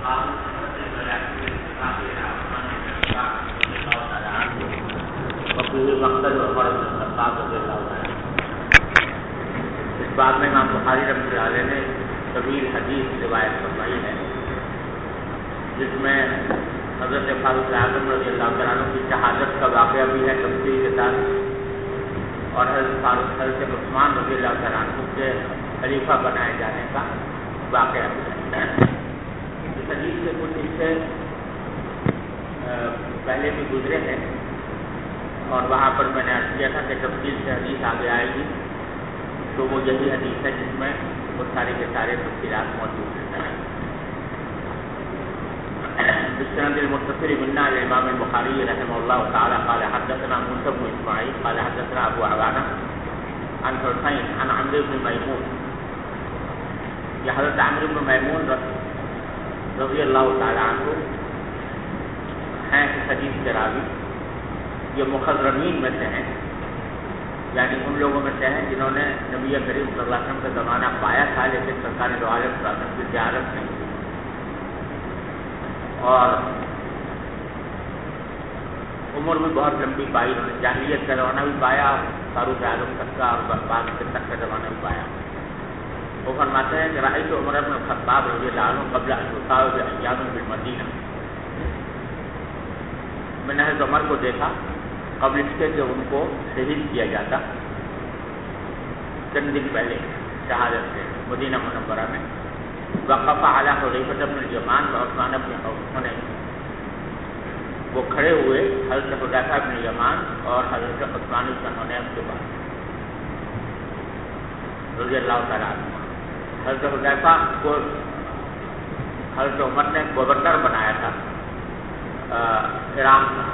اس بات میں امام بخاری رحمۃ اللہ علیہ نے طویل حدیث روایت فرمائی ہے، جس میں حضرت فاروق اعظم رضی اللہ تعالیٰ عنہ کی شہادت کا واقعہ بھی ہے تفصیل کے ساتھ، اور حضرت عثمان رضی اللہ تعالیٰ عنہ کے خلیفہ بنائے جانے کا واقعہ بھی ہے۔ اس حدیث سے کچھ حصے پہلے بھی گزرے ہیں، اور وہاں پر میں نے عرض کیا تھا کہ تفصیل سے حدیث آگے آئے گی، تو وہ یہی حدیث ہے جس میں وہ سارے کے سارے تفصیلات موجود ہیں۔ بالسند المتصل منا الامام البخاری رحمہ اللہ تعالی قال حدثنا موسى بن اسماعیل قال حدثنا ابو عوانہ عن حسین عن عمرو بن میمون، یہ حضرت عمرو بن میمون رضی اللہ تعالی عنہ ہیں اس حدیث کے راوی، یہ مخضرمین میں سے ہیں، یعنی ان لوگوں میں سے ہیں جنہوں نے نبی کریم صلی اللہ علیہ وسلم کا زمانہ پایا تھا لیکن سرکار دو عالم صلی اللہ علیہ وسلم کی زیارت نہیں کی، اور عمر بھی بہت لمبی پائی، انہوں نے جاہلیت کا زمانہ بھی پایا، فاروق اعظم تک کا اور بعد تک کا زمانہ بھی پایا۔ وہ فرماتے ہیں کہ رأیت عمر بن الخطاب رضی اللہ عنہ قبل ان یصاب بأیام بالمدینہ، میں نے حضرت عمر کو دیکھا قبل اس کے کہ ان کو شہید کیا جاتا چند دن پہلے شہادت سے مدینہ منورہ میں۔ وقف علی حذیفہ بن الیمان وعثمان بن حنیف، وہ کھڑے ہوئے حضرت حذیفہ بن الیمان اور حضرت عثمان بن حنیف کے پاس رضی اللہ تعالیٰ عنہ۔ حضرت حذیفہ کو حضرت عمر نے گورنر بنایا تھا عراق کا،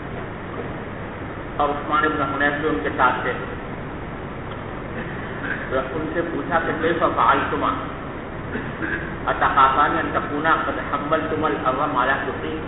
اور عثمان بن حنیف بھی ان کے ساتھ تھے۔ ان سے پوچھا کہ کیف فعلتما اتخافان ان تکونا قد حملتما الارم علی تقی،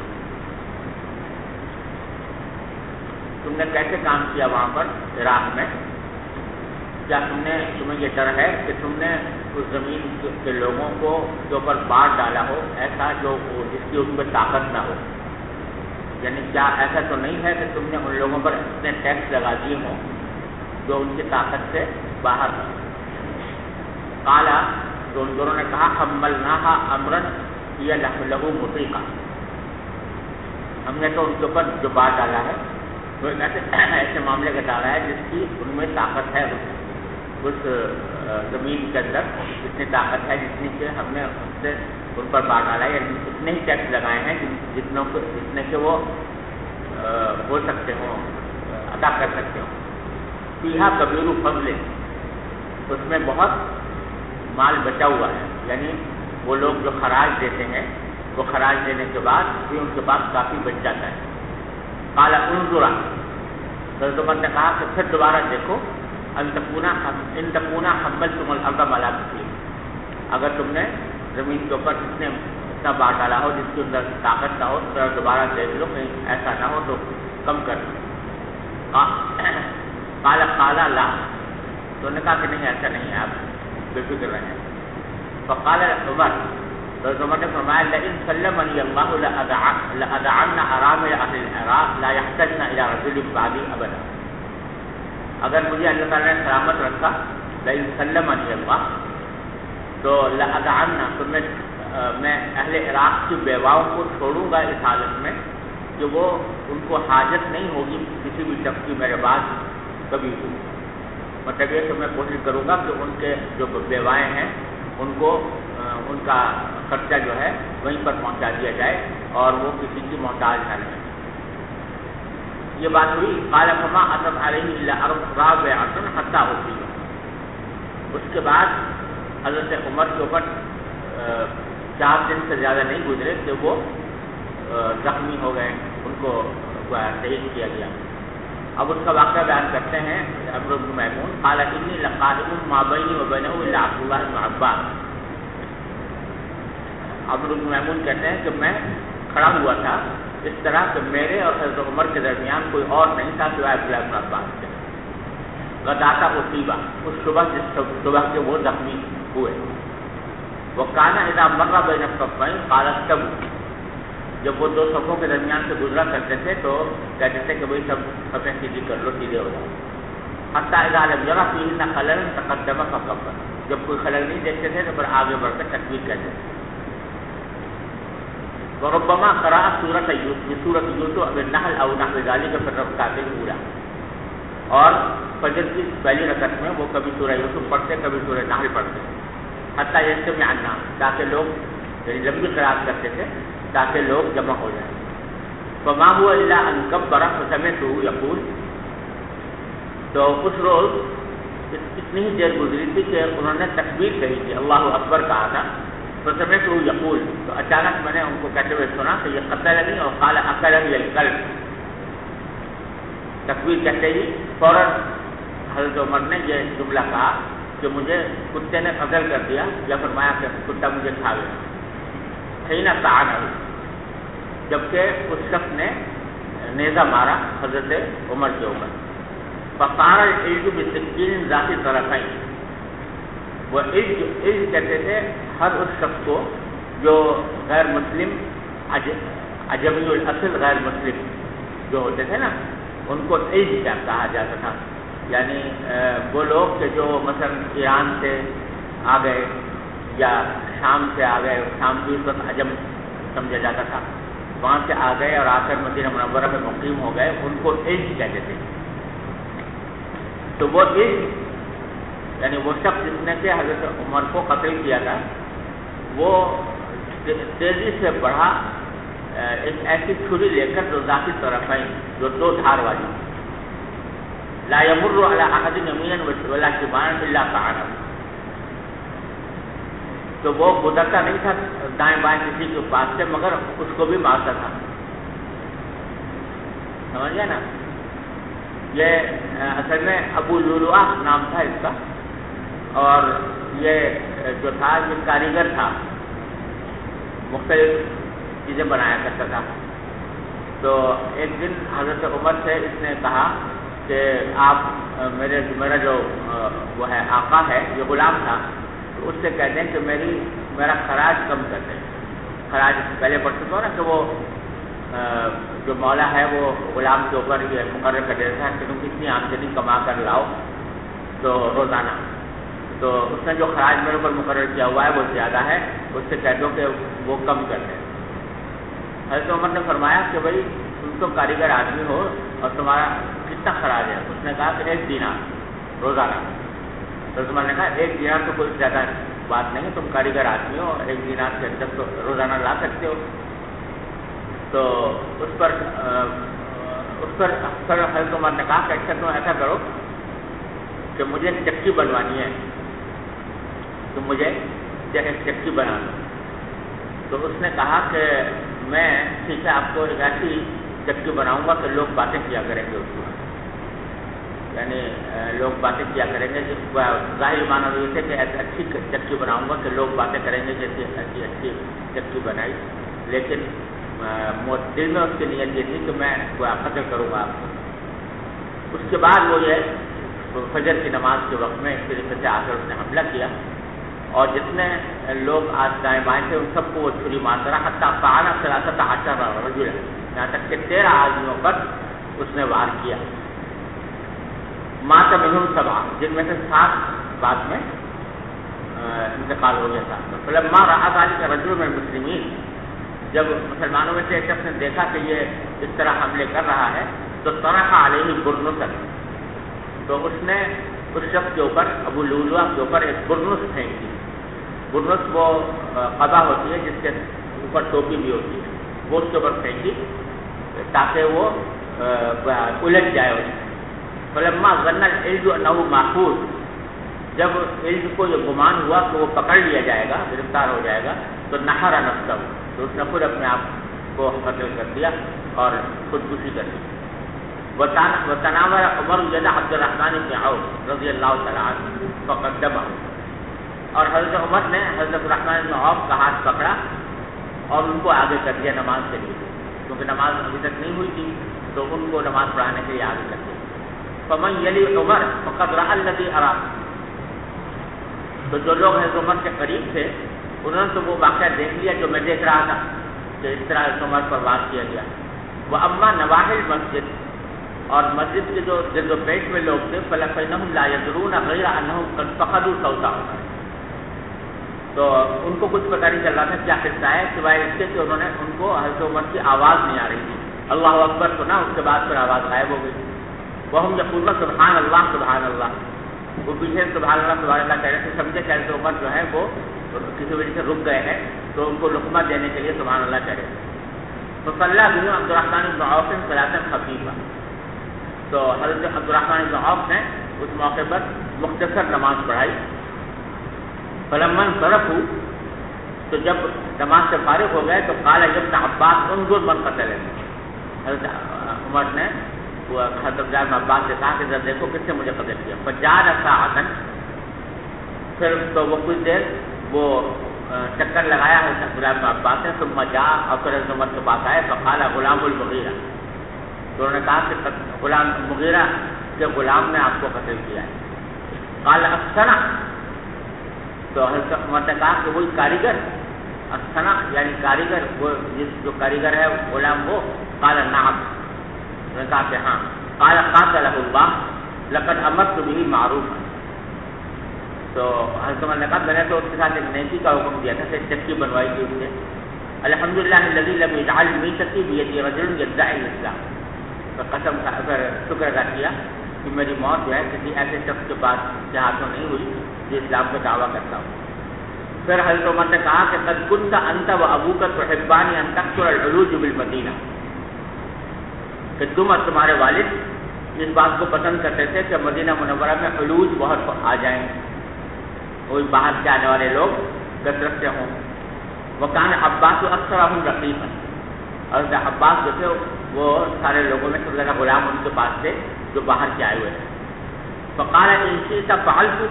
تم نے کیسے کام کیا وہاں پر عراق میں؟ کیا تمہیں یہ ڈر ہے کہ تم نے اس زمین کے لوگوں کو کے اوپر بار ڈالا ہو ایسا جو جس کی ان پہ طاقت نہ ہو؟ یعنی کیا ایسا تو نہیں ہے کہ تم نے ان لوگوں پر اتنے ٹیکس لگا دیے ہوں جو ان کی طاقت سے باہر ہو؟ قالا، تو ان دونوں نے کہا حملناہا امرن ہی لہ مطیقہ، ہم نے تو ان کے اوپر جو بار ڈالا ہے وہ ایسے معاملے کا ڈالا ہے جس کی ان میں طاقت ہے، اس زمین کے اندر اتنی طاقت ہے جتنی کہ ہم نے ان پر بار ڈالا ہے، یعنی اتنے ہی ٹیکس لگائے ہیں جتنے کہ وہ ہو سکتے ہوں، ادا کر سکتے ہوں۔ فیہا کبیر فضل، اس میں بہت مال بچا ہوا ہے، یعنی وہ لوگ جو خراج دیتے ہیں وہ خراج دینے کے بعد بھی ان کے پاس کافی بچ جاتا ہے۔ قال انظرا، حضرت عمر نے کہا کہ پھر دوبارہ دیکھو، ان تکونا حملتم الارض علی تقی، اگر تم نے زمین کے اوپر اتنا بار ڈالا ہو جس کے اندر طاقت نہ ہو تو دوبارہ دیکھ لو کہیں ایسا نہ ہو تو کم کر دو۔ قال لا، تو انہوں نے کہا کہ نہیں ایسا نہیں ہے، آپ بے فکر رہیں۔ فقال عمر، حضرت عمر نے فرمایا لئن سلمنی اللہ لأدعن ارامل اہل العراق لا يحتجن الى رجل بعدی ابدا، اگر مجھے اللہ تعالیٰ نے سلامت رکھا، لئن سلمنی اللہ، تو لأدعن، تو میں اہل عراق کی بیواؤں کو چھوڑوں گا اس حالت میں کہ وہ ان کو حاجت نہیں ہوگی کسی بھی شخص کی میرے بعد کبھی بھی، مطلب یہ کہ میں کوشش کروں گا کہ ان کے جو بیوائیں ہیں ان کو ان کا خرچہ جو ہے وہیں پر پہنچا دیا جائے اور وہ کسی کی محتاج نہ رہے۔ یہ بات ہوئی۔ قال فما اتت علیہ الا رابعۃ حتی ہوتی، اس کے بعد حضرت عمر کے اوپر 4 دن سے زیادہ نہیں گزرے کہ وہ زخمی ہو گئے، ان کو شہید کیا گیا۔ اب اس کا واقعہ بیان کرتے ہیں عمرو بن میمون، قال انی لقادم ما بینی و بینہ الا عبد اللہ بن عباس۔ عمرو بن میمون کہتے ہیں کہ میں کھڑا ہوا تھا اس طرح کہ میرے اور حضرت عمر کے درمیان کوئی اور نہیں تھا سوائے عبداللہ بن عباس کے۔ غداتا اصیبہ، اس صبح جس صبح کے وہ زخمی ہوئے۔ وہ کانا اذا مر بین الصفین قال استووا، جب وہ دو صفوں کے درمیان سے گزرا کرتے تھے تو کہتے تھے کہ بھائی سب صفیں سیدھی کر لو، سیدھے ہو جاؤ. حتی اذا لم یری فیہن خللا تقدم فکبر، جب کوئی خلل نہیں دیکھتے تھے تو پھر آگے بڑھ کر تکبیر کہتے تھے. وربما قرأ سورۃ یوسف اب النحل او نحو ذلک فی الرکعۃ الاولی، اور فجر کی پہلی رکعت میں وہ کبھی سورہ یوسف پڑھتے کبھی سورہ نحل پڑھتے، حتی یجتمع الناس، تاکہ لوگ یعنی لمبی قرأت کرتے تھے تاکہ لوگ جمع ہو جائیں. فما هو الا ان کبر فسمعته یقول، تو اس روز اتنی ہی دیر گزری تھی کہ انہوں نے تکبیر کہی تھی، اللہ اکبر کہا تھا. فسمعته یقول، تو اچانک میں نے ان کو کہتے ہوئے سنا کہ یہ قتلنی اور قال اکلنی الکلب. تکبیر کہتے ہی فوراً حضرت عمر نے یہ جملہ کہا کہ مجھے کتے نے قتل کر دیا، یا فرمایا کہ کتا مجھے کھا گیا. حین طعنہ، جبکہ اس شخص نے نیزہ مارا حضرت عمر کے اوپر. فقار العلج بسکین ذات طرفین، وہ علج کہتے تھے ہر اس شخص کو جو غیر مسلم عجمی الاصل غیر مسلم جو ہوتے تھے نا، ان کو علج کیا کہا جاتا تھا. یعنی وہ لوگ کہ جو مثلا ایران سے آ گئے یا شام سے آ گئے، شام بھی اس وقت عجم سمجھا جاتا تھا، وہاں سے آ گئے اور آ کر مدینہ منورہ میں مقیم ہو گئے، ان کو علج کہتے تھے. تو وہ علج یعنی وہ شخص جس نے کہ حضرت عمر کو قتل کیا تھا، وہ تیزی سے بڑھا ایک ایسی چھری لے کر جو ذاتی طرفین، جو دو دھار والی، لا یمر علی احد یمینا ولا شمالا الا طعنہ، تو وہ گزرتا نہیں تھا دائیں بائیں کسی کے پاس سے مگر اس کو بھی مارتا تھا. سمجھ گیا نا؟ یہ اصل میں ابو لؤلؤہ نام تھا اس کا، اور یہ جو تھا یہ کاریگر تھا، مختلف چیزیں بنایا کرتا تھا. تو ایک دن حضرت عمر سے اس نے کہا کہ آپ میرا جو وہ ہے آقا ہے، یہ غلام تھا، تو اس سے کہتے ہیں کہ میرا خراج کم کر دیں. خراج پہلے پڑھ چکا ہو نا کہ وہ جو مولا ہے وہ غلام کے اوپر یہ مقرر کر دیتا ہے کہ تم کتنی آمدنی کما کر لاؤ تو روزانہ، تو اس نے جو خراج میرے اوپر مقرر کیا ہوا ہے وہ زیادہ ہے، اس سے کہہ دو کہ وہ کم کر دیں. حضرت عمر نے فرمایا کہ بھائی تم تو کاریگر آدمی ہو اور تمہارا کتنا خراج ہے؟ اس نے کہا کہ 1 دینار روزانہ. تو عمر نے کہا 1 دینار تو کوئی زیادہ بات نہیں، تم کاریگر آدمی ہو، 1 دینار کے اندر تو روزانہ لا سکتے ہو. تو اس پر حضرت عمر نے کہا کہ اچھا تم ایسا کرو کہ مجھے ایک چکی بنوانی ہے، تم مجھے ایک چکی بنا دو. تو اس نے کہا کہ میں ٹھیک ہے آپ کو ایک ایسی چکی بناؤں گا کہ لوگ باتیں کیا کریں گے اس کو، یعنی لوگ باتیں کیا کریں گے. ظاہر معنی یہ تھے کہ ایسی اچھی چکی بناؤں گا کہ لوگ باتیں کریں گے جیسے ایسی اچھی چکی بنائی، لیکن دل میں اس کی نیت یہ تھی کہ میں قتل کروں گا آپ کو. اس کے بعد وہ یہ فجر کی نماز کے وقت میں اس طریقے سے آ کر اس نے حملہ کیا، اور جتنے لوگ آج دائیں بائیں تھے ان سب کو وہ چھری مارتا رہا، حتیٰ فعل 13 رجلا، یہاں تک کہ 13 آدمیوں پر اس نے وار کیا. مات منہم 7، جن میں سے 7 بعد میں انتقال ہو گیا تھا. فلما رأى ذلك رجل من المسلمین، جب مسلمانوں میں سے ایک شخص نے دیکھا کہ یہ اس طرح حملے کر رہا ہے تو طرح علیہ برنسا، تو اس نے اس شخص کے اوپر ابو لؤلؤہ کے اوپر ایک برنس پھینکی. برنس وہ قبا ہوتی ہے جس کے اوپر ٹوپی بھی ہوتی ہے، وہ اس کے اوپر پھینکی تاکہ وہ الجھ جائے. اس فلما ظن العلج انه ماخوذ، جب علج کو یہ گمان ہوا کہ وہ پکڑ لیا جائے گا، گرفتار ہو جائے گا، تو نحر نفسه، تو اس نے خود اپنے آپ کو قتل کر دیا اور خودکشی کر دی. وتناول عمر ید عبد الرحمن بن عوف رضی اللہ تعالی عنہ فقدمه، اور حضرت عمر نے حضرت الرحمن بن عوف کا ہاتھ پکڑا اور ان کو آگے کر دیا نماز کے لیے، کیونکہ نماز ابھی تک نہیں ہوئی تھی تو ان کو نماز پڑھانے کے لیے آگے کر دیا. فمن یلی عمر فقد رأى الذی ارى، تو جو لوگ حضرت عمر کے قریب تھے انہوں نے تو وہ واقعہ دیکھ لیا جو میں دیکھ رہا تھا کہ اس طرح حضرت عمر پر بات کیا گیا. وہ اما نواحل مسجد، اور مسجد کے جو جلد و پیش میں لوگ تھے فَلَفَيْنَهُمْ لَا يَدْرُونَ غَيْرَ أَنَّهُمْ قَدْ فَقَدُوا صَوْتَهُمْ، تو ان کو کچھ پتہ نہیں چل رہا تھا کیا قصہ ہے، سوائے اس کے کہ انہوں نے ان کو حضرت عمر کی آواز نہیں آ رہی تھی. اللہ اکبر سنا، اس کے بعد پھر آواز غائب ہو گئی. وَهُمْ يَقُولُونَ سبحان اللہ سبحان اللہ، وہ پیچھے سبحان اللہ کہہ رہے تھے، سمجھے کہ حضرت عمر جو ہے وہ کسی وجہ سے رک گئے ہیں تو ان کو لقمہ دینے کے لیے سبحان اللہ کہہ رہے تھے. تو صلی بن عبد الرحمن بن عوف صلاۃ خفیفہ، تو حضرت عبد الرحمن بن عوف نے اس موقع پر مختصر نماز پڑھائی. فلما انصرفوا، تو جب نماز سے فارغ ہو گئے تو قال ابن عباس انظر من قتل، حضرت عمر نے حضرت عبداللہ بن عباس سے کہا کہ ذرا دیکھو کس نے مجھے قتل کیا. فجعل ساعۃ، پھر تو وہ کچھ دیر وہ چکر لگایا حضرت عبداللہ بن عباس نے. ثم جاء، اور پھر حضرت عمر کے پاس آئے. فقال غلام المغیرہ، تو انہوں نے کہا کہ غلام مغیرہ کے غلام نے آپ کو قتل کیا ہے. قال اصطنع، تو حضرت عمر نے کہا کہ وہی کاریگر، اصطنع یعنی کاریگر، وہ جو کاریگر ہے غلام وہ. قال نعم، انہوں نے کہا کہ ہاں. قال قاتلہ اللہ لقد امرت به معروفا، تو حضرت عمر نے کہا میں نے تو اس کے ساتھ ایک نیکی کا حکم دیا تھا کہ چکی بنوائی تھی اس سے. الحمدللہ الذی لم یجعل میتتی بیدی رجل یدعی الاسلام، تو قسم کا اگر شکر ادا کیا کہ میری موت جو ہے کسی ایسے شخص کے پاس کے ہاتھوں نہیں ہوئی جو اسلام کا دعویٰ کرتا ہوں. پھر حضرت عمر نے کہا کہ قد كنت انت وابوک تحبان ان تكثر العلوج بالمدینہ، کہ تم اور تمہارے والد اس بات کو پسند کرتے تھے کہ مدینہ منورہ میں علوج بہت آ جائیں، وہی باہر سے آنے والے لوگ کثرت سے ہوں. وکان عباس اکثرهم رقیقا، حضرت عباس جو تھے وہ سارے لوگوں میں سب سے زیادہ غلام ان کے پاس تھے جو باہر سے آئے ہوئے تھے. فقال ان شئت فعلت،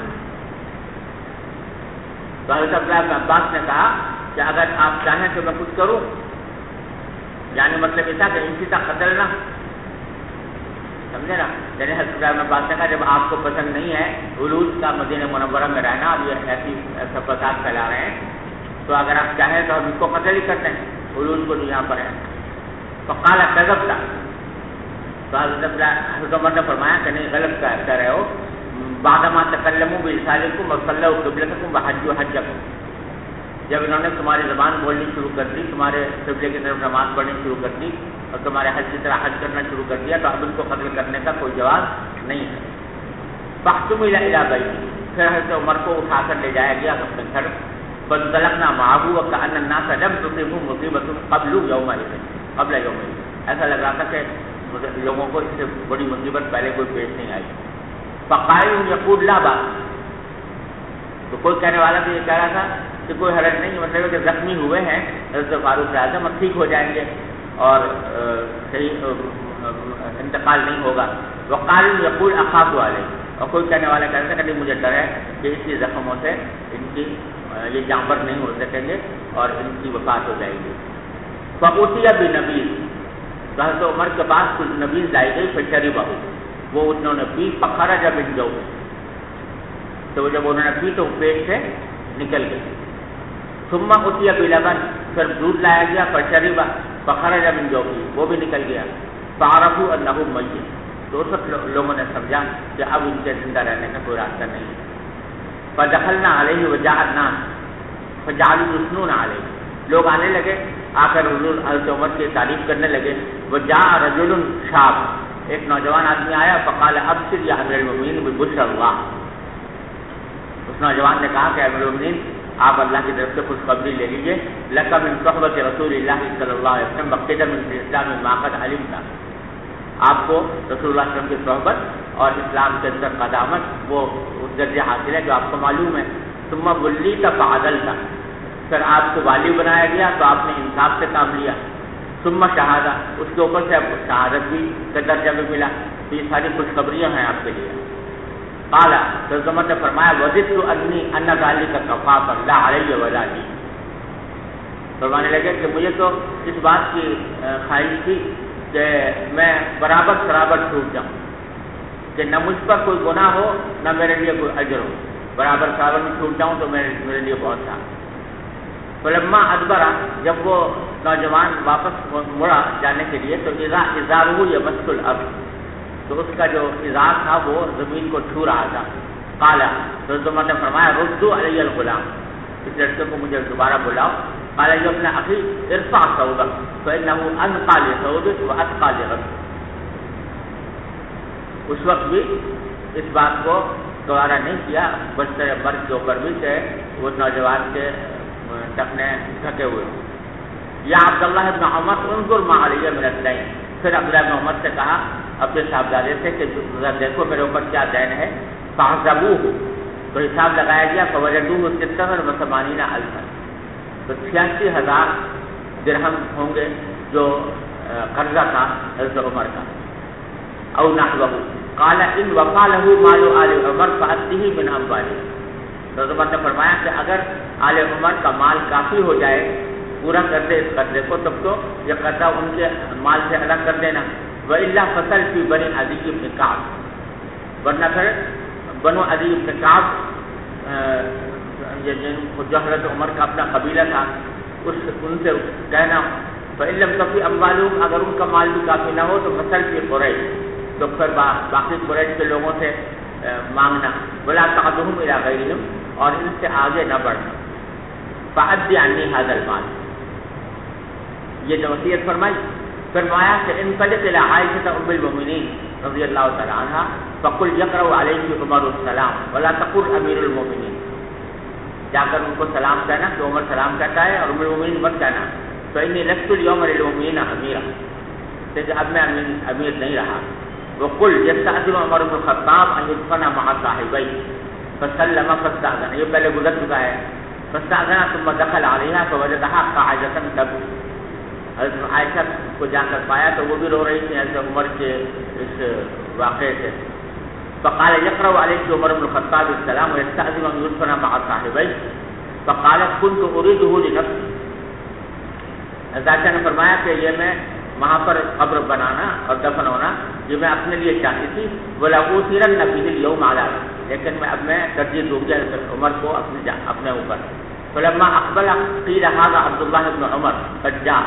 تو حضرت عبداللہ بن عباس نے کہا کہ اگر آپ چاہیں تو میں کچھ کروں، یعنی مطلب یہ تھا کہ ان شئت قتلنا، سمجھے نا. یعنی حضرت عبداللہ بن عباس نے کہا جب آپ کو پسند نہیں ہے علوج کا مدینہ منورہ میں رہنا، اب یہ ایسا فساد پھیلا رہے ہیں، تو اگر آپ چاہیں تو ہم ان کو قتل ہی کرتے ہیں، علوج کو جو یہاں پر ہے. فقال کذبت، تو حضرت عمر نے فرمایا کہ نہیں غلط کہہ رہے ہو. بعدما تکلموا برسالکم وصلوا قبلتکم وحجوا حجکم، جب انہوں نے تمہاری زبان بولنی شروع کر دی، تمہارے قبلے کی طرف نماز پڑھنی شروع کر دی اور تمہارے حج کی طرح حج کرنا شروع کر دیا، تو اب ان کو قتل کرنے کا کوئی جواز نہیں ہے. فاحتموا الی بیتی، پھر حضرت عمر کو اٹھا کر لے جایا گیا اپنے گھر. فانطلقنا معه وكأن الناس لم تصبهم مصیبۃ قبل یومئذ، ایسا لگ رہا تھا کہ لوگوں کو اس سے بڑی مصیبت پہلے کوئی پیش نہیں آئی. فقائل یقول لا باس، تو کوئی کہنے والا تو یہ کہہ رہا تھا کہ کوئی حرج نہیں، مطلب کہ زخمی ہوئے ہیں حضرت فاروق اعظم اب ٹھیک ہو جائیں گے اور صحیح انتقال نہیں ہوگا. وقال یقول اخاف علیہ، اور کوئی کہنے والا کہہ رہا تھا کہ مجھے ڈر ہے کہ اس کی زخموں سے ان کی یہ جانور نہیں ہو سکیں گے اور ان کی وفات ہو جائے گی. فاوتی بنبیذ، تو حضرت عمر کے پاس کچھ نبیذ لائی گئی. فشربہ، وہ انہوں نے پی. فخرج من جوف، تو جب انہوں نے پی تو پیٹ سے نکل گئی. ثم اوتی بلبن، پھر دودھ لایا گیا. فشربہ فخرج من جوف، وہ بھی نکل گیا. فعرفوا انه میت، تو اس وقت لوگوں نے سمجھا کہ اب ان کے زندہ رہنے کا کوئی راستہ نہیں ہے. فدخلنا علیہ وجاء الناس فجعلوا یثنون علیہ، لوگ آنے لگے آ کر حضرت عمر کی تعریف کرنے لگے. وجاء رجل شاب، ایک نوجوان آدمی آیا. فقال ابشر یا امیر المؤمنین ببشر اللہ، اس نوجوان نے کہا کہ امیر المؤمنین آپ اللہ کی طرف سے خوشخبری لے لیجیے. لک من صحبت رسول اللہ صلی اللہ علیہ وسلم مقتدر من الاسلام ما قد علمت، آپ کو رسول اللہ صلی اللہ علیہ وسلم کی صحبت اور اسلام کے اندر قدامت وہ اس درجے حاصل ہے جو آپ کو معلوم ہے. ثم ولیت فعدلت، پھر آپ کو والی بنایا گیا تو آپ نے انصاف سے کام لیا. ثم شہادہ، اس کے اوپر سے آپ کو شہادت بھی کا درجہ بھی ملا. تو یہ ساری خوشخبریاں ہیں آپ کے لیے. قال، تو عمر نے فرمایا وجدت انی ان ذلک کفاف لا علی ولا لی، فرمانے لگے کہ مجھے تو اس بات کی خواہش تھی کہ میں برابر چھوٹ جاؤں، کہ نہ مجھ پر کوئی گناہ ہو نہ میرے لیے کوئی اجر ہو، برابر میں چھوٹ جاؤں تو میرے لیے بہت تھا. فلما ادبرا، جب وہ نوجوان واپس مڑا جانے کے لیے تو ازارہ یمس الارض، تو اس کا جو ازار تھا وہ زمین کو چھو رہا تھا. قال، تو عمر نے فرمایا ردوا علی الغلام، اس لڑکے کو مجھے دوبارہ بلاؤ. قال یا ابن اخی ارفع ثوبک فانه انقى لثوبک واتقى لغسلک. اس وقت بھی اس بات کو دوبارہ نہیں کیا، بچے مرد کے اوپر بھی کہ وہ نوجوان کے ٹکنے ڈھکے ہوئے. یا عبداللہ ابن عمر انظر ما علی من الدین، پھر عبداللہ ابن عمر سے کہا اپنے صاحبزادے سے کہ دیکھو میرے اوپر کیا دین ہے. فحسبوه، تو حساب لگایا گیا. فوجدوه 86 الفا، تو 86,000 درہم ہوں گے جو قرضہ تھا حضرت عمر کا. او نحوه. قال ان وفى له مال آل عمر فأته من امواله، تو عمر نے فرمایا کہ اگر آل عمر کا مال کافی ہو جائے پورا کر دے اس قرضے کو، تب تو یہ قرضہ ان کے مال سے الگ کر دینا. وإلا فصل في بني عدي بن كعب، ورنہ پھر بنو عدی بن کعب جو حضرت عمر کا اپنا قبیلہ تھا ان سے کہنا. فإن لم تكن أموالهم، اگر ان کا مال بھی کافی نہ ہو تو فصل في قریش، تو پھر باقی قریش کے لوگوں سے مانگنا. ولا تعدهم إلى غيرهم، اور ان سے آگے نہ بڑھنا. فأدي عني هذا المال، یہ جو وصیت فرمائی. فرمایا کہ انطلق إلى عائشة أم المؤمنين رضی اللہ تعالی عنہ فقل يقرأ عليك عمر السلام ولا تقل امیر المؤمنین، جا کر ان کو سلام کہنا کہ عمر سلام کہتا ہے اور ام المؤمنین مت کہنا. فإني لست اليوم للمؤمنين أميرا، کہ اب میں امیر نہیں رہا. وقل يستأذن عمر بن الخطاب أن يدفن مع صاحبيه فسلم فاستأذن، یہ پہلے گزر چکا ہے. فاستأذن ثم دخل عليها فوجدها قاعدة تبكي، حضرت عائشہ کو جا کر پایا تو وہ بھی رو رہی تھی حضرت عمر کے اس واقعے سے. فقال يقرأ عليك عمر بن الخطاب السلام ويستأذن أن يدفن مع صاحبيه فقالت كنت أريده لنفسي. عائشہ نے فرمایا کہ یہ میں وہاں پر قبر بنانا اور دفن ہونا یہ میں اپنے لیے چاہتی تھی. وَلَأُوثِرَنَّ بِهِ الْيَوْمَ عَلَىٰ، لیکن میں اب میں ترجیح دوں گی حضرت عمر کو اپنے اوپر. فلما اقبل قيل هذا عبد الله بن عمر قد جاء،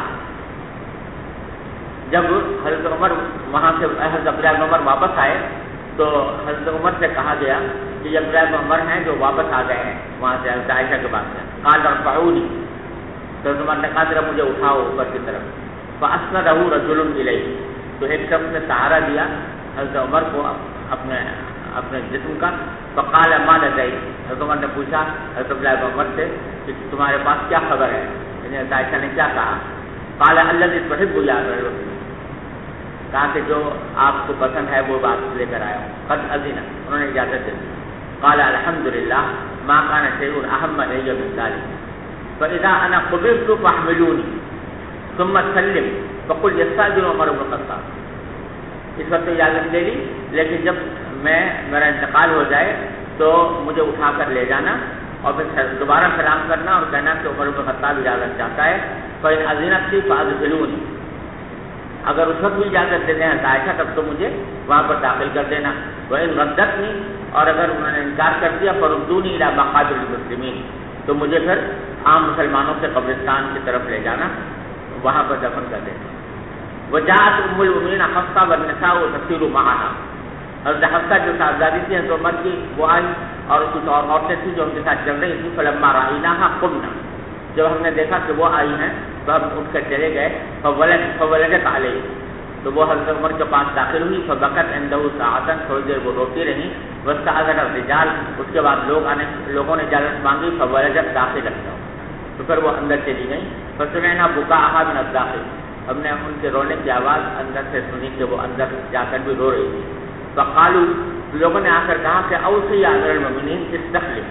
جب حضرت عمر وہاں سے حضرت عبداللہ بن عمر واپس آئے تو حضرت عمر سے کہا گیا کہ یہ عبداللہ بن عمر ہیں جو واپس آ گئے ہیں وہاں سے حضرت عائشہ کے پاس سے. قال ارفعوني، تو حضرت عمر نے کہا ذرا مجھے اٹھاؤ اوپر کی طرف. فاسنده رجل الیہ، تو ایک شخص نے سہارا دیا حضرت عمر کو اپنے جسم کا. فقال ما لديك، حضرت عمر نے پوچھا حضرت عبداللہ بن عمر سے کہ تمہارے پاس کیا خبر ہے، یعنی حضرت عائشہ نے کیا کہا. قال الذي تحب يا رسول، کہا کہ جو آپ کو پسند ہے وہ بات لے کر آیا ہوں. قد اذن، انہوں نے اجازت دے دی. قال الحمدللہ ما كان شيء اهم الي من ذلك فاذا انا قبضت فاحملوني ثم سلم فقل يستأذن عمر بن الخطاب. اس وقت اجازت لے لی، لیکن جب میرا انتقال ہو جائے تو مجھے اٹھا کر لے جانا اور پھر دوبارہ سلام کرنا اور کہنا کہ عمر بن الخطاب اجازت چاہتا ہے. فإن أذنت لي فأدخلوني، اگر اس وقت بھی اجازت دیتے ہیں عائشہ تب تو مجھے وہاں پر داخل کر دینا. وإن ردتني، اور اگر انہوں نے انکار کر دیا فردوني إلى مقابر المسلمين، تو مجھے پھر عام مسلمانوں سے قبرستان کی طرف لے جانا، وہاں پر دفن کر دینا. وجاءت ام المؤمنین حفصہ والنساء تسير معها، حضرت حفصہ جو صاحبزادی تھی حضرت عمر کی وہ آئی اور کچھ اور عورتیں تھیں جو ان کے ساتھ چل رہی تھیں. فلما رأيناها قمنا، جب ہم نے دیکھا کہ وہ آئی ہیں تو ہم اٹھ کر چلے گئے. فولدت علیہ، تو وہ حضرت عمر کے پاس داخل ہوئی. فبکت عنده ساعة، تھوڑی دیر وہ روتی رہی. واستأذن الرجال، اس کے بعد لوگوں نے اجازت مانگی. فولدت داخل رکھتا، تو پھر وہ اندر چلی گئی. فسمعنا بكاءها من الداخل، ہم نے ان کے رونے کی آواز اندر سے سنی کہ وہ اندر جا کر بھی رو رہی تھی. فقالوا، لوگوں نے آ کر کہا کہ اوصی یا امیر المؤمنین استخلف،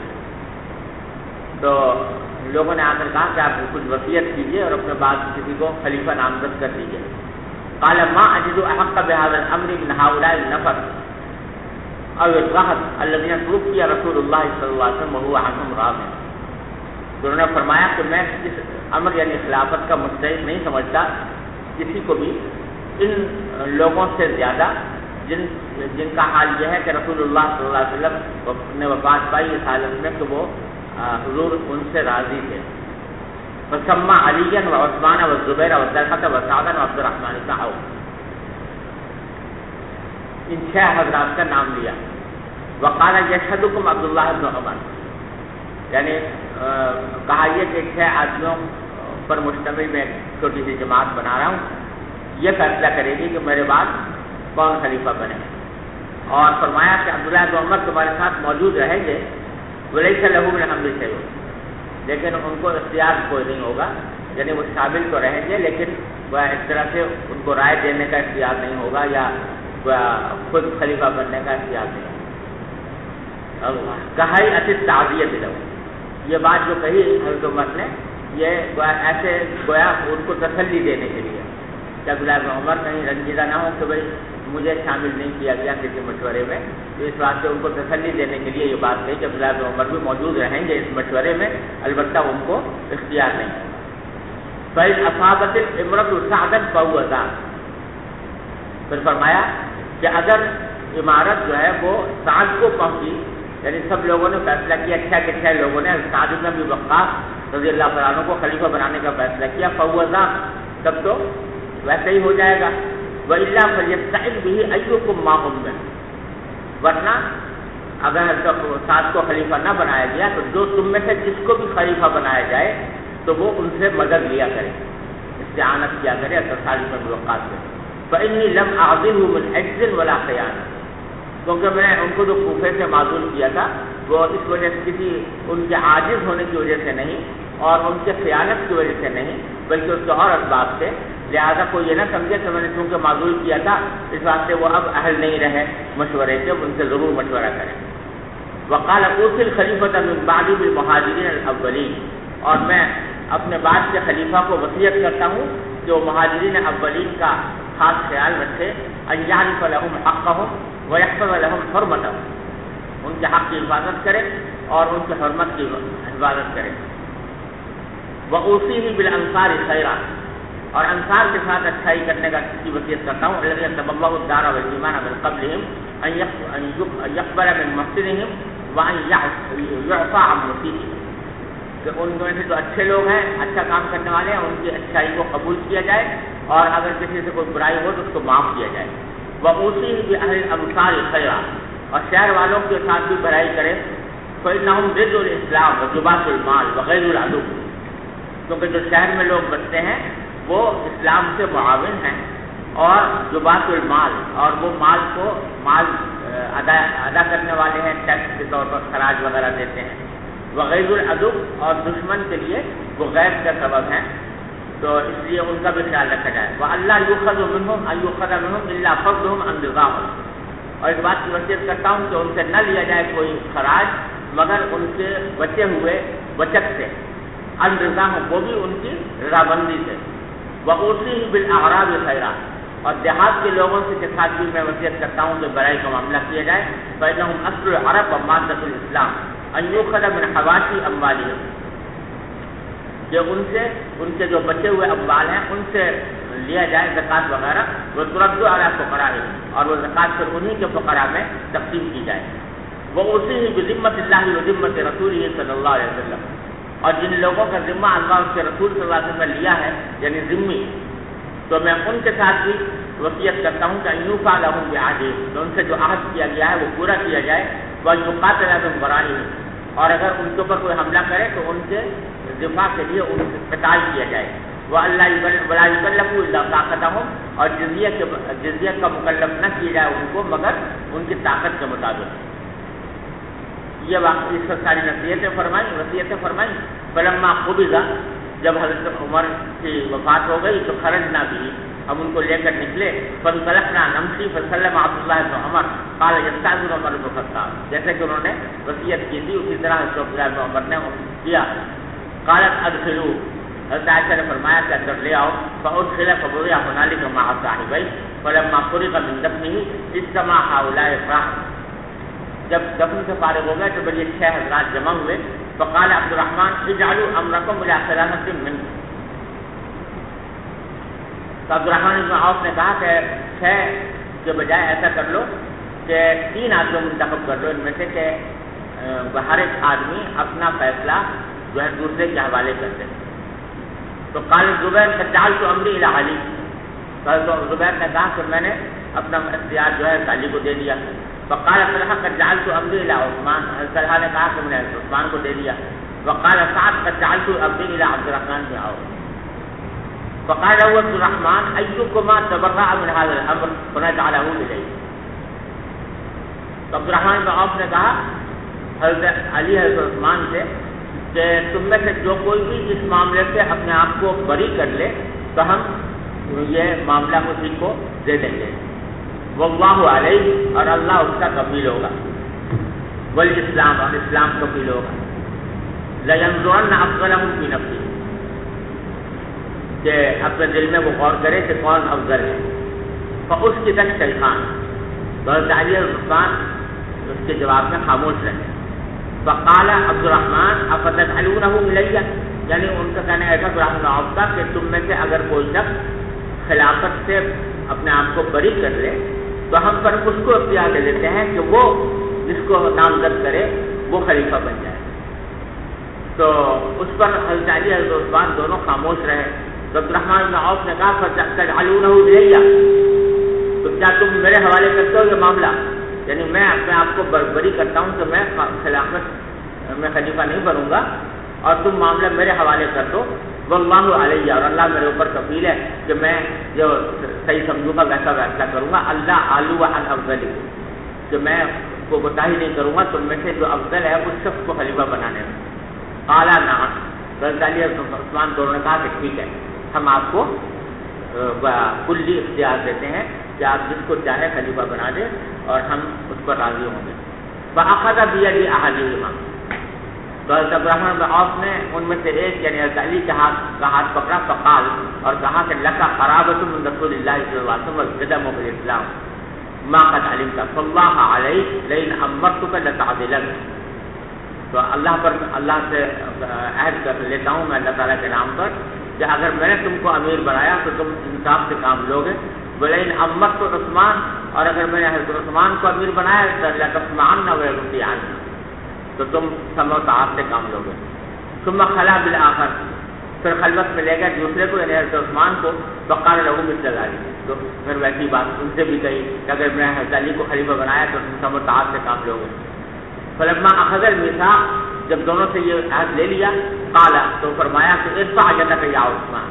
تو لوگوں نے آ کر کہا کہ آپ کچھ وصیت کیجیے اور اپنے بعد کسی کو خلیفہ نامزد کر دیجیے. قال ما اجد احق بهذا الامر من هؤلاء النفر او الرهط الذين توفي رسول الله صلی اللہ علیہ وسلم وهو عنهم راض. تو انہوں نے فرمایا کہ میں اس امر یعنی خلافت کا مستحق نہیں سمجھتا کسی کو بھی ان لوگوں سے زیادہ جن کا حال یہ ہے کہ رسول اللہ صلی اللہ علیہ وسلم نے وفات پائی اس حالت میں کہ وہ حضور ان سے راضی تھے. فسمى عليا وعثمان والزبير وطلحة وسعدا وعبد الرحمن بن عوف. ان 6 حضرات کا نام لیا. وقال يشهدكم عبد الله بن عمر، یعنی کہا یہ کہ 6 آدمیوں پر مشتمل میں چھوٹی سی جماعت بنا رہا ہوں، یہ فیصلہ کرے گی کہ میرے بعد کون خلیفہ بنے. اور فرمایا کہ عبداللہ بن عمر تمہارے ساتھ موجود رہیں گے، ولیس له من الامر شیء، لیکن ان کو اختیار کوئی نہیں ہوگا، یعنی وہ شامل تو رہیں گے لیکن وہ اس طرح سے ان کو رائے دینے کا اختیار نہیں ہوگا یا خود خلیفہ بننے کا اختیار نہیں ہوگا. کہائی اچھی تعزیت دلو، یہ بات جو کہی حضرت عمر نے یہ ایسے گویا ان کو تسلی دینے کے لیے کہ عبداللہ بن عمر کہیں رنجیدہ نہ ہو کہ بھائی مجھے شامل نہیں کیا گیا کسی مشورے میں، تو اس بات سے ان کو تسلی دینے کے لیے یہ بات کہی کہ عبداللہ بن عمر بھی موجود رہیں گے اس مشورے میں، البتہ ان کو اختیار نہیں ہوگا. فَإِنْ أَصَابَتِ الْإِمْرَةُ سَعْدًا فَهُوَ ذَاكَ، پھر فرمایا کہ اگر عمارت جو ہے وہ سعد کو پہنچی، یعنی سب لوگوں نے فیصلہ کیا، 6 کے 6 لوگوں نے سعد بن ابی وقاص رضی اللہ عنہ کو خلیفہ بنانے کا فیصلہ کیا، فَهُوَ ذَاكَ، تب تو ویسے ہی ہو جائے گا. وَإِلَّا فَلْيَسْتَعِنْ بِهِ أَيُّكُمْ مَا أُمِّرَ، ورنہ اگر سعد کو خلیفہ نہ بنایا گیا تو جو تم میں سے جس کو بھی خلیفہ بنایا جائے تو وہ ان سے مدد لیا کرے، استعانت کیا کرے سعد بن ابی وقاص سے. فَإِنِّي لَمْ أَعْذِرْهُ مِنْ عِجْزٍ وَلَا خِيَانَةٍ، کیونکہ میں نے ان کو جو کوفے سے معزول کیا تھا وہ اس وجہ سے کسی ان کے عاجز ہونے کی وجہ سے نہیں اور ان کے خیانت کی وجہ سے نہیں، بلکہ اس کے اور اسباب سے. لہذا کوئی یہ نہ سمجھے کہ میں نے چونکہ معزول کیا تھا اس واسطے وہ اب اہل نہیں رہے مشورے کے، ان سے ضرور مشورہ کریں. وقال اوصي الخلیفۃ من بعد بالمہاجرین الاولین، اور میں اپنے بعد کے خلیفہ کو وصیت کرتا ہوں کہ وہ مہاجرین اولین کا خاص خیال رکھے، ان یعرف لهم حقهم ويحفظ لهم حرمتهم، ان کے حق کی حفاظت کرے اور ان کی حرمت کی حفاظت کرے. وأوصيه بالانصار خیرا، اور انصار کے ساتھ اچھائی کرنے کی وصیت کرتا ہوں. الذين تبوأوا الدار والایمان من قبلهم ان يقبل من محسنهم وان يعفى عن مسيئهم، کہ ان میں سے جو اچھے لوگ ہیں، اچھا کام کرنے والے ہیں، ان کی اچھائی کو قبول کیا جائے اور اگر کسی سے کوئی برائی ہو تو اس کو معاف کیا جائے. وأوصيه بأهل الأمصار خيرا، اور شہر والوں کے ساتھ بھی بھلائی کرے. فإنهم ضد الإسلام وجباة المال وغير العدو، کیونکہ جو شہر میں لوگ بستے ہیں وہ اسلام سے معاون ہیں اور جبات المال، اور وہ مال کو ادا کرنے والے ہیں، ٹیکس کے طور پر خراج وغیرہ دیتے ہیں. وغیر العدو، اور دشمن کے لیے وہ غیب کا سبب ہیں، تو اس لیے ان کا بھی خیال رکھا جائے. وَأَلَّا يُؤْخَذَ مِنْهُمْ أَنْ يُؤْخَذَ مِنْهُمْ إِلَّا فَضْلُهُمْ عَنْ رِضَاهُمْ، اور اس بات کی وصیت کرتا ہوں کہ ان سے نہ لیا جائے کوئی خراج مگر ان کے بچے ہوئے بچت سے، عن رضاہم، وہ بھی ان کی رضامندی سے. وأوصيه بالأعراب خیرا، اور دیہات کے لوگوں کے ساتھ بھی میں وصیت کرتا ہوں کہ برائی کا معاملہ کیا جائے. فإنهم أصل العرب ومادة الإسلام أن يؤخذ من حواشي أموالهم، کہ ان کے جو بچے ہوئے اموال ہیں ان سے لیا جائے زکوٰۃ وغیرہ. وترد على فقرائهم، اور وہ زکوٰۃ پھر انہی کے فقراء میں تقسیم کی جائے. وأوصيه بذمة الله وذمة رسوله صلی اللہ علیہ وسلم، اور جن لوگوں کا ذمہ اللہ اس کے رسول صلی اللہ علیہ وسلم نے لیا ہے یعنی ذمہ، تو میں ان کے ساتھ بھی وصیت کرتا ہوں کہ ان یوفى لهم بعهدهم، تو ان سے جو عہد کیا گیا ہے وہ پورا کیا جائے. ويقاتل من ورائهم، اور اگر ان کے اوپر کوئی حملہ کرے تو ان کے دفاع کے لیے ان سے قتال کیا جائے. وَأَلَّا يُكَلَّفُوا إِلَّا طَاقَتَهُمْ، اور جزیہ کا مکلف نہ کیا جائے ان کو مگر ان کی طاقت کے مطابق. یہ واقعی اس ساری وصیتیں فرمائی. فلما قبض، جب حضرت عمر کی وفات ہو گئی تو خرجنا بھی، ہم ان کو لے کر نکلے. فانطلقنا نمشي فسلم عبد الله بن عمر قال يستأذن عمر بن الخطاب، جیسے کہ انہوں نے وصیت کی تھی اسی طرح عبد الله بن عمر نے کیا. قالت ادخلوا، حضرت عائشہ نے فرمایا کہ اندر لے آؤ. فادخل فوضع هنالك مع صاحبيه فلما فرغ من دفنه اجتمع هؤلاء الراح، جب دفن سے فارغ ہو گئے تو پھر یہ 6 حضرات جمع ہوئے. فقال عبد الرحمن اجعلوا امركم الى ثلاثه منهم، تو عبد الرحمن بن عوف نے کہا کہ 6 کے بجائے ایسا کر لو کہ 3 آدمی منتخب کر لو ان میں سے کہ ہر ایک آدمی اپنا فیصلہ جو ہے دوسرے کے حوالے کر دے. تو قال زبیر فجعلت امری الی علی، تو زبیر نے کہا کہ میں نے اپنا اختیار جو ہے علی کو دے دیا. فقال طلحہ قد جعلت امری الی عثمان، طلحہ نے کہا کہ میں نے عثمان کو دے دیا. وقال سعد قد جعلت امری الی عبد الرحمن بن عوف. فقال له عبد الرحمن ایکما تبرأ من هذا الامر فنجعله الیہ. تو عبد الرحمن بن عوف نے کہا حضرت علی حضرت عثمان سے کہ تم میں سے جو کوئی بھی اس معاملے سے اپنے آپ کو بری کر لے تو ہم یہ معاملہ اسی کو دے دیں گے. واللہ علیہ، اور اللہ اس کا کفیل ہوگا. والاسلام، اور اسلام کفیل ہوگا. لینظرن افضلہم فی نفسہ، کہ اپنے دل میں وہ غور کرے کہ کون افضل ہے. فاسکت الشیخان، تو حضرت علی اور عثمان اس کے جواب میں خاموش رہے. فقال عبد الرحمن افتجعلونہ الیہ، یعنی ان کا کہنا ایسا عبد عوف کا کہ تم میں سے اگر کوئی شخص خلافت سے اپنے آپ کو بری کر لے تو ہم پر اس کو اختیار دے دیتے ہیں کہ وہ جس کو نامزد کرے وہ خلیفہ بن جائے. تو اس پر حضرت علی حضرت عثمان دونوں خاموش رہے. تو عبد الرحمن بن عوف نے کہا فتجعلونہ الیہ، تو کیا تم میرے حوالے کرتے ہو یہ معاملہ؟ یعنی میں اپنے آپ کو بری کرتا ہوں کہ میں خلافت میں خلیفہ نہیں بنوں گا اور تم معاملہ میرے حوالے کر دو. واللہ علیہ، اور اللہ میرے اوپر کفیل ہے کہ میں جو صحیح سمجھوں گا ویسا فیصلہ کروں گا. اللہ علو عن افضل، کہ میں کو کوتاہی نہیں کروں گا تم میں سے جو افضل ہے اس شخص کو خلیفہ بنانے میں. قال نعم، حضرت علی اور عثمان دونوں نے کہا کہ ٹھیک ہے، ہم آپ کو کلی اختیار دیتے ہیں کہ آپ جس کو چاہے خلیفہ بنا دیں اور ہم اس پر راضی ہوں گے. فاخذ بید احدہما، تو حضرت عبد الرحمن بن عوف نے ان میں سے ایک یعنی حضرت علی کا ہاتھ پکڑا. فقال، اور کہا کہ لک قرابۃ من رسول اللہ صلی اللہ علیہ وسلم قدم بالاسلام ما قد علمت فاللہ علیہ لئن امرتک لتعدلن. تو اللہ سے عہد کر لیتا ہوں میں اللہ تعالیٰ کے نام پر کہ اگر میں نے تم کو امیر بنایا تو تم انصاف سے کام لوگے. ولئن امرت عثمان، اور اگر میں نے حضرت عثمان کو امیر بنایا تو لتسمعن ویطیعن، تو تم سمع و طاعت سے کام لوگے. ثم خلا بالآخر، پھر خلوت میں لے گئے دوسرے کو یعنی حضرت عثمان کو. فقال له مثل ذلك، تو پھر ویسی بات ان سے بھی کہی کہ اگر میں حضرت علی کو خلیفہ بنایا تو تم سمع و طاعت سے کام لوگے. فلما اخذ الميثاق، جب دونوں سے یہ عہد لے لیا، قال، تو فرمایا کہ ارفع یدک یا عثمان،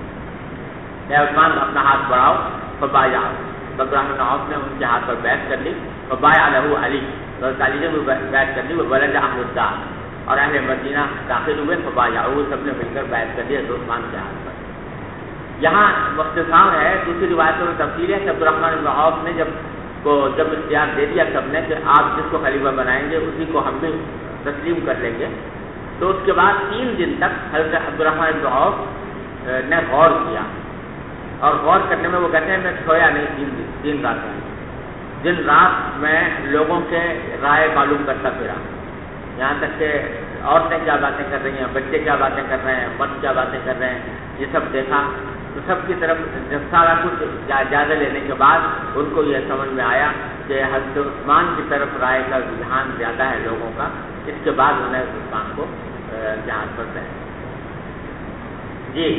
اے عثمان اپنا ہاتھ بڑھاؤ. فبايع، عبد الرحمن بن عوف نے ان کے ہاتھ پر بیعت کر لی. فبايع له علی، تو علی نے بھی بیعت کر لی. وبلغ اهل الدار، اور اہل مدینہ داخل ہوئے. فبايعوا، سب نے مل کر بیعت کر لی عثمان کے ہاتھ پر. یہاں مختصر ہے، دوسری روایتوں میں تفصیل ہے کہ عبد الرحمن بن عوف نے جب اختیار دے دیا سب نے کہ آپ جس کو خلیفہ بنائیں گے اسی کو ہم بھی تسلیم کر لیں گے، تو اس کے بعد 3 دن تک حضرت عبد الرحمن بن عوف نے غور کیا. اور غور کرنے میں وہ کہتے ہیں میں سویا نہیں 3 راتیں. دن رات میں لوگوں کے رائے معلوم کرتا پھرا، یہاں تک کہ عورتیں کیا باتیں کر رہی ہیں، بچے کیا باتیں کر رہے ہیں، مرد کیا باتیں کر رہے ہیں، یہ سب دیکھا. تو سب کی طرف جب سارا کچھ جائزہ لینے کے بعد ان کو یہ سمجھ میں آیا کہ حضرت عثمان کی طرف رائے کا رجحان زیادہ ہے لوگوں کا. اس کے بعد انہوں نے عثمان کو جہاد پر ہے. جی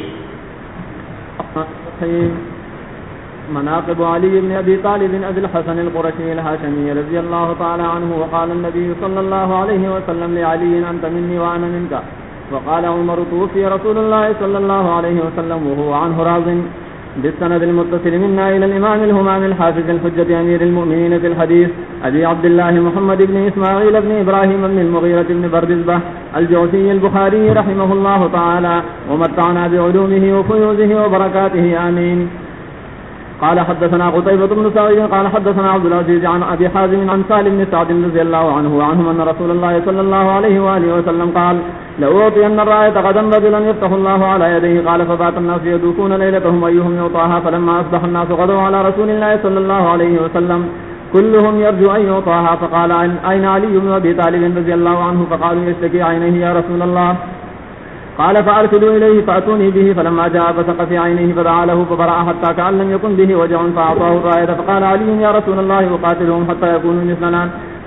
مناقب علي بن أبي طالب أبي الحسن القرشي الهاشمي رضي الله تعالى عنه. وقال النبي صلى الله عليه وسلم لعلي أنت مني وأنا منك. وقال عمر توفي رسول الله صلى الله عليه وسلم وهو عنه راض. بالسند المتصل منا إلى الإمام الهمام الحافظ الحجة أمير المؤمنين في الحديث أبي عبد الله محمد بن إسماعيل بن إبراهيم بن المغيرة بن بردزبة الجعفي البخاري رحمه الله تعالى ومتعنا بعلومه وفيوزه وبركاته آمين. قال حدثنا قتيبة بن سعيد قال حدثنا عبد العزيز عن أبي حازم عن سالم بن سعد رضي الله عنه وعنهم أن رسول الله صلى الله عليه وآله وسلم قال لأعطين الراية غدا رجلا يفتح الله على يديه. قال فبات الناس يدوكون ليلتهم أيهم يعطاها. فلما أصبح الناس غدوا على رسول الله صلى الله عليه وسلم كلهم يرجو أن يعطاها. فقال أين علي بن أبي طالب رضي الله عنه؟ فقالوا يشتكي عينيه يا رسول الله. قال فأرسلوا إليه فأتوني به. فلما جاء فسق في عينيه فدعا له فبرأ حتى كأن لم يكن به وجع فأعطاه الراية. فقال علي يا رسول الله أقاتلهم حتى يكونوا مثلنا.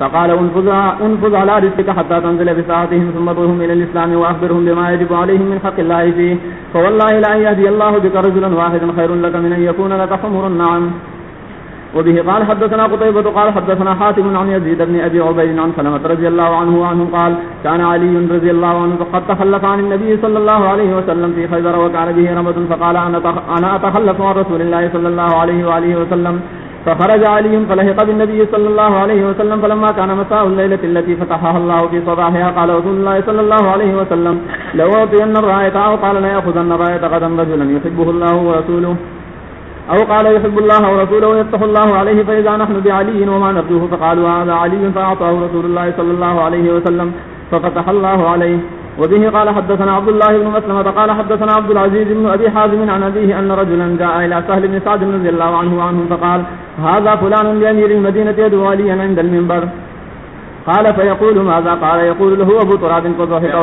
فقال انفذ على رزقك حتى تنزل بساعتهم ثم ادعوهم إلى الإسلام وأخبرهم بما يجب عليهم من حق الله فيه فوالله لأن يهدي الله بك رجلا واحدا خير لك من أن يكون لك حمر النعم. وبه قال حدثنا قتيبة قال حدثنا حاتم عن يزيد بن أبي عبيد عن سلمة رضي الله عنه قال كان علي رضي الله عنه قد تخلف عن النبي صلى الله عليه وسلم في خيبر وكان به رمد فقال أنا أتخلف عن رسول الله صلى الله عليه وآله وسلم فخرج علي فلحق بالنبي صلى الله عليه وسلم فلما كان مساء الليلة التي فتحها الله في صباحها قال رسول الله صلى الله عليه وسلم لو أعطين الراية أو قال لا يأخذن الراية غدا رجلا يحبه الله ورسوله أو قال يحب الله ورسوله يفتح الله عليه فإذا نحن بعلي وما نرجوه فقالوا هذا علي فأعطاه رسول الله صلى الله عليه وسلم ففتح الله عليه. وبه قال حدثنا عبد الله بن مسلمة قال حدثنا عبد العزيز بن أبي حازم عن أبيه أن رجلا جاء إلى سهل بن سعد رضي الله عنه فقال هذا فلان لأمير المدينة يدعو عليا عند المنبر قال فيقول ماذا قال يقول له أبو تراب فضحك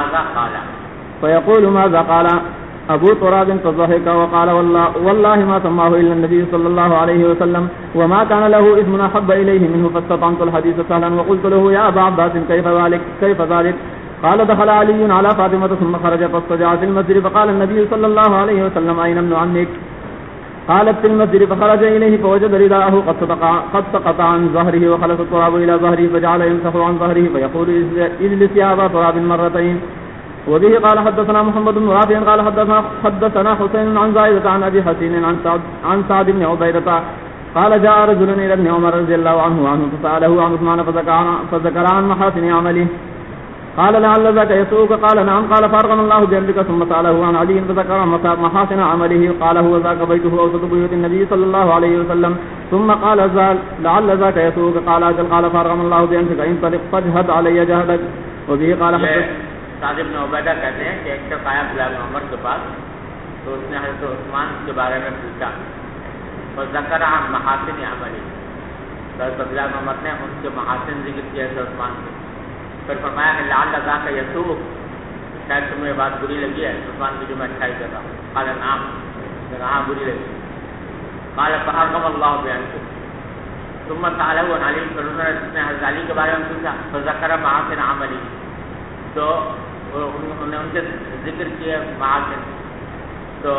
فيقول ماذا قال أبو تراب فضحك وقال والله ما سماه إلا النبي صلى الله عليه وسلم وما كان له اسم أحب إليه منه فاستطعمت الحديث سهلا وقلت له يا أبا عباس كيف ذلك قال دخل علي على فاطمة ثم خرج فاضطجع في المسجد فقال النبي صلى الله عليه وسلم أين ابن عمك قالت في المسجد فخرج إليه فوجد رداءه قد سقط عن ظهره وخلص التراب إلى ظهره فجعل يمسح عن ظهره فيقول اجلس يا أبا تراب مرتين. وبه قال حدثنا محمد بن رافع قال حدثنا حسين عن زائدة عن أبي حسين عن سعد بن عبيدة قال جاء رجل إلى ابن عمر رضي الله عنه فسأله عن عثمان فذكر عن محاسن عمله قال لعل ذاك يسوءك قال نعم قال فارغم الله بأمرك ثم سأله عن علي فذكر محاسن عمله قال هو ذاك بيته أوسط بيوت النبي صلى الله عليه وسلم ثم قال لعل ذاك يسوءك قال أجل قال فارغم الله بأمرك انطلق فاجهد علي جهدك. وبه قال سعد بن عبیدہ کہتے ہیں کہ ایک شخص آیا عبداللہ بن عمر کے پاس تو اس نے حضرت عثمان کے بارے میں پوچھا اور ذکر عن محاسن عملی تو حضرت عبداللہ بن عمر نے ان کے محاسن ذکر کیا ہے عثمان کے. پھر فرمایا کہ لعل ذاک یسوءک شاید تمہیں بات بری لگی ہے عثمان کی جو میں اچھائی کر رہا ہوں. قال نعم ہاں بری لگی. قال فحرم اللہ بأمرک ثم سأله عن علی پھر انہوں نے حضرت علی کے بارے میں پوچھا فذکر محاسن عملی تو انہوں نے ان کے ذکر کیا محاسن. تو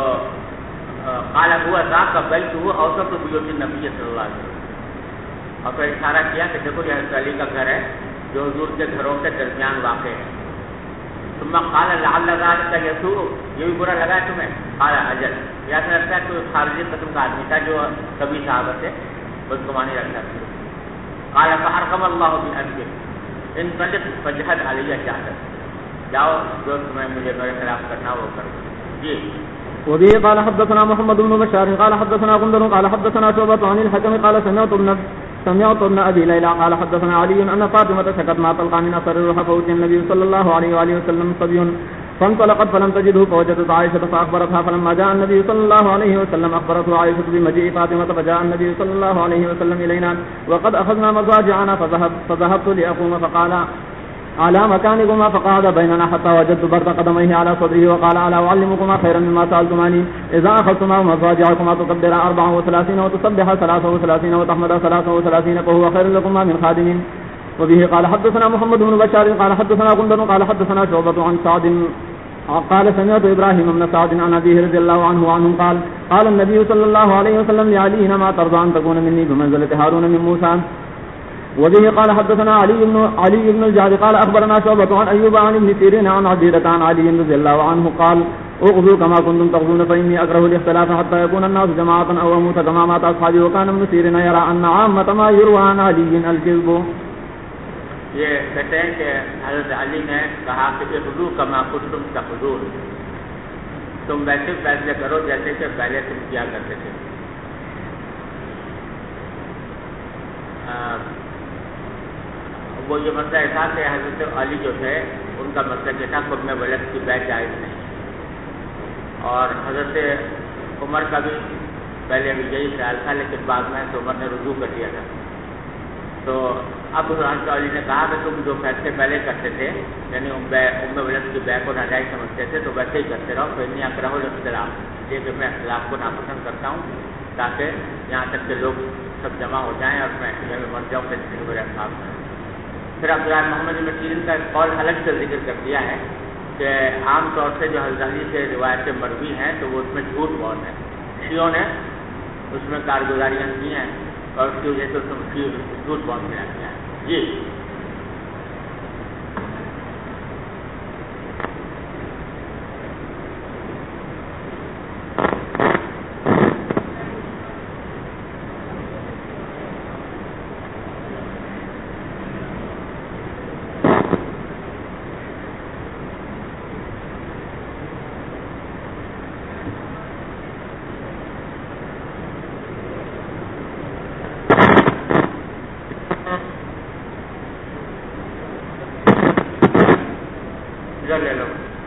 قال هو ذاک بیته اوسط بیوت النبی صلی اللہ علیہ وسلم اور پھر اشارہ کیا کہ دیکھو یہ حضرت علی کا گھر ہے جو حضور کے گھروں کے درمیان واقع ہے. ثم قال لعل ذلك يسوء یہ بھی برا لگا ہے تمہیں قال اجل یا تو لگتا ہے کوئی خارجی قسم کا آدمی تھا جو کبھی صحابہ سے بدگمانی رکھتا تھا. قال فحرم الله بأمرك انطلق فاجهد علي جهدك جاؤ جو تمہیں مجھے میرے خلاف کرنا وہ کرو. جی. وبه قال حدثنا محمد بن بشار قال حدثنا غندر قال حدثنا شعبة عن الحكم قال سمعت ابن أبي ليلى قال حدثنا علي أن فاطمة شكت ما تلقى من أثر الروح فأتي النبي صلى الله عليه وآله وسلم صبي فانطلقت فلم تجده فوجدت عائشة فأخبرتها فلما جاء النبي صلى الله عليه وسلم أخبرته عائشة بمجيء فاطمة فجاء النبي صلى الله عليه وسلم إلينا وقد أخذنا مضاجعنا فذهبت لأقوم فقال على مكانكما فقعد بيننا حتى وجدت برد قدميه على صدره وقال ألا أعلمكما خيرا مما سألتماني إذا أخذتما مضاجعكما تكبر 34 وتسبح 33 وتحمد 33 فهو خير لكما من خادم. وبه قال حدثنا محمد بن بشار قال حدثنا غندر قال حدثنا شعبة عن سعد قال سمعت إبراهيم بن سعد عن أبيه رضي الله عنه قال النبي صلى الله عليه وسلم لعلي ما ترضى أن تكون مني بمنزلة هارون من موسى. وبه قال حدثنا علي بن الجعد قال أخبرنا شعبة عن أيوب عن ابن سيرين عن عبيدة عن علي رضي الله عنه قال اغزوا كما كنتم تغزون فإني أكره الاختلاف حتى يكون الناس جماعة أو أموت كما مات أصحابي وكان ابن سيرين يرى أن عامة ما يروى عن علي الكذب. یہ کہتے ہیں کہ حضرت علی نے کہا کہ اغزوا كما كنتم تغزون تم ویسے فیصلے کرو جیسے کہ پہلے تم کیا کرتے تھے. وہ یہ مسئلہ تھا کہ حضرت علی جو تھے ان کا مسئلہ یہ تھا خود میں ولد کی بیع جائز نہیں اور حضرت عمر کا بھی پہلے بھی یہی خیال تھا لیکن بعد میں تو عمر نے رجوع کر دیا تھا. تو اب حضرت علی نے کہا کہ تم جو فیصلے پہلے کرتے تھے یعنی ام ولد کی بیع کو ناجائز سمجھتے تھے تو ویسے ہی کرتے رہو. پھر نہیں اکرہ الاختلاف یہ کہ میں اختلاف کو ناپسند کرتا ہوں تاکہ یہاں تک کہ لوگ سب جمع ہو جائیں اور میں مر جاؤں کہ میرے خلاف پھر عبداللہ محمد بن سیرین کا ایک قول الگ سے ذکر کر دیا ہے کہ عام طور سے جو حضرت علی سے روایتیں مروی ہیں تو وہ اس میں جھوٹ بہت ہے، شیعوں نے اس میں کارگزاریاں کی ہیں اور اس کی وجہ سے اس میں جھوٹ بہت بیان کیا ہے. جی لے لو.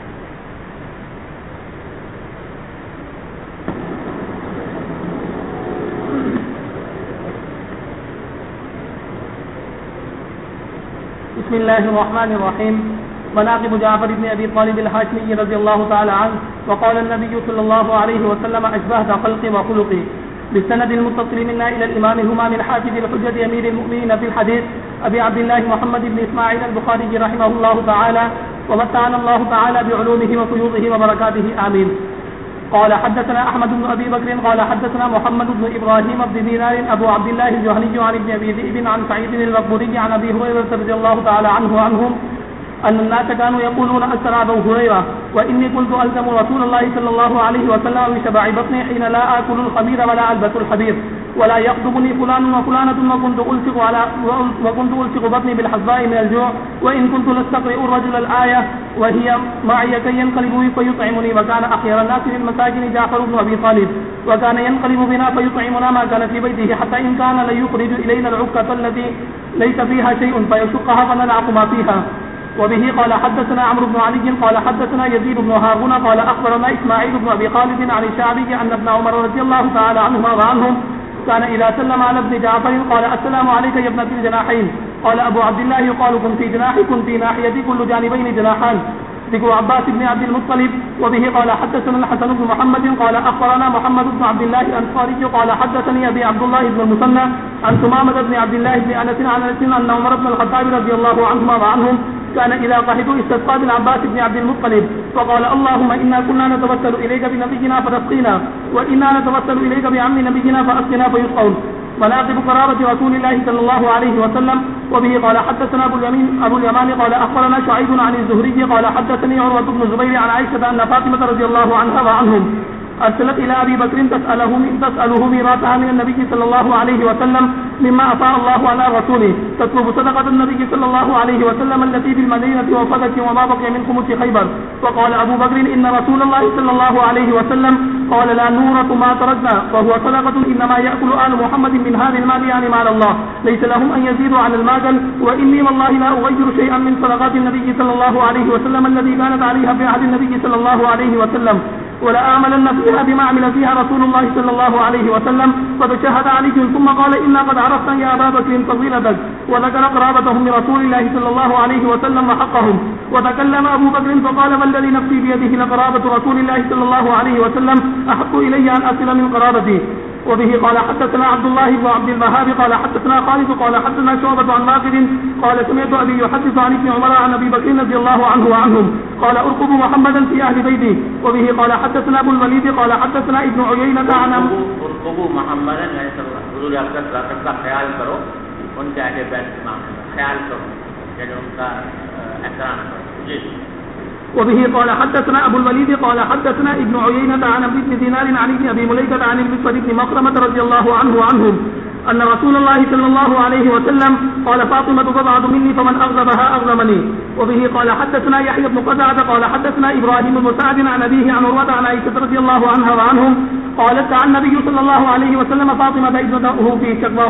بسم الله الرحمن الرحيم. مناقب جعفر بن أبي طالب الهاشمي رضي الله تعالى عنه. وقال النبي صلى الله عليه وسلم أشبهت خلقي وخلقي. بالسند المتصل منا إلى الإمام همام الحافظ الحجة أمير المؤمنين في الحديث أبي عبد الله محمد بن إسماعيل البخاري رحمه الله تعالى ومتعنا الله تعالى بعلومه وفيوضه وبركاته آمين. قال حدثنا أحمد بن أبي بكر قال حدثنا محمد بن إبراهيم بن دينار أبو عبد الله الجهني عن ابن أبي ذئب عن سعيد المقبوري عن أبي هريرة رضي الله تعالى عنهم أن الناس كانوا يقولون أسرى أبو هريرة وإني كنت ألزم رسول الله صلى الله عليه وسلم بشبع بطني حين لا آكل الخمير ولا ألبس الحبير ولا يخطبني فلان وفلانة وكنت ألصق بطني بالحصباء من الجوع وإن كنت لأستقرئ الرجل الآية وهي معي كي ينقلب فيطعمني وكان أخير الناس للمساجين جعفر بن أبي طالب وكان ينقلب بنا فيطعمنا ما كان في بيته حتى إن كان ليخرج إلينا العكة التي ليس فيها شيء فيشقها فنلعق ما فيها. وبه قال حدثنا عمرو بن علي قال حدثنا يزيد بن هارون قال أخبرنا إسماعيل بن أبي خالد عن الشعبي أن ابن عمر رضي الله تعالى عنهما وعنهم كان إذا سلم على ابن جعفر قال السلام عليك يا ابن الجناحين. قال أبو عبد الله يقال كن في جناحي كن في ناحيتي كل جانبين جناحان. ذكر عباس بن عبد المطلب. وبه قال حدثنا الحسن بن محمد قال أخبرنا محمد بن عبد الله الأنصاري قال حدثني أبي عبد الله بن المثنى عن ثمامة بن عبد الله بن أنس عن أنس أن عمر بن الخطاب رضي الله عنهما وعنهم كان إذا قحطوا استسقى بالعباس بن عبد المطلب فقال اللهم إنا كنا نتوسل إليك بنبينا فتسقينا وإنا نتوسل إليك بعم نبينا فأسقنا فيسقون. مناقب قرابة رسول الله صلى الله عليه وسلم. وبه قال حدثنا أبو اليمان قال أخبرنا شعيب عن الزهري قال حدثني عروة بن الزبير عن عائشة أن فاطمة رضي الله عنها وعنهم أرسلت إلى أبي بكر تسأله ميراثها من النبي صلى الله عليه وسلم مما أفاء الله على رسوله تطلب صدقة النبي صلى الله عليه وسلم التي بالمدينة وفدت وما بقي من خمس خيبر. وقال أبو بكر إن رسول الله صلى الله عليه وسلم قال لا نورث ما تركنا وهو صدقة إنما يأكل آل محمد من هذا المال يعني مال الله ليس لهم أن يزيدوا على الماجل وإني والله لا أغير شيئا من صدقات النبي صلى الله عليه وسلم الذي كانت عليها في عهد النبي صلى الله عليه وسلم ولا آملن فيها بما عمل فيها رسول الله صلى الله عليه وسلم. فتشهد عليه ثم قال إنا قد عرفنا يا أبا بكر فضيلتك وذكر قرابتهم لرسول الله صلى الله عليه وسلم وحقهم. وتكلم أبو بكر فقال والذي نفسي بيده لقرابة رسول الله صلى الله عليه وسلم أحق إلي أن أصل من قرابتي. وبه قال حدثنا عبد الله بن عبد الوهاب قال حدثنا خالد قال حدثنا شعبة عن ماقد قال سمعت أبي يحدث عن ابن عمر عن أبي بكر رضي الله عنه وعنهم قال أرقب محمدا في أهل بيتي. وبه قال حدثنا أبو الوليد قال حدثنا ابن عيينة عن أرقب محمدا حضور اقدس کا خیال کرو ان کے اہل بیت کا خیال کرو یعنی ان کا احترام کرو. جی. وبه قال حدثنا أبو الوليد قال حدثنا ابن عيينة عن ابن دينار عن ابن أبي مليكة عن المسور بن مخرمة رضي الله عنه وعنهم أن رسول الله صلى الله عليه وسلم قال فاطمة بضعة مني فمن أغضبها أغضبني. وبه قال حدثنا يحيى بن قزعة قال حدثنا إبراهيم بن سعد عن أبيه عن عروة عن عائشة رضي الله عنها وعنهم قالت دعا النبي صلى الله عليه وسلم فاطمة ابنته في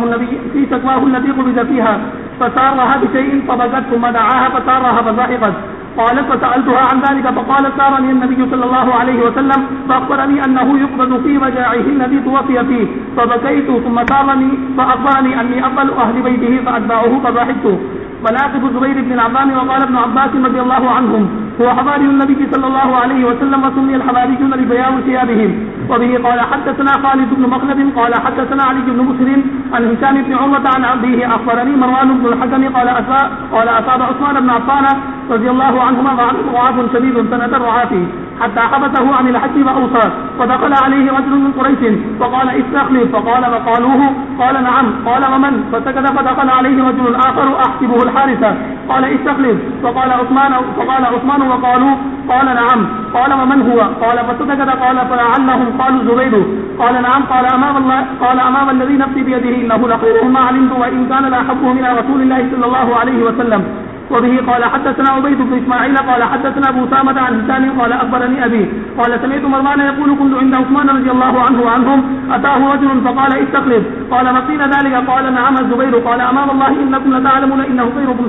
شكواه التي قبض فيها فسارها بشيء فبكت ثم دعاها فسارها فضحكت. قالت فسألتها عن ذلك فقالت سارني النبي صلى الله عليه وسلم فأخبرني أنه يقبض في وجاعه الذي توفي فيه فبكيت ثم سارني فأخبرني أني أفضل أهل بيته فأتبعه فضحكت. مناقب الزبير بن العوام. وقال ابن عباس رضي الله عنهم هو حواري النبي صلى الله عليه وسلم وسمي الحواريون لبياض ثيابهم. وبه قال حدثنا خالد بن مخلد قال حدثنا علي بن مسلم عن هشام بن عروة عن أبيه أخبرني مروان بن الحكم قال أصاب عثمان بن عفان رضي الله عنهما ضعف شديد سنة الرعاة حتى حبسه عن الحج وأوصى، فدخل عليه رجل من قريش فقال استخلف، فقال وقالوه، قال نعم، قال ومن؟ فسكت، فدخل عليه رجل آخر أحسبه الحارثة قال استخلف، فقال عثمان وقالوا، قال نعم، قال ومن هو؟ قال فسكت، قال فلعلهم قالوا زبير، قال نعم، قال أمام الذي نفسي بيده إنه لخيره ما علمت وإن كان لأحبه من رسول الله صلى الله عليه وسلم. وبه قال حدثنا عبيد بن إسماعيل قال حدثنا أبو أسامة عن هشام قال أخبرني أبي قال سمعت مروان يقول كنت عند عثمان رضي الله عنه وعنهم أتاه رجل فقال استخلف، قال مقيل ذلك؟ قال نعم الزبير، قال أمام الله إنكم لتعلمون إنه خيركم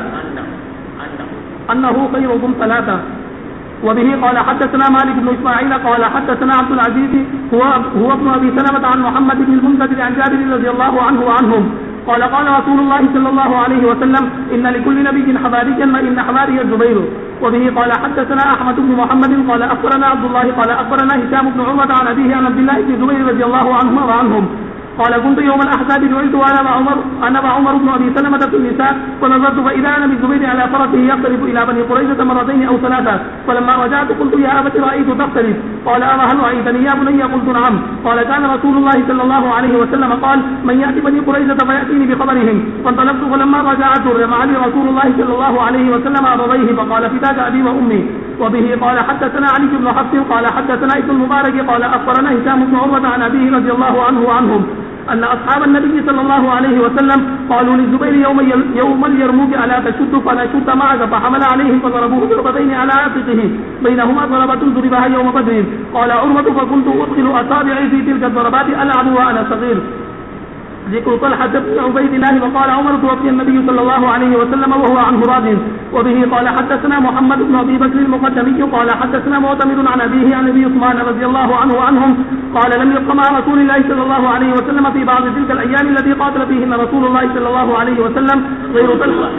ثلاثة. وبه قال حدثنا مالك بن إسماعيل قال حدثنا عبد العزيز هو ابن أبي سلمة عن محمد بن المنكدر عن جابر رضي الله عنه وعنهم قال قال رسول الله صلى الله عليه وسلم إن لكل نبي حواريا وإن حواري الزبير. وبه قال حدثنا أحمد بن محمد قال أخبرنا عبد الله قال أخبرنا هشام بن عروة عن أبيه عن عبد الله بن الزبير رضي الله عنهما وعنهم قال كنت يوم الأحزاب دعيت أنا وعمر بن أبي سلمة في النساء فنظرت فإذا أنا بالزبير على فرسه يقترب إلى بني قريظة مرتين أو ثلاثة، فلما رجعت قلت يا أبت رأيت تقترب، قال أما هل رأيتني يا بني؟ قلت نعم. قال كان رسول الله صلى الله عليه وسلم قال من يأتي بني قريظة فيأتيني بخبرهم، فانطلقت فلما رجعت رمى لي رسول الله صلى الله عليه وسلم أبويه فقال فداك أبي وأمي. وبه قال حدثنا علي بن حفص قال حدثنا ابن المبارك قال أخبرنا هشام بن عروة عن أبيه رضي الله عنه وعنهم أن أصحاب النبي صلى الله عليه وسلم قالوا للزبير يوم اليرموك ألا تشد فلا شد معك، فحمل عليه فضربوه ضربتين على عاتقه بينهما ضربة ضربها يوم بدر. قال عروة فكنت أدخل أصابعي في تلك الضربات ألعب وأنا صغير. ذكر طلحة بن عبيد الله وقال عمر توفي النبي صلى الله عليه وسلم وهو عنه راض. وبه قال حدثنا محمد بن أبي بكر المقدمي قال حدثنا معتمد عن أبيه عن أبي عثمان رضي الله عنه وعنهم قال لم يبق مع رسول الله صلى الله عليه وسلم في بعض تلك الأيام التي قاتل فيهن رسول الله صلى الله عليه وسلم غير طلحة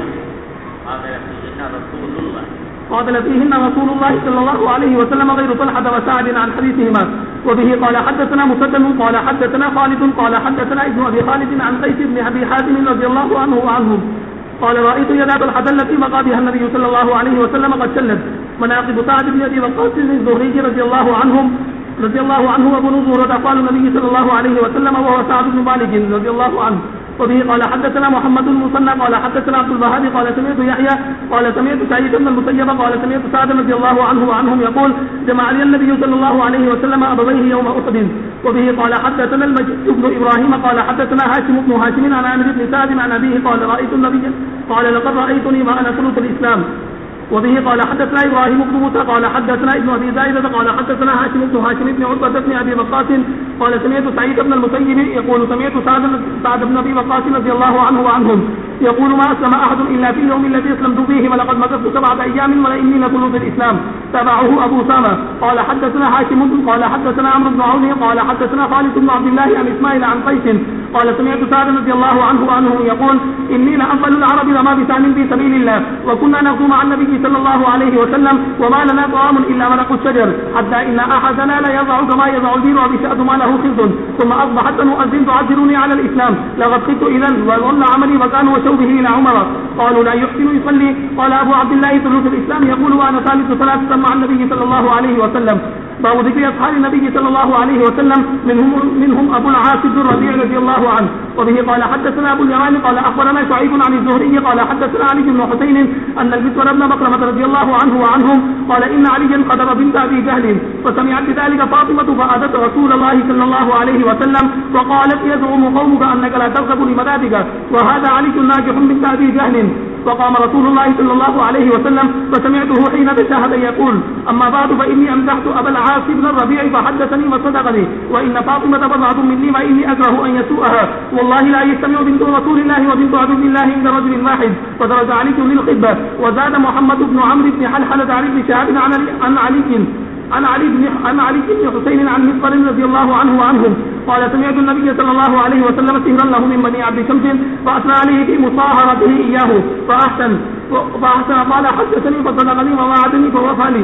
قاتل فيهن رسول الله صلى الله عليه وسلم غير طلحة وسعد عن حديثهما. وبه قال حدثنا مسدد قال حدثنا خالد قال حدثنا ابن أبي خالد عن قيس بن أبي حازم رضي الله عنه وعنهم قال رأيت يدا طلحة التي وقع بها النبي صلى الله عليه وسلم قد شلت. مناقب سعد بن أبي وقاص الزهري رضي الله عنه وابن زهرة قال النبي صلى الله عليه وسلم وهو سعد بن مالك رضي الله عنه. وبه قال حدثنا محمد المثنى قال حدثنا عبد الوهاب قال سمعت يحيى قال سمعت سعيد بن المسيب قال سمعت سعد رضي الله عنه وعنهم يقول جمع لي النبي صلى الله عليه وسلم أبويه يوم أحد. وبه قال حدثنا المجد بن إبراهيم قال حدثنا هاشم بن هاشم عن عامر بن سعد عن أبيه قال رأيت النبي قال لقد رأيتني وأنا ثلث الإسلام. وبه قال حدثنا إبراهيم بن موسى قال حدثنا ابن أبي زائدة قال حدثنا هاشم بن عتبة بن أبي وقاص قال سمعت سعيد بن المسيب يقول سمعت سعد بن أبي وقاص رضي الله عنه وعنهم يقول ما أسلم أحد إلا في اليوم الذي أسلمت فيه ولقد مكثت 7 أيام ولإني لثلث الإسلام. تبعه أبو أسامة قال حدثنا هاشم قال حدثنا عمرو بن عون قال حدثنا خالد بن عبد الله عن إسماعيل عن قيس قال سمعت سعد رضي الله عنه وعنه يقول إني لأفضل العرب رمى بسهم في سبيل الله وكنا نغزو مع النبي صلى الله عليه وسلم وما لنا طعام إلا مرق الشجر حتى إن أحدنا لا يضع كما يضع البير وبشأت ما له خلط ثم أصبحت مؤذن تعذرني على الإسلام لقد خدت إذن وظل عملي وكان وشوبه إلى عمر قالوا لا يحسن يصلي قال أبو عبد الله ثلث الإسلام يقول وأنا ثالث ثلاثة مع النبي صلى الله عليه وسلم. باب ذكر أصحاب النبي صلى الله عليه وسلم منهم أبو العاص بن الربيع رضي الله عنه. وبه قال حدثنا أبو اليمان قال أخبرنا شعيب عن الزهري قال حدثنا علي بن حسين أن البسور بن مكرمة رضي الله عنه وعنهم قال إن عليا قدر بنت أبي جهل فسمعت بذلك فاطمة فأتت رسول الله صلى الله عليه وسلم وقالت يزعم قومك أنك لا ترغب لمذابك وهذا علي ناجح بنت أبي جهل. فقام رسول الله صلى الله عليه وسلم فسمعته حين تشهد يقول أما بعد فإني أمدحت أبا العاص بن الربيع فحدثني وصدقني وإن فاطمة بضعة مني وإني أكره أن يسوءها والله لا يجتمع بنت رسول الله وبنت عدو الله عند رجل واحد. فدرج علي للخطبة. وزاد محمد بن عمرو بن حلحلة عن ابن شهاب عن علي بن حسين عن مسفر رضي الله عنه وعنهم قال سمعت النبي صلى الله عليه وسلم سهرا له من بني عبد شمس فأثنى عليه في مصاهرته إياه فأحسن قال حدثني فصدقني ووعدني فوفى لي.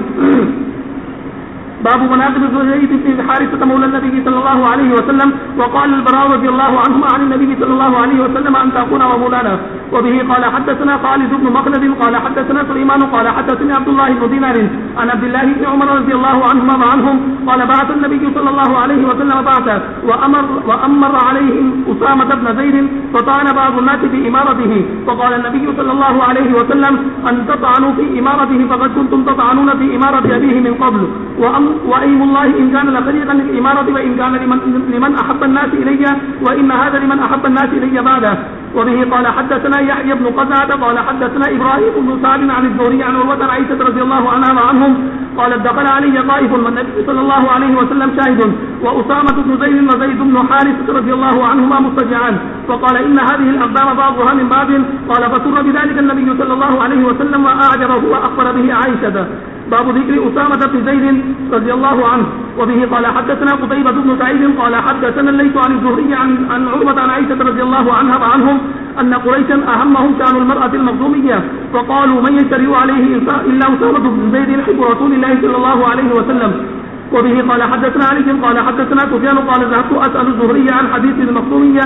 باب مناقب زيد بن حارثة مولى النبي صلى الله عليه وسلم. وقال البراء رضي الله عنهما عن النبي صلى الله عليه وسلم أنت أخونا ومولانا. وبه قال حدثنا خالد بن مخلد قال حدثنا سليمان قال حدثني عبد الله بن دينار عن عبد الله بن عمر رضي الله عنهما وعنهم قال بعث النبي صلى الله عليه وسلم بعثا وأمر عليهم أسامة بن زيد فطعن بعض الناس في إمارته فقال النبي صلى الله عليه وسلم أن تطعنوا في إمارته فقد كنتم تطعنون في إمارة أبيه من قبل وأيم الله إن كان لفريقا للإمارة وإن كان لمن أحب الناس إلي وإن هذا لمن أحب الناس إلي بعده. وبه قال حدثنا يحيى بن قزعة قال حدثنا إبراهيم بن سعد عن الزهري عن عروة عائشة رضي الله عنها وعنهم قالت دخل علي طائف والنبي صلى الله عليه وسلم شاهد وأسامة بن زيد وزيد بن حارثة رضي الله عنهما مضطجعان فقال إن هذه الأقدام بعضها من بعض قال فسر بذلك النبي صلى الله عليه وسلم وأعجبه وأخبر به عائشة. باب ذكر أسامة بن زيد رضي الله عنه. وبه قال حدثنا قتيبة بن سعيد قال حدثنا الليث عن الزهري عن عروة عن عائشة رضي الله عنها وعنهم أن قريشا أهمهم شأن المرأة المخزومية فقالوا من يجترئ عليه إلا أسامة بن زيد حب رسول الله صلى الله عليه وسلم. وبه قال حدثنا علي قال حدثنا سفيان قال ذهبت أسأل الزهري عن حديث المخزومية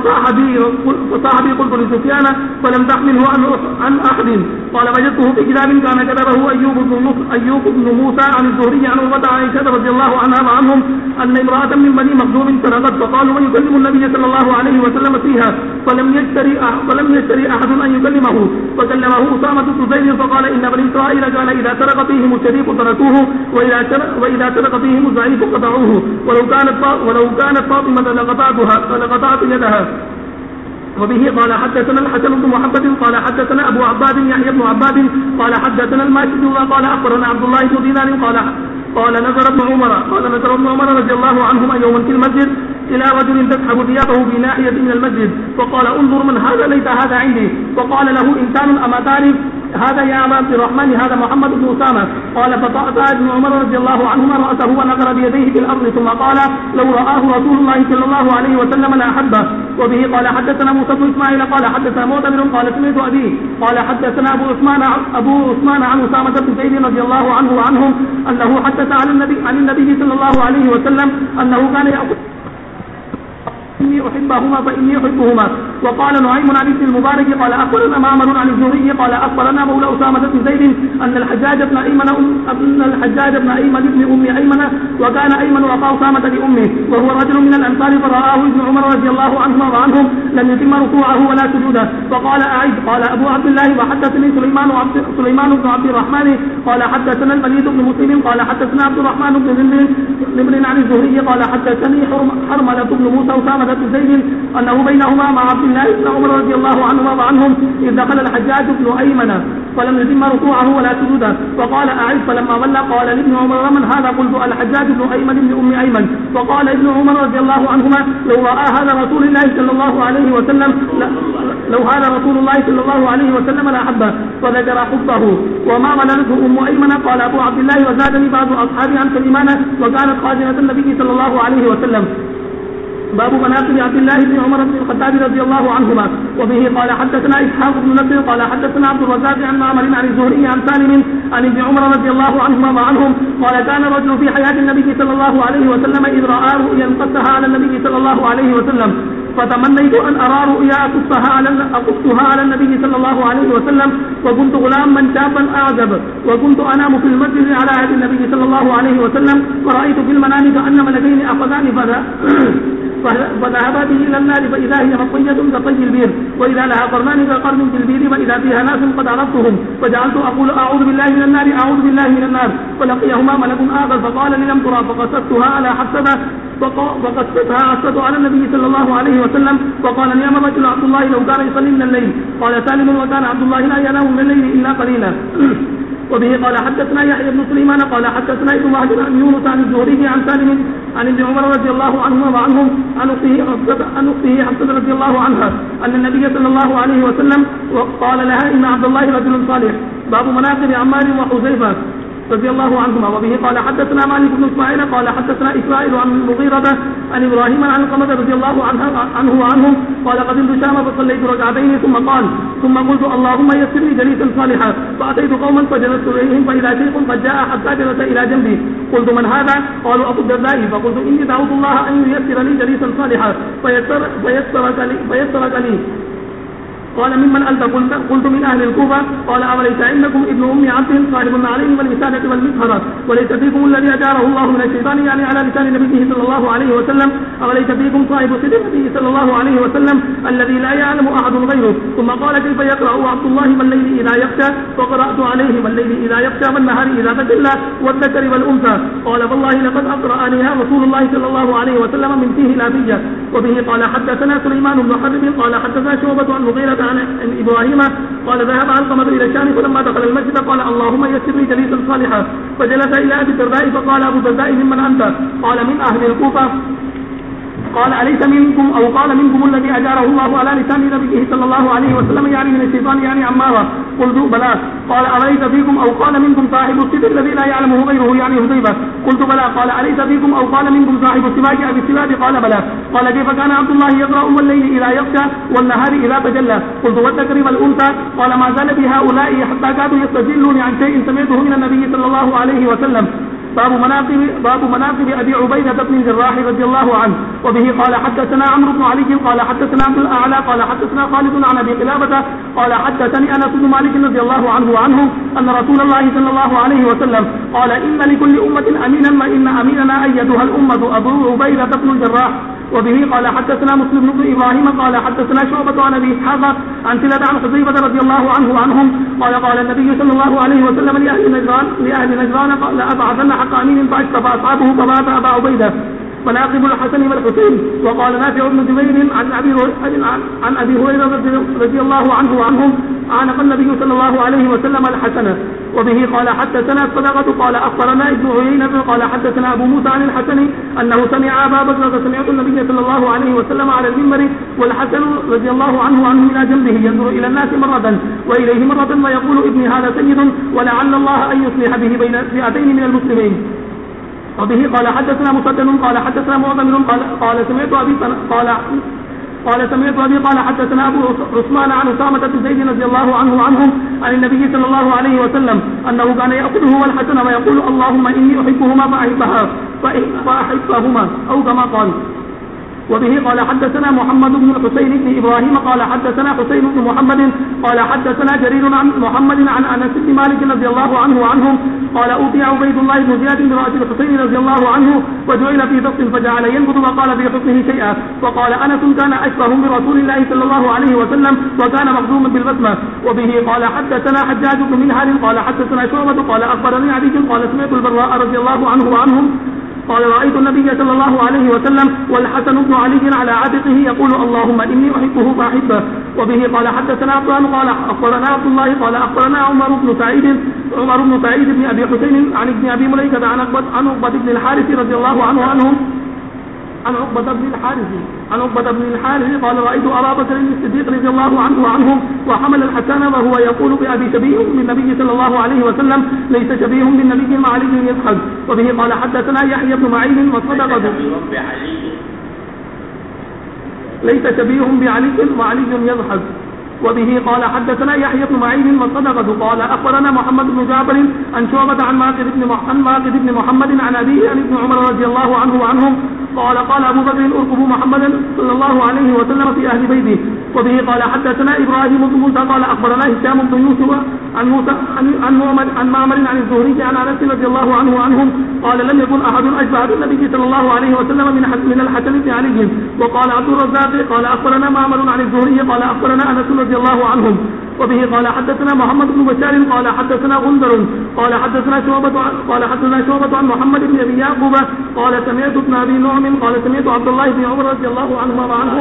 فصاح بي قلت لسفيان فلم تحمله عن أحد قال وجدته في كتاب كان كتبه أيوب بن موسى عن الزهري عن عروة عائشة رضي الله عنها وعنهم أن امرأة من بني مخزوم سرقت فقالوا من يكلم النبي صلى الله عليه وسلم فيها فلم يشتري أحد أن يكلمه فكلمه أسامة بن زيد فقال إن بني إسرائيل كان إذا سرق فيهم الشريف تركوه وإذا سرق فيهم الضعيف قطعوه ولو كانت فاطمة لقطعت يدها. وبه قال حدثنا الحسن بن محمد قال حدثنا أبو عباد يحيى بن عباد قال حدثنا الماجد قال أخبرنا عبد الله بن دينار قال نظر ابن عمر رضي الله عنهما يوما في المسجد إلى رجل تسحب ثيابه في ناحية من المسجد فقال انظر من هذا ليس هذا عندي فقال له إنسان أما تعرف هذا يا أبا عبد الرحمن هذا محمد بن أسامة قال فطأطأ ابن عمر رضي الله عنهما رأسه ونظر بيديه في الأرض ثم قال لو رآه رسول الله صلى الله عليه وسلم لأحبه. وبه قال حدثنا موسى بن إسماعيل قال حدثنا معتمر قال سمعت أبي قال حدثنا أبو عثمان عن أسامة بن زيد رضي الله عنه وعنهم أنه حدث عن النبي صلى الله عليه وسلم أنه كان يأكل إني أحبهما فإني أحبهما. وقال نعيم عن ابن المبارك قال أخبرنا معمر عن الزهري قال أخبرنا مولى أسامة بن زيد أن الحجاج بن أيمن ابن أم أيمن وكان أيمن وقع أسامة لأمه وهو رجل من الأنصار فرآه ابن عمر رضي الله عنهما وعنهم لم يتم ركوعه ولا سجوده فقال أعد. قال أبو عبد الله وحدثني سليمان بن عبد الرحمن قال حدثنا الوليد بن مسلم قال حدثنا عبد الرحمن بن نمر عن الزهري قال حدثني حرملة بن موسى أسامة بن زيد أنه بينهما مع عبد الله بن عمر رضي الله عنهما وعنهم إذ دخل الحجاج بن أيمن فلم يتم ركوعه ولا سجوده فقال أعد فلما ولى قال لابن عمر من هذا قلت الحجاج بن أيمن بن أم أيمن فقال ابن عمر رضي الله عنهما لو رأى هذا رسول الله صلى الله عليه وسلم لأحبه فذكر حبه وما ولدته أم أيمن. قال أبو عبد الله وزادني بعض أصحابي عن سليمان وكانت خازنة النبي صلى الله عليه وسلم. باب مناقب عبد الله بن عمر بن الخطاب رضي الله عنهما. وبه قال حدثنا إسحاق بن نصر قال حدثنا عبد الرزاق عن معمر عن الزهري عن سالم عن ابن عمر رضي الله عنهما وعنهم قال كان رجل في حياة النبي صلى الله عليه وسلم إذ رأى رؤيا قصها على النبي صلى الله عليه وسلم فتمنيت أن أرى رؤيا أقصها على النبي صلى الله عليه وسلم وكنت غلاما شابا أعجب وكنت أنام في المسجد على عهد النبي صلى الله عليه وسلم ورأيت في المنام كأن ملكين أخذاني فذهبا به إلى النار فإذا هي مطية كطي البير وإذا لها قرنان كقرن في البير وإذا فيها ناس قد عرفتهم فجعلت أقول أعوذ بالله من النار أعوذ بالله من النار فلقيهما ملك آخر فقال لي لم ترى فقصدتها حسدت على النبي صلى الله عليه وسلم فقال نعم رجل عبد الله لو كان يصلي من الليل. قال سالم وكان عبد الله لا ينام من الليل إلا قليلا. وبه قال حدثنا يحيى بن سليمان قال حدثنا ابن وهب عن يونس عن الزهري عن سالم عن ابن عمر رضي الله عنهما وعنهم عن أخته حفصة رضي الله عنها أن النبي صلى الله عليه وسلم قال لها إن عبد الله رجل صالح. باب مناقب عمار وحذيفة. رضي الله عنهما. وبه قال حدثنا مالك بن اسماعيل قال حدثنا اسماعيل عن المغيرة عن ابراهيم عن القمة رضي الله عنه وعنهم قال قدمت الشام فصليت ركعتين ثم قلت اللهم يسر لي جليسا صالحا فاتيت قوما فجلست اليهم فاذا شيخ قد جاء حتى جلس الى جنبي قلت من هذا؟ قالوا ابو الدرداء. فقلت اني دعوت الله ان ييسر لي جليسا صالحا فيسرك لي. قال ممن أنت؟ قلت من أهل الكوفة. قال أوليس عندكم ابن أم عبد صاحب عليه والوسادة والمسهرة وليس فيكم الذي أجاره الله من الشيطان يعني على لسان نبيه صلى الله عليه وسلم أوليس فيكم صاحب صدق النبي صلى الله عليه وسلم الذي لا يعلم أحد غيره. ثم قال كيف يقرأ عبد الله والليل إذا يخشى؟ فقرأت عليه والليل إذا يخشى والنهار إذا تجلى والذكر والأنثى. قال والله لقد أقرأنيها رسول الله صلى الله عليه وسلم من فيه لا فيه. وبه قال حدثنا سليمان بن حرب قال حدثنا شعبة عن مغيرة عن إبراهيم قال ذهب علقمة إلى الشام فلما دخل المسجد قال اللهم يسر لي جليسا صالحا فجلس إلى أبي الدرداء فقال أبو الدرداء ممن أنت؟ قال من أهل الكوفة. قال أليس منكم أو قال منكم الذي أجاره الله على لسان نبيه صلى الله عليه وسلم يعني من الشيطان يعني عمارة؟ قلت بلى. قال أليس فيكم أو قال منكم صاحب الصدق الذي لا يعلمه غيره يعني حذيفة؟ قلت بلى. قال أليس فيكم أو قال منكم صاحب السواك أبي السواك؟ قال بلى. قال كيف كان عبد الله يقرأ والليل إذا يغشى والنهار إذا تجلى؟ قلت والذكر والأنثى. قال ما زال بهؤلاء حتى كادوا يستجلون عن شيء سمعته من النبي صلى الله عليه وسلم. باب مناقب أبي عبيدة بن الجراح رضي الله عنه. وبه قال حدثنا عمرو بن علي قال حدثنا عبد الأعلى قال حدثنا خالد عن أبي قلابة قال حدثني أنس بن مالك رضي الله عنه وعنهم أن رسول الله صلى الله عليه وسلم قال إن لكل أمة أمينا وإن أميننا أيتها الأمة أبو عبيدة بن الجراح. وبه قال حدثنا مسلم بن إبراهيم قال حدثنا شعبة عن أبي إسحاق عن سلة عن حذيفة رضي الله عنه وعنهم قال النبي صلى الله عليه وسلم لأهل نجران لأبعثن حق أمين فأشتفى أصحابه فمات أبا عبيدة. مناقب الحسن والحسين. وقال نافع بن جبير عن أبي هريرة رضي الله عنه وعنهم عانق النبي صلى الله عليه وسلم الحسن. وبه قال حدثنا الصدقة قال أخبرنا ابن عيينة قال حدثنا أبو موسى عن الحسن أنه سمع أبا بكر سمعت النبي صلى الله عليه وسلم على المنبر والحسن رضي الله عنه إلى جنبه ينظر إلى الناس مرة وإليه مرة ويقول ابني هذا سيد ولعل الله أن يصلح به بين فئتين من المسلمين. وبه قال حدثنا مسدد قال حدثنا معتمر قال سمعت أبي قال حدثنا أبو عثمان عن أسامة بن زيد رضي الله عنه وعنهم عن النبي صلى الله عليه وسلم أنه كان يأخذه والحسن ويقول اللهم إني أحبهما فأحبهما أو كما قال. وبه قال حدثنا محمد بن الحسين بن إبراهيم قال حدثنا حسين بن محمد قال حدثنا جرير عن محمد عن أنس بن مالك رضي الله عنه وعنهم قال أوتي عبيد الله بن زياد برأس الحسين رضي الله عنه وجعل في ضغط فجعل ينبض وقال في حكمه شيئا. وقال أنس كان أشبه برسول الله صلى الله عليه وسلم وكان مخزوما بالبسمة. وبه قال حدثنا حجاج بن منهل قال حدثنا شعبة قال أخبرني عدي قال سمعت البراء رضي الله عنه وعنهم قال رأيت النبي صلى الله عليه وسلم والحسن بن علي على عاتقه يقول اللهم إني أحبه فأحبه. وبه قال حدثنا عبدان قال أخبرنا عبد الله قال أخبرنا عمر بن سعيد بن أبي حسين عن ابن أبي مليكة عن عقبة بن الحارث رضي الله عنه عنهم عن عقبة بن الحارث قال رأيت أبا بكر الصديق رضي الله عنه وعنهم وحمل الحسن وهو يقول بأبي شبيه بالنبي صلى الله عليه وسلم ليس شبيه بالنبي مع علي يضحك. وبه قال حدثنا يحيى بن معين وصدقه ليس شبيه بعلي وعلي يضحك. وبه قال حدثنا يحيى بن معين وصدقه قال أخبرنا محمد بن جعفر عن شعبة عن ماقد بن محمد عن أبيه عن ابن عمر رضي الله عنه وعنهم قال أبو بكر أرقبوا محمدا صلى الله عليه وسلم في أهل بيته. وبه قال حدثنا إبراهيم بن موسى قال أخبرنا هشام بن يوسف عن معمر عن الزهري عن أنس رضي الله عنه وعنهم قال لم يكن أحد أشبه بالنبي صلى الله عليه وسلم من الحسن بن علي. وقال عبد الرزاق قال أخبرنا معمر عن الزهري قال أخبرنا أنس رضي الله عنهم. وبه قال حدثنا محمد بن بشار قال حدثنا غندر قال حدثنا شعبة عن محمد بن أبي يعقوب قال سمعت ابن أبي نعم قال سمعت عبد الله بن عمر رضي الله عنهما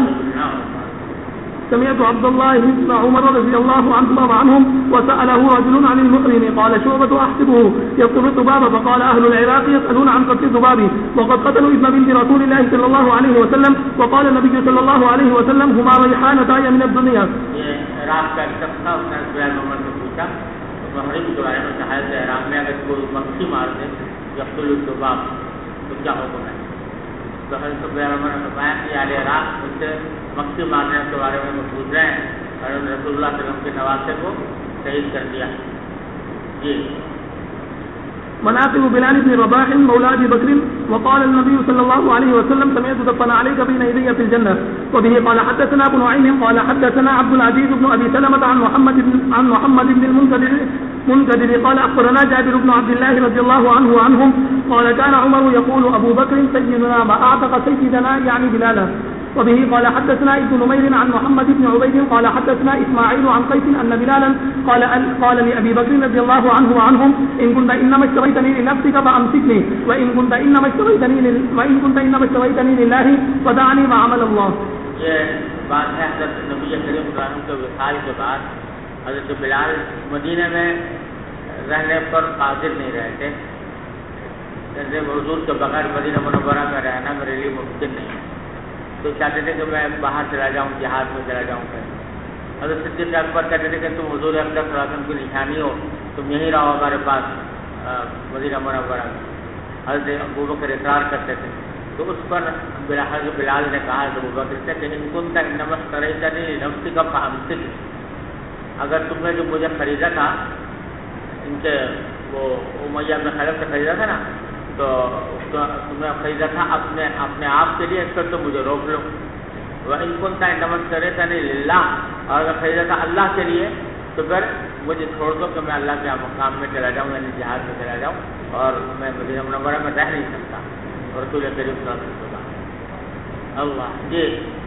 وعنهم وسأله رجل عن المحرم قال شعبة أحسبه يقتل الذباب فقال أهل العراق يسألون عن قتل الذباب وقد قتلوا ابن بنت رسول الله صلى الله عليه وسلم وقال النبي صلى الله عليه وسلم هما ريحانتان من الدنيا. عراق کا شخص تھا، اس نے عمر سے پوچھا محرم کے بارے میں حالت احرام میں اگر کوئی مکھی مار دے یقتل الذباب تو کیا حکم ہے؟ تو حضرت پیغمبر نے فرمایا کہ اہل عراق ان سے مکھی مارنے کے بارے میں پوچھ رہے ہیں اور رسول اللہ صلی اللہ علیہ وسلم کے نواسے کو شہید کر دیا. جی مناقب بلال بن رباح مولى ابي بكر وقال النبي صلى الله عليه وسلم سمعت دفن عليك بين يدي في الجنه. وبه قال حدثنا ابن نعيم قال حدثنا عبد العزيز بن ابي سلمة عن محمد بن المنكدر قال اخبرنا جابر بن عبد الله رضي الله عنه وعنهم قال كان عمر يقول ابو بكر سيدنا ما اعتق سيدنا يعني بلالا. وبه قال حدثنا ابن نمير عن محمد بن عبيد قال حدثنا اسماعيل عن قيس ان بلالا قال لابي بكر رضي الله عنه وعنهم ان كنت انما اشتريتني لنفسك فامسكني وان كنت انما اشتريتني لله فدعني وعمل الله. یہ بات ہے حضرت نبی کریم صلی اللہ علیہ وسلم کے وصال کے بعد حضرت بلال مدینہ میں رہنے پر قادر نہیں رہے تھے. جیسے حضور کے بغیر مدینہ منورہ میں رہنا میرے لیے ممکن نہیں ہے، تو چاہتے تھے کہ میں باہر چلا جاؤں، جہاد میں چلا جاؤں. حضرت صدیق اکبر کہتے تھے کہ تم حضور اقدس صلی اللہ علیہ وسلم کی نشانی ہو، تم یہیں رہو ہمارے پاس مدینہ منورہ میں. حضرت ابوبکر اقرار کرتے تھے. تو اس پر حضرت بلال نے کہا ابوبکر سے کہ ان كنت انما اشتريتني لنفسك فامسك، اگر تم نے جو مجھے خریدا تھا ان کے وہ امیہ بن خلف سے خریدا تھا نا، تو تم نے خریدا تھا اپنے آپ کے لیے، اس پر تو مجھے روک لو. وَإِن كُنتَ إِنَّمَا اشْتَرَيْتَنِي لِلَّهِ، اور اگر خریدا تھا اللہ کے لیے تو پھر مجھے چھوڑ دو کہ میں اللہ کے مقام میں چلا جاؤں، یعنی جہاد میں چلا جاؤں، اور میں مدینہ منورہ میں رہ نہیں سکتا. رسول کریم صلی اللہ علیہ وسلم اللہ. جی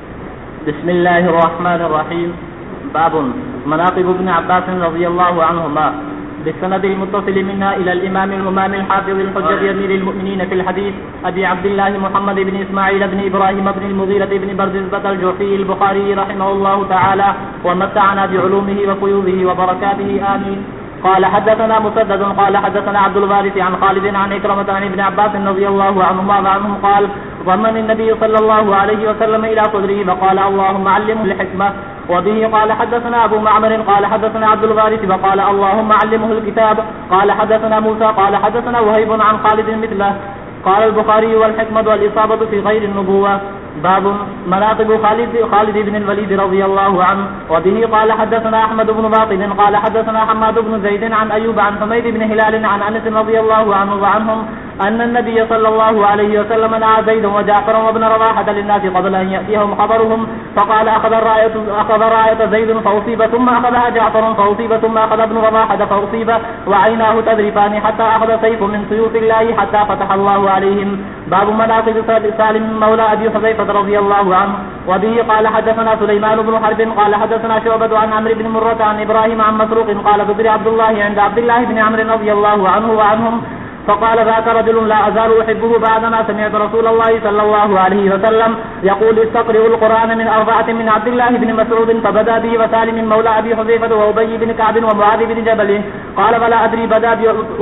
بسم الله الرحمن الرحيم. باب مناقب ابن عباس رضي الله عنهما بالسند المتصل منها إلى الإمام الإمام الحافظ الحجة أمير المؤمنين في الحديث أبي عبد الله محمد بن إسماعيل بن إبراهيم بن المغيرة بن برزبة الجوفي البخاري رحمه الله تعالى ومتعنا بعلومه وفيوضه وبركاته آمين. قال حدثنا مسدد قال حدثنا عبد الوارث عن خالد عن إكرمة عن ابن عباس رضي الله عنهما وعنهم قال ضمن النبي صلى الله عليه وسلم إلى صدره فقال اللهم علمه الحكمة. وبه قال حدثنا أبو معمر قال حدثنا عبد الوارث وقال اللهم علمه الكتاب. قال حدثنا موسى قال حدثنا وهيب عن خالد مثله. قال البخاري والحكمة والإصابة في غير النبوة. باب مناقب خالد بن الوليد رضي الله عنه. وبه قال حدثنا أحمد بن باطن قال حدثنا حماد بن زيد عن أيوب عن حميد بن هلال عن أنس رضي الله عنه وعنهم أن النبي صلى الله عليه وسلم نعى زيد وجعفر وابن رواحة للناس قبل أن يأتيهم خبرهم فقال أخذ راية زيد فأصيب ثم أخذها جعفر فأصيب ثم أخذ ابن رواحة فأصيب وعيناه تذرفان حتى أخذ سيف من سيوف الله حتى فتح الله عليهم. باب مناقب سالم مولى أبي حذيفة رضي الله عنه. وبه قال حدثنا سليمان بن حرب قال حدثنا شعبة عن عمرو بن مرة عن إبراهيم عن مسروق قال ذكر عبد الله عند عبد الله بن عمرو رضي الله عنه وعنهم فقال ذاك رجل لا أزال أحبه بعدما سمعت رسول الله صلى الله عليه وسلم يقول استقرئوا القرآن من أربعة من عبد الله بن مسعود فبدأ به وسالم مولى أبي حذيفة وأبي بن كعب ومعاذ بن جبل. قال ولا أدري بدأ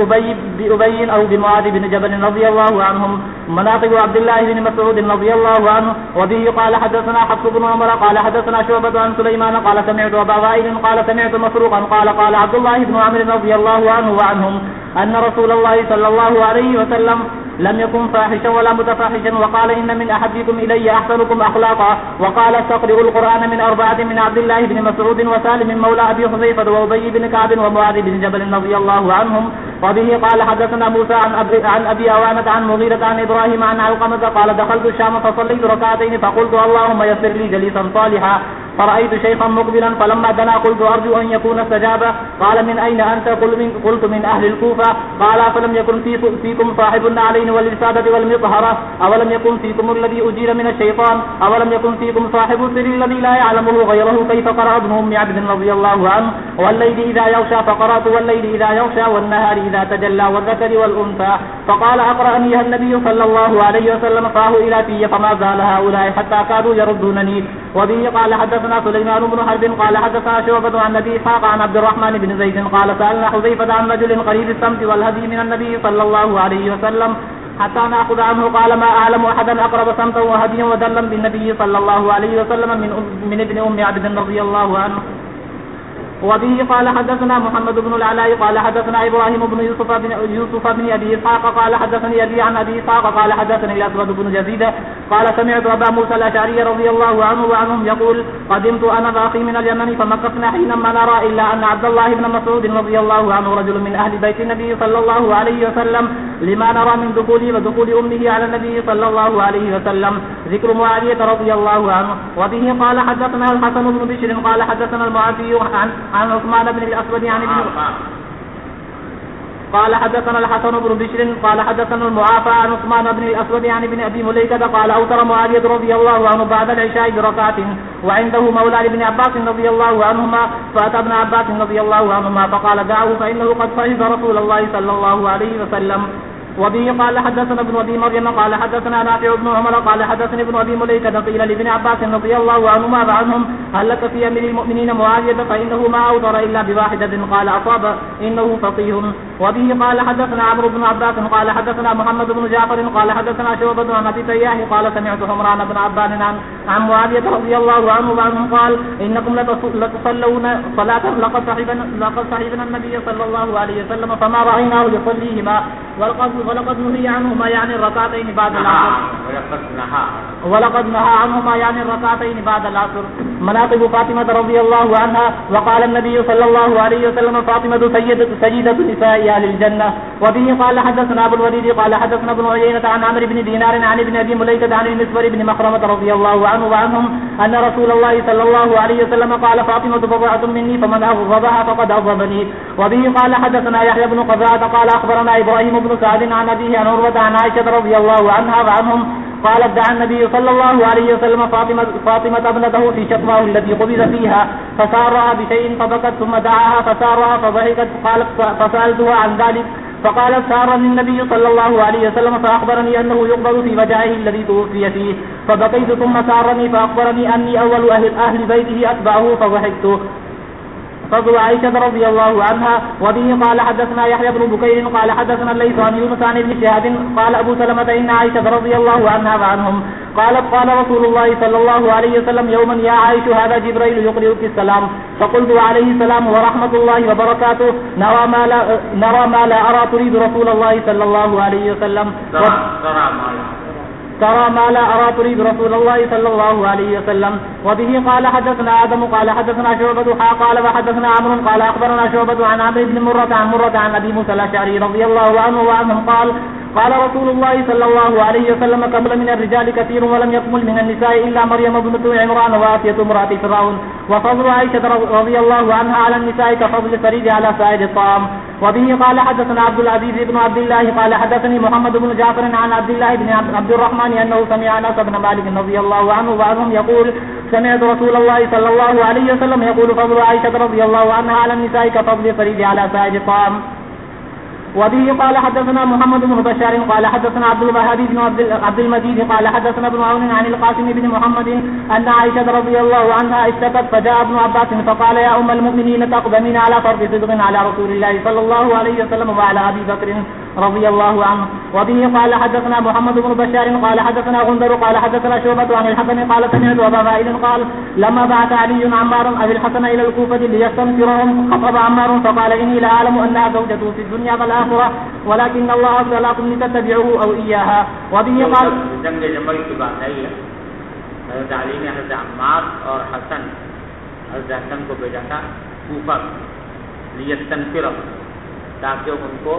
بأبي أو بمعاذ بن جبل رضي الله عنهم. مناقب عبد الله بن مسعود رضي الله عنه. وبه قال حدثنا حفص بن عمر قال حدثنا شعبة عن سليمان قال سمعت أبا وائل قال سمعت مسروقا قال عبد الله بن عمرو رضي الله عنه وعنهم أن رسول الله صلى الله عليه وسلم لم يكن فاحشا ولا متفاحشا وقال إن من أحدكم إلي أحسنكم أخلاقا. وقال استقرئوا القرآن من أربعة من عبد الله بن مسعود وسالم مولى أبي حذيفة وأبي بن كعب ومعاذ بن جبل رضي الله عنهم. وبه قال حدثنا موسى عن أبي أوانة عن مغيرة عن إبراهيم عن علقمة قال دخلت الشام فصليت ركعتين فقلت اللهم يسر لي جليسا صالحا فرأيت شيخا مقبلا فلما دنا قلت أرجو أن يكون استجابا. قال من أين أنت؟ قلت من أهل الكوفة. قال فلم يكن فيكم صاحب النعلين والرسالة والمطهرة؟ أولم يكن فيكم الذي أجير من الشيطان؟ أولم يكن فيكم صاحب السر الذي لا يعلمه غيره؟ كيف قرأ ابن أم عبد رضي الله عنه والليل إذا يغشى فقرأت والليل إذا يغشى والنهار إذا تجلى والذكر والأنثى. فقال أقرأنيها النبي صلى الله عليه وسلم فاه إلى في فما زال هؤلاء حتى كادوا يردونني. وبه قال حدثنا سليمان بن حرب قال حدثنا شعبة عن أبي إسحاق عن عبد الرحمن بن زيد قال سألنا حذيفة عن رجل قريب السمت والهدي من النبي صلى الله عليه وسلم حتى نأخذ عنه قال ما أعلم أحدا أقرب سمتا وهديا ودلا بالنبي صلى الله عليه وسلم من ابن أم عبد رضي الله عنه. وبه قال حدثنا محمد بن العلاء قال حدثنا ابراهيم بن يوسف بن ابي اسحاق قال حدثني ابي عن ابي اسحاق قال حدثني الاسود بن يزيد قال سمعت ابا موسى الاشعري رضي الله عنه وعنهم يقول قدمت انا واخي من اليمن فمكثنا حينا ما نرى الا ان عبد الله بن مسعود رضي الله عنه رجل من اهل بيت النبي صلى الله عليه وسلم لما نرى من دخوله ودخول امه على النبي صلى الله عليه وسلم ذكر معاويه رضي الله عنه. وبه قال حدثنا الحسن بن بشر قال حدثنا المعافي عن عثمان بن الأسود عن ابن قال حدثنا الحسن بن بشر قال حدثنا المعافى عن عثمان بن الأسود عن ابن أبي مليكة قال أوتر معاوية رضي الله عنه بعد العشاء بركعة وعنده مولى لابن عباس رضي الله عنهما فأتى ابن عباس رضي الله عنهما فقال دعه فإنه قد فحش رسول الله صلى الله عليه وسلم. وبه قال حدثنا ابن ابي مريم قال حدثنا نافع بن عمر قال حدثني ابن ابي مليكة قيل لابن عباس رضي الله عنهما وعنهم هل لك في امير المؤمنين معاوية فانه ما اوتر الا بواحدة قال اصاب انه فقيه. وبه قال حدثنا عمرو بن عباس قال حدثنا محمد بن جعفر قال حدثنا شعبة عن ابي تياح قال سمعت حمران بن عبان عن معاوية رضي الله عنه وعنهم قال انكم لتصلون صلاة لقد صحبنا النبي صلى الله عليه وسلم فما رايناه يصليهما ولقد نهي عنهما يعني الركعتين بعد العصر ولقد نهى عنهما يعني الركعتين بعد العصر. مناقب فاطمة رضي الله عنها وقال النبي صلى الله عليه وسلم فاطمة سيدة نساء أهل الجنة. وبه قال حدثنا أبو الوليد قال حدثنا ابن عيينة عن عمرو بن دينار عن ابن أبي مليكة عن المسور بن مخرمة رضي الله عنه وعنهم أن رسول الله صلى الله عليه وسلم قال فاطمة بضعة مني فمن أغضبها فقد أغضبني. وبه قال حدثنا يحيى بن قزعة قال أخبرنا إبراهيم بن سعد عن أبيه عن عروة عن عائشة رضي الله عنها وعنهم قالت دعا النبي صلى الله عليه وسلم فاطمة ابنته في شقمه التي قبض فيها فسارها بشيء فبكت ثم دعاها فسارها فضحكت قالت فسألتها عن ذلك فقالت سارني النبي صلى الله عليه وسلم فأخبرني أنه يقبض في وجعه الذي توفي فيه فبقيت ثم سارني فأخبرني أني أول أهل بيته أتبعه فضحكت. فضل عائشة رضي الله عنها. وبه قال حدثنا يحيى بن بكير قال حدثنا الليث عن يونس عن ابن شهاب قال أبو سلمة إن عائشة رضي الله عنها وعنهم قالت قال رسول الله صلى الله عليه وسلم يوما يا عائشة هذا جبريل يقرئك السلام فقلت عليه السلام ورحمة الله وبركاته نرى ما لا أرى تريد رسول الله صلى الله عليه وسلم ترى ما لا أرى تريد رسول الله صلى الله عليه وسلم. وبه قال حدثنا آدم قال حدثنا شعبة قال وحدثنا عمرو قال أخبرنا شعبة عن عمرو بن مرة عن أبي موسى الأشعري رضي الله عنه وعنهم قال رسول الله صلى الله عليه وسلم قبل من الرجال كثير ولم يكمل من النساء إلا مريم ابنة عمران وآسية امرأة فرعون وفضل عائشة رضي الله عنها على النساء كفضل الثريد على سائر الطعام. وبه قال حدثنا عبد العزيز بن عبد الله قال حدثني محمد بن جعفر عن عبد الله بن عبد الرحمن أنه سمع أنس بن مالك رضي الله عنه وعنهم يقول سمعت رسول الله صلى الله عليه وسلم يقول فضل عائشة رضي الله عنها على النساء كفضل الثريد على سائر الطعام. وبه قال حدثنا محمد بن بشار قال حدثنا عبد الوهاب بن عبد المجيد قال حدثنا ابن عون عن القاسم بن محمد أن عائشة رضي الله عنها اشتكت فجاء ابن عباس فقال يا أم المؤمنين تقدمين على فرض صدق على رسول الله صلى الله عليه وسلم وعلى أبي بكر رضي الله عنه. وبه قال حدثنا محمد بن بشار قال حدثنا غندر قال حدثنا شعبة عن الحسن قال سمعت أبا وائل قال لما بعث علي عمارا أبي الحسن إلى الكوفة ليستنفرهم خطب عمار فقال إني لأعلم أنها زوجته في الدنيا والآخرة ولكن الله أبدلكم لتتبعوه أو إياها. وبه قال جنگ جمل کی بات نہیں ہے. حضرت علی نے حضرت عمار اور حضرت حسن کو بھیجا تھا کوفہ لیستنفرهم تاکہ ان کو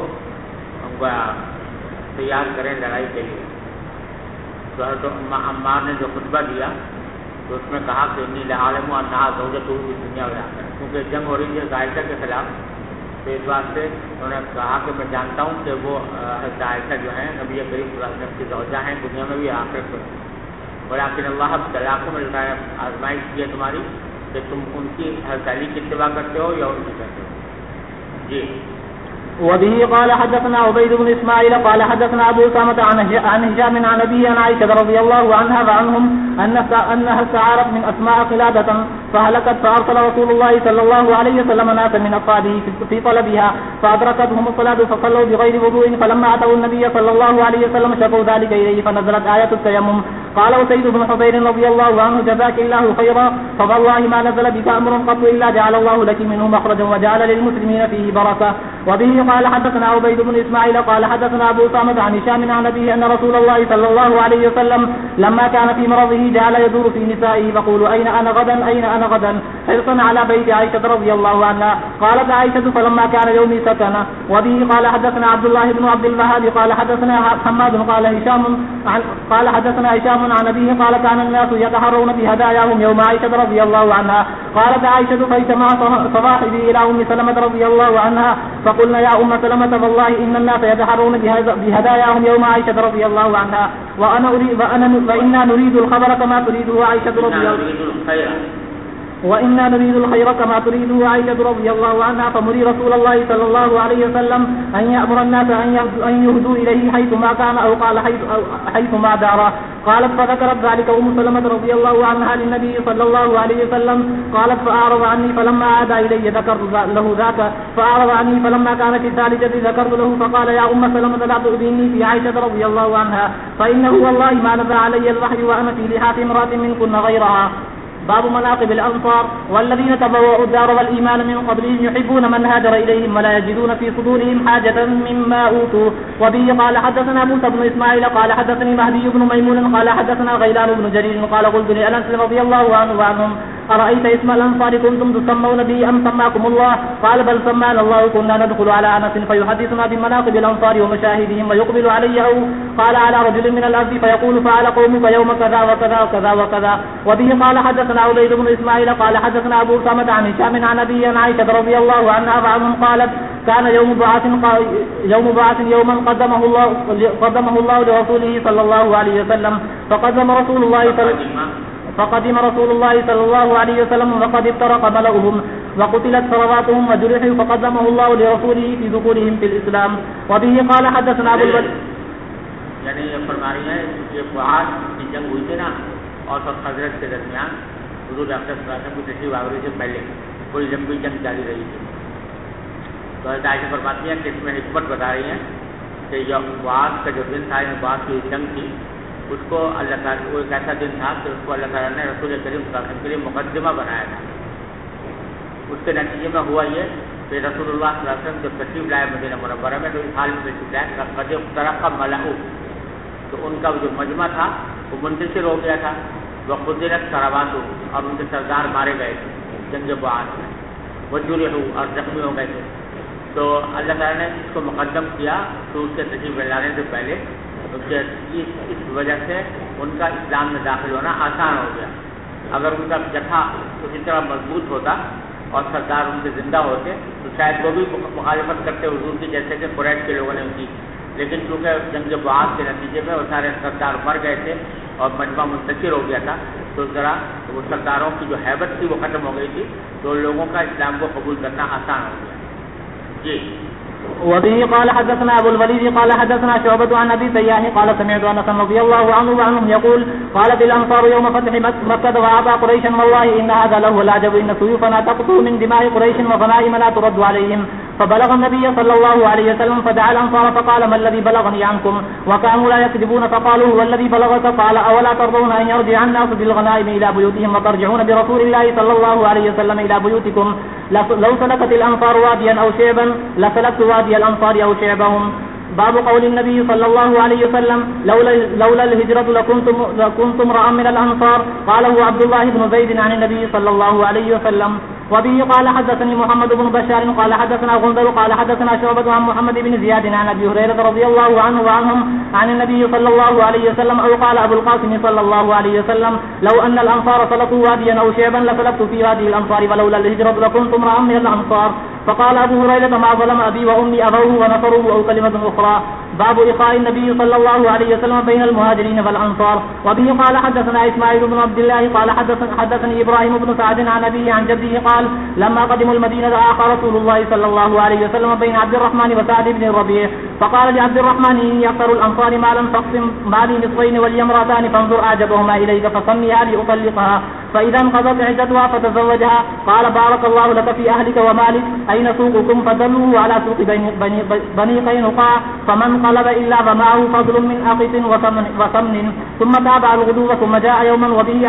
تیار کریں لڑائی کے لیے. تو حضرت عمار نے جو خطبہ دیا تو اس میں کہا کہ انی لعالم انہا زوجتہ فی الدنیا والآخرہ کیونکہ جنگ ہو رہی ہے عائشہ کے خلاف. تو اس بات سے انہوں نے کہا کہ میں جانتا ہوں کہ وہ حضرت عائشہ جو ہیں نبی کریم صلی اللہ علیہ وسلم کی زوجہ ہیں دنیا میں بھی آخرت میں. ولیکن اللہ ابتلاکم آزمائش کی ہے تمہاری کہ تم ان کی حضرت علی کی اتباع کرتے ہو یا ان کی کرتے ہو. جی. وبه قال حدثنا عبيد بن إسماعيل قال حدثنا أبو أسامة عن هشام عن أبيه عن عائشة رضي الله عنها وعنهم أنها استعارت من أسماء قلادة فهلكت فأرسل رسول الله صلى الله عليه وسلم ناسا من أصحابه في طلبها فأدركتهم الصلاة فصلوا بغير وضوء فلما أتوا النبي صلى الله عليه وسلم شكوا ذلك إليه فنزلت آية التيمم قال أسيد بن حضير رضي الله عنه جزاك الله خيرا فوالله ما نزل بك أمر قط إلا جعل الله لك منه مخرجا وجعل للمسلمين فيه بركة. وبه قال حدثنا عبيد بن إسماعيل قال حدثنا أبو أسامة عن هشام عن أبيه أن رسول الله صلى الله عليه وسلم لما كان في مرضه جعل يدور في نسائه فقول أين أنا غدا أين أنا غدا حرصا على بيت عائشة رضي الله عنها. قالت عائشة فلما كان يومي سكن. وبه قال حدثنا عبد الله بن عبد الوهاب قال حدثنا حماد قال حدثنا هشام عن أبيه قال كان الناس يتحرون بهداياهم يوم عائشة رضي الله عنها. قالت عائشة فاجتمع صواحبي إلى أم سلمة رضي الله عنها فقلنا يا أم سلمة والله إن الناس يتحرون بهداياهم يوم عائشة رضي الله عنها وإنا نريد الخبر كما تريده عائشة رضي الله عنها وإنا نريد الخير كما تريده عائشة رضي الله عنها. فمري رسول الله صلى الله عليه وسلم أن يأمر الناس أن يهدوا إليه حيثما كان أو قال حيثما دار. قالت فذكرت ذلك أم سلمة رضي الله عنها للنبي صلى الله عليه وسلم. قالت فأعرض عني فلما عاد إلي ذكرت له ذاك فأعرض عني فلما كانت الثالثة ذكرت له فقال يا أم سلمة لا تؤذيني في عائشة رضي الله عنها فإنه والله ما نزل علي الوحي وأنا في لحاف امرأة منكن غيرها. باب مناقب الأنصار والذين تبوأوا الدار والإيمان من قبلهم يحبون من هاجر إليهم ولا يجدون في صدورهم حاجة مما أوتوا. وبه قال حدثنا موسى بن إسماعيل قال حدثني مهدي بن ميمون قال حدثنا غيلان بن جرير قال قلت لأنس رضي الله عنه وعنهم أرأيت اسم الأنصار كنتم تسمون به أم سماكم الله؟ قال بل سمانا الله كنا ندخل على أنس فيحدثنا بمناقب الأنصار ومشاهدهم ويقبل علي أو قال على رجل من الأرض فيقول فعل قومك يوم كذا وكذا وكذا وكذا. وبه قال حدثنا عبيد بن إسماعيل قال حدثنا أبو أسامة عن هشام عن أبي عن عائشة رضي الله عنها وعنهم قالت كان يوم بعث يوما قدمه الله لرسوله صلى الله عليه وسلم فقدم رسول الله صلى الله عليه وسلم وقد افترق ملأهم وقتلت ثرواتهم وجرحوا فقدمه الله لرسوله في دخولهم في الإسلام. وبه قال حدثنا أبو الوليد یعنی یہ فرما رہی ہے کہ بعث کی جنگ ہوئی تھی نا اور حضرت کے درمیان حضور اکرم صلی اللہ علیہ وسلم کی تشریف آوری سے پہلے کوئی لمبی جنگ جاری رہی تھی. تو حضرت عائشہ فرماتی ہیں کہ اس میں حکمت بتا رہی ہیں کہ یہ بعث کا جو دن تھا بعث کی جنگ تھی اس کو اللہ تعالیٰ وہ ایک ایسا دن تھا کہ اس کو اللہ تعالیٰ نے رسول کریم صلی اللہ علیہ وسلم کے لیے مقدمہ بنایا تھا. اس کے نتیجے میں ہوا یہ کہ رسول اللہ صلی اللہ علیہ وسلم جب تشریف لائے مدینہ منورہ میں تو اس حال میں تشریف لائے قد افترق ملأ تو ان کا جو مجمع تھا وہ منتشر ہو گیا تھا. وقتلت ثرواتهم اور ان کے سردار مارے گئے تھے جنگ بعث میں. وجرحوا اور زخمی ہو گئے تھے. تو اللہ تعالیٰ نے اس کو مقدم کیا تو اس کے تشریف لانے سے پہلے اس وجہ سے ان کا اسلام میں داخل ہونا آسان ہو گیا. اگر ان کا جتھا اسی طرح مضبوط ہوتا اور سردار ان کے زندہ ہوتے تو شاید وہ بھی مخالفت کرتے حضور کی جیسے کہ قریش کے لوگوں نے ان کی. لیکن چونکہ جنگ بعث کے نتیجے میں وہ سارے سردار مر گئے تھے اور مجمع منتشر ہو گیا تھا تو ذرا وہ سرداروں کی جو حیبت تھی وہ ختم ہو گئی تھی تو لوگوں کا اسلام کو قبول کرنا آسان ہو گیا. جی. وبه قال حدثنا أبو الوليد قال حدثنا شعبة عن أبي سياح قال سمعت أنس رضي الله عنه وعنهم يقول قالت الأنصار يوم فتح مكة وأعطى قريشا والله إن هذا له العجب إن سيوفنا تقطر من دماء قريش وغنائم لا ترد عليهم. فبلغ النبي صلى الله عليه وسلم فدعا الأنصار فقال ما الذي بلغني عنكم وكانوا لا يكذبون فقالوا هو الذي بلغك قال أولا ترضون أن يرجع الناس بالغنائم إلى بيوتهم وترجعون برسول الله صلى الله عليه وسلم إلى بيوتكم لو سلكت الأنصار واديا أو شعبا لسلكت وادي الأنصار أو شعبهم. باب قول النبي صلى الله عليه وسلم لولا الهجرة لكنتم امرأ من الأنصار قال هو عبد الله بن زيد عن النبي صلى الله عليه وسلم. وبه قال حدثني محمد بن بشار قال حدثنا غندر قال حدثنا شعبة عن محمد بن زياد عن أبي هريرة رضي الله عنه وعنهم عن النبي صلى الله عليه وسلم أو قال أبو القاسم صلى الله عليه وسلم لو أن الأنصار سلكوا واديا أو شعبا لسلكت في هذه الأنصار ولولا الهجرة لكنت امرأ من الأنصار. فقال أبو هريرة ما ظلم أبي وأمي أبوه ونصروه أو كلمة أخرى. باب إخاء النبي صلى الله عليه وسلم بين المهاجرين والأنصار. وبه قال حدثنا إسماعيل بن عبد الله قال حدثني إبراهيم بن سعد عن أبيه عن جده قال لما قدموا المدينة آخى رسول الله صلى الله عليه وسلم بين عبد الرحمن وسعد بن الربيع فقال لعبد الرحمن إني أكثر الأنصار مالا فاقسم مالي نصفين ولي امرأتان فانظر أعجبهما إليك فصنيها لأطلقها فإذا انقضت عدتها فتزوجها. قال بارك الله لك في أهلك ومالك، أين سوقكم؟ فدلوه على سوق بني قينقاع، فمن قلب إلا فمعه فضل من أقط وسمن. ثم تابع الغدو ثم جاء يوما وبه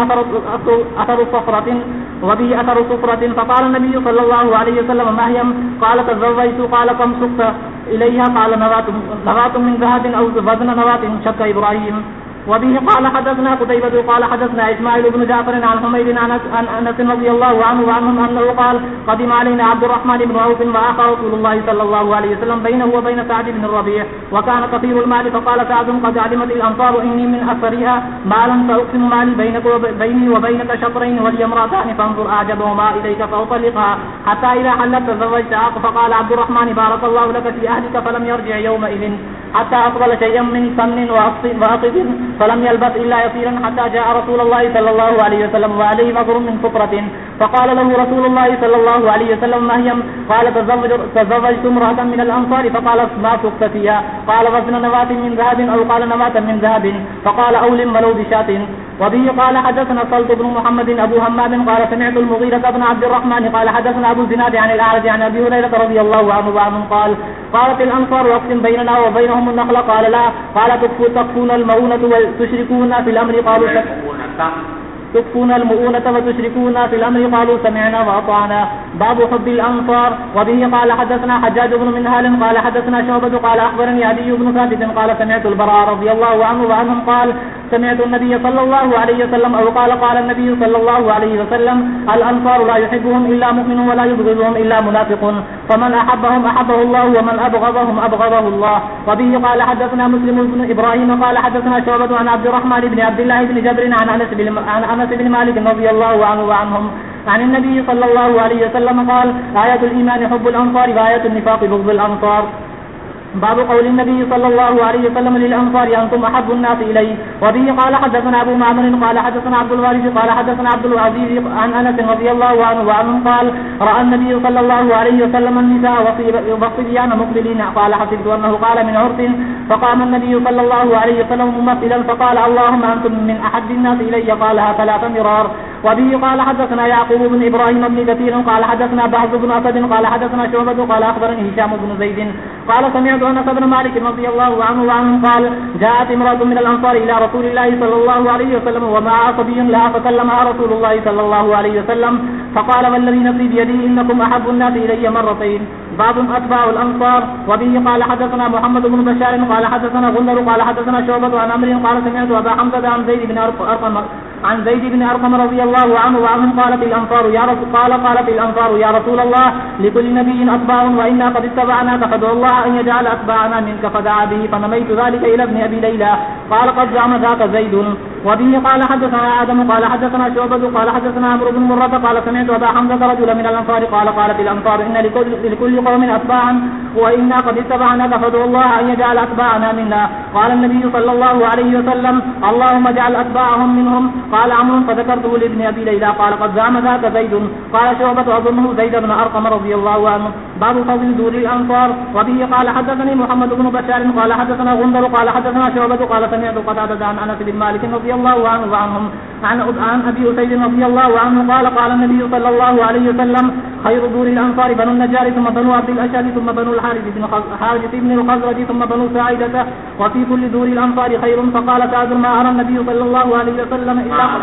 أثر صفرة فقال النبي صلى الله عليه وسلم ما هي؟ قال تزوجت. قال كم سقت إليها؟ قال نواة من ذهب أو وزن نواة. شك إبراهيم. وبه قال حدثنا قتيبة قال حدثنا إسماعيل بن جعفر عن حميد عن أنس رضي الله عنه وعنهم أنه قال قدم علينا عبد الرحمن بن عوف وآخى رسول الله صلى الله عليه وسلم بينه وبين سعد بن الربيع وكان كثير المال. فقال سعد قد علمت الأنصار إني من أكثرها مالا فأقسم مالي بيني وبينك شطرين ولي امرأتان فانظر أعجبهما إليك فأطلقها حتى إذا حلت تزوجت. فقال عبد الرحمن بارك الله لك في أهلك فلم يرجع يومئذ حتى أقبل شيئا من سمن وأقصد فلم يلبث إلا يسيرا حتى جاء رسول الله صلى الله عليه وسلم وعليه مغر من صفرة. فقال له رسول الله صلى الله عليه وسلم ما هي؟ قال تزوجت امرأة من الأنصار. فقال ما سقت فيها؟ قال وزن نواة من ذهب أو قال نواة من ذهب. فقال أولم ولو بشاة. وبه قال حدثنا صلت بن محمد أبو همام قال سمعت المغيرة بن عبد الرحمن قال حدثنا أبو الزناد عن الأعرج عن أبي هريرة رضي الله عنه قال قالت الأنصار واقسم بيننا وبينهم النخل. قال لا. قال تكفون المؤونة وتشركون في الأمر. قالوا تكفون المؤونة وتشركون في الأمر. قالوا سمعنا وأطعنا. باب حب الأنصار. وبه قال حدثنا حجاج بن منهال قال حدثنا شعبة قال أخبرني عدي بن ثابت قال سمعت البراء رضي الله عنه وعنهم قال سمعت النبي صلى الله عليه وسلم أو قال النبي صلى الله عليه وسلم الأنصار لا يحبهم إلا مؤمن ولا يبغضهم إلا منافق فمن أحبهم أحبه الله ومن أبغضهم أبغضه الله. وبه قال حدثنا مسلم بن إبراهيم قال حدثنا شعبة عن عبد الرحمن بن عبد الله بن جبر عن أنس بن مالك رضي الله عنه وعنهم عن النبي صلى الله عليه وسلم قال آية الإيمان حب الأنصار وآية النفاق بغض الأنصار. باب قول النبي صلى الله عليه وسلم للأنصار أنتم أحب الناس إليه. وبه قال حدثنا أبو معمر قال حدثنا عبد الوارث قال حدثنا عبد العزيز عن أنس رضي الله عنه وعنه قال رأى النبي صلى الله عليه وسلم النساء والصبيان مقبلين. قال حسبت أنه قال من عرس. فقام النبي صلى الله عليه وسلم ممثلا فقال اللهم أنتم من أحد الناس إلي. قالها 3 مرار. وبه قال حدثنا يعقوب بن إبراهيم بن كثير قال حدثنا بهز بن أسد قال حدثنا شعبة قال أخبرني هشام بن زيد قال سمعت أنس بن مالك رضي الله عنه قال جاءت امرأة من الأنصار إلى رسول الله صلى الله عليه وسلم ومعها صبي لها فكلمها رسول الله صلى الله عليه وسلم فقال والذي نفسي بيده إنكم أحب الناس إلي مرتين. باب أتباع الأنصار. وبه قال حدثنا محمد بن بشار قال حدثنا غندر قال حدثنا شعبة عن أمر قال سمعت أبا حمزة عن زيد بن أرقم رضي الله عنه وعنهم قالت الأنصار يا رسول الله لكل نبي أتباع وإنا قد اتبعناك فادعوا الله أن يجعل أتباعنا منك فدعا به فنميت ذلك إلى ابن أبي ليلى قال قد زعم ذاك زيد. وبه قال حدثنا آدم قال حدثنا شعبة قال حدثنا عمرو بن مرة قال سمعت أبا حمزة رجلا من الأنصار قالت الأنصار إن لكل قوم أتباعا وإنا قد اتبعناك فادعوا الله أن يجعل أتباعنا منا. قال النبي صلى الله عليه وسلم اللهم اجعل أتباعهم منهم. قال عمرو فذكرته لابن أبي ليلى قال قد زعم ذاك زيد. قال شعبة أظنه زيد بن أرقم رضي الله عنه. باب فضل دور الأنصار. وبه قال حدثني محمد بن بشار قال حدثنا غندر قال حدثنا شعبة قال سمعت قتادة عن أنس بن مالك رضي الله عنه وعنهم عن أبي أسيد رضي الله عنه قال النبي صلى الله عليه وسلم خير دور الأنصار بنو النجار ثم بنو عبد الأشهر ثم بنو الحارث بن الخزرج ثم بنو ساعدة وفي كل دور الأنصار خير. فقال سعد ما أرى النبي صلى الله عليه وسلم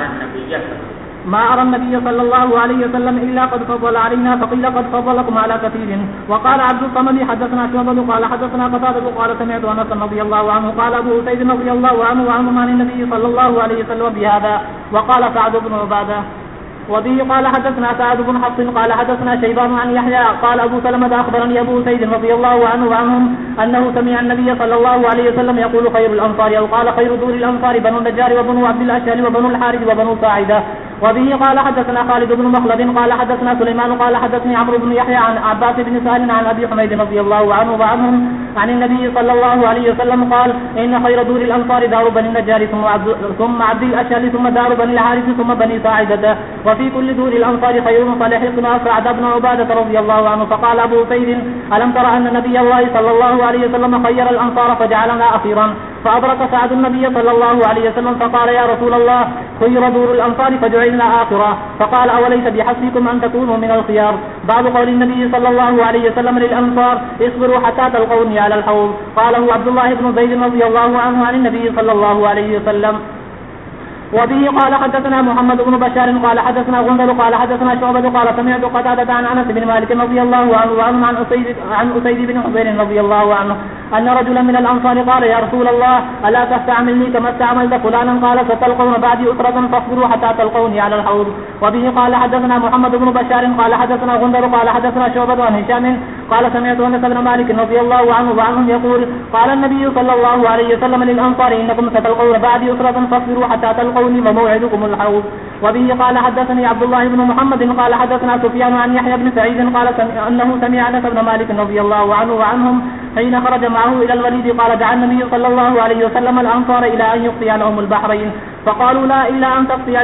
إلا قد فضل علينا. فقيل قد فضلكم على كثير. وقال عبد الصمد حدثنا شعبة قال حدثنا قتادة قال سمعت أنس رضي الله عنه قال أبو أسيد رضي الله عنه عن النبي صلى الله عليه وسلم بهذا. وقال سعد بن عبادة. وبه قال حدثنا سعد بن حفص قال حدثنا شيبان عن يحيى قال أبو سلمة أخبرني أبو أسيد رضي الله عنه وعنهم أنه سمع النبي صلى الله عليه وسلم يقول خير الأنصار أو قال خير دور الأنصار بنو النجار وبنو عبد الأشهر وبنو الحارث وبنو ساعدة. وبه قال حدثنا خالد بن مخلد قال حدثنا سليمان قال حدثني عمرو بن يحيى عن عباس بن سهل عن أبي حميد رضي الله عنه وعنهم عن النبي صلى الله عليه وسلم قال إن خير دور الأنصار دار بني النجار ثم عبد الأشهر ثم دار بني الحارث ثم بني ساعدة وفي كل دور الأنصار خير. فلحقنا سعد بن عبادة رضي الله عنه. فقال أبو سيد ألم ترى أن نبي الله صلى الله عليه وسلم خير الأنصار فجعلنا أخيرا. فأدرك سعد النبي صلى الله عليه وسلم فقال يا رسول الله خير دور الأنصار فجعلنا آخرا فقال أوليس بحسبكم أن تكونوا من الخيار. باب قول النبي صلى الله عليه وسلم للأنصار اصبروا حتى تلقوني على الحوض. قاله عبد الله بن زيد رضي الله عنه عن النبي صلى الله عليه وسلم. وبه قال حدثنا محمد بن بشار قال حدثنا غندر قال حدثنا شعبة قال سمعت قتادة عن أنس بن مالك رضي الله عنه وعنه عن أسيد بن حضير رضي الله عنه أن رجلا من الأنصار قال يا رسول الله ألا تستعملني كما استعملت فلانا قال ستلقون بعدي أسرة فاصبروا حتى تلقوني على الحوض. وبه قال حدثنا محمد بن بشار قال حدثنا غندر قال حدثنا شعبة عن هشام قال سمعت أنس بن مالك رضي الله عنه وعنهم يقول قال النبي صلى الله عليه وسلم للأنصار إنكم ستلقون بعدي أسرة فاصبروا حتى تلقوني وموعدكم الحوض. وبه قال حدثني عبد الله بن محمد قال حدثنا سفيان عن يحيى بن سعيد قال أنه سمع أنس بن مالك رضي الله عنه وعنهم حين خرج معه إلى الوليد قال دعا النبي صلى الله عليه وسلم الأنصار إلى أن يقطع لهم البحرين فقالوا لا إلا أن تقطع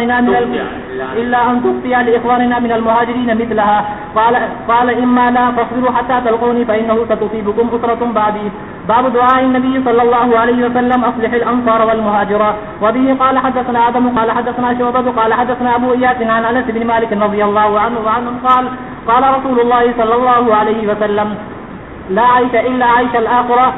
لإخواننا من المهاجرين مثلها قال إما لا فاصبروا حتى تلقوني فإنه ستصيبكم أسرة بعدي. باب دعاء النبي صلى الله عليه وسلم أصلح الأنصار والمهاجرة. وبه قال حدثنا آدم قال حدثنا شعبة قال حدثنا أبو إياس عن أنس بن مالك رضي الله عنه وعنهم قال رسول الله صلى الله عليه وسلم لا عيش إلا عيش الآخرة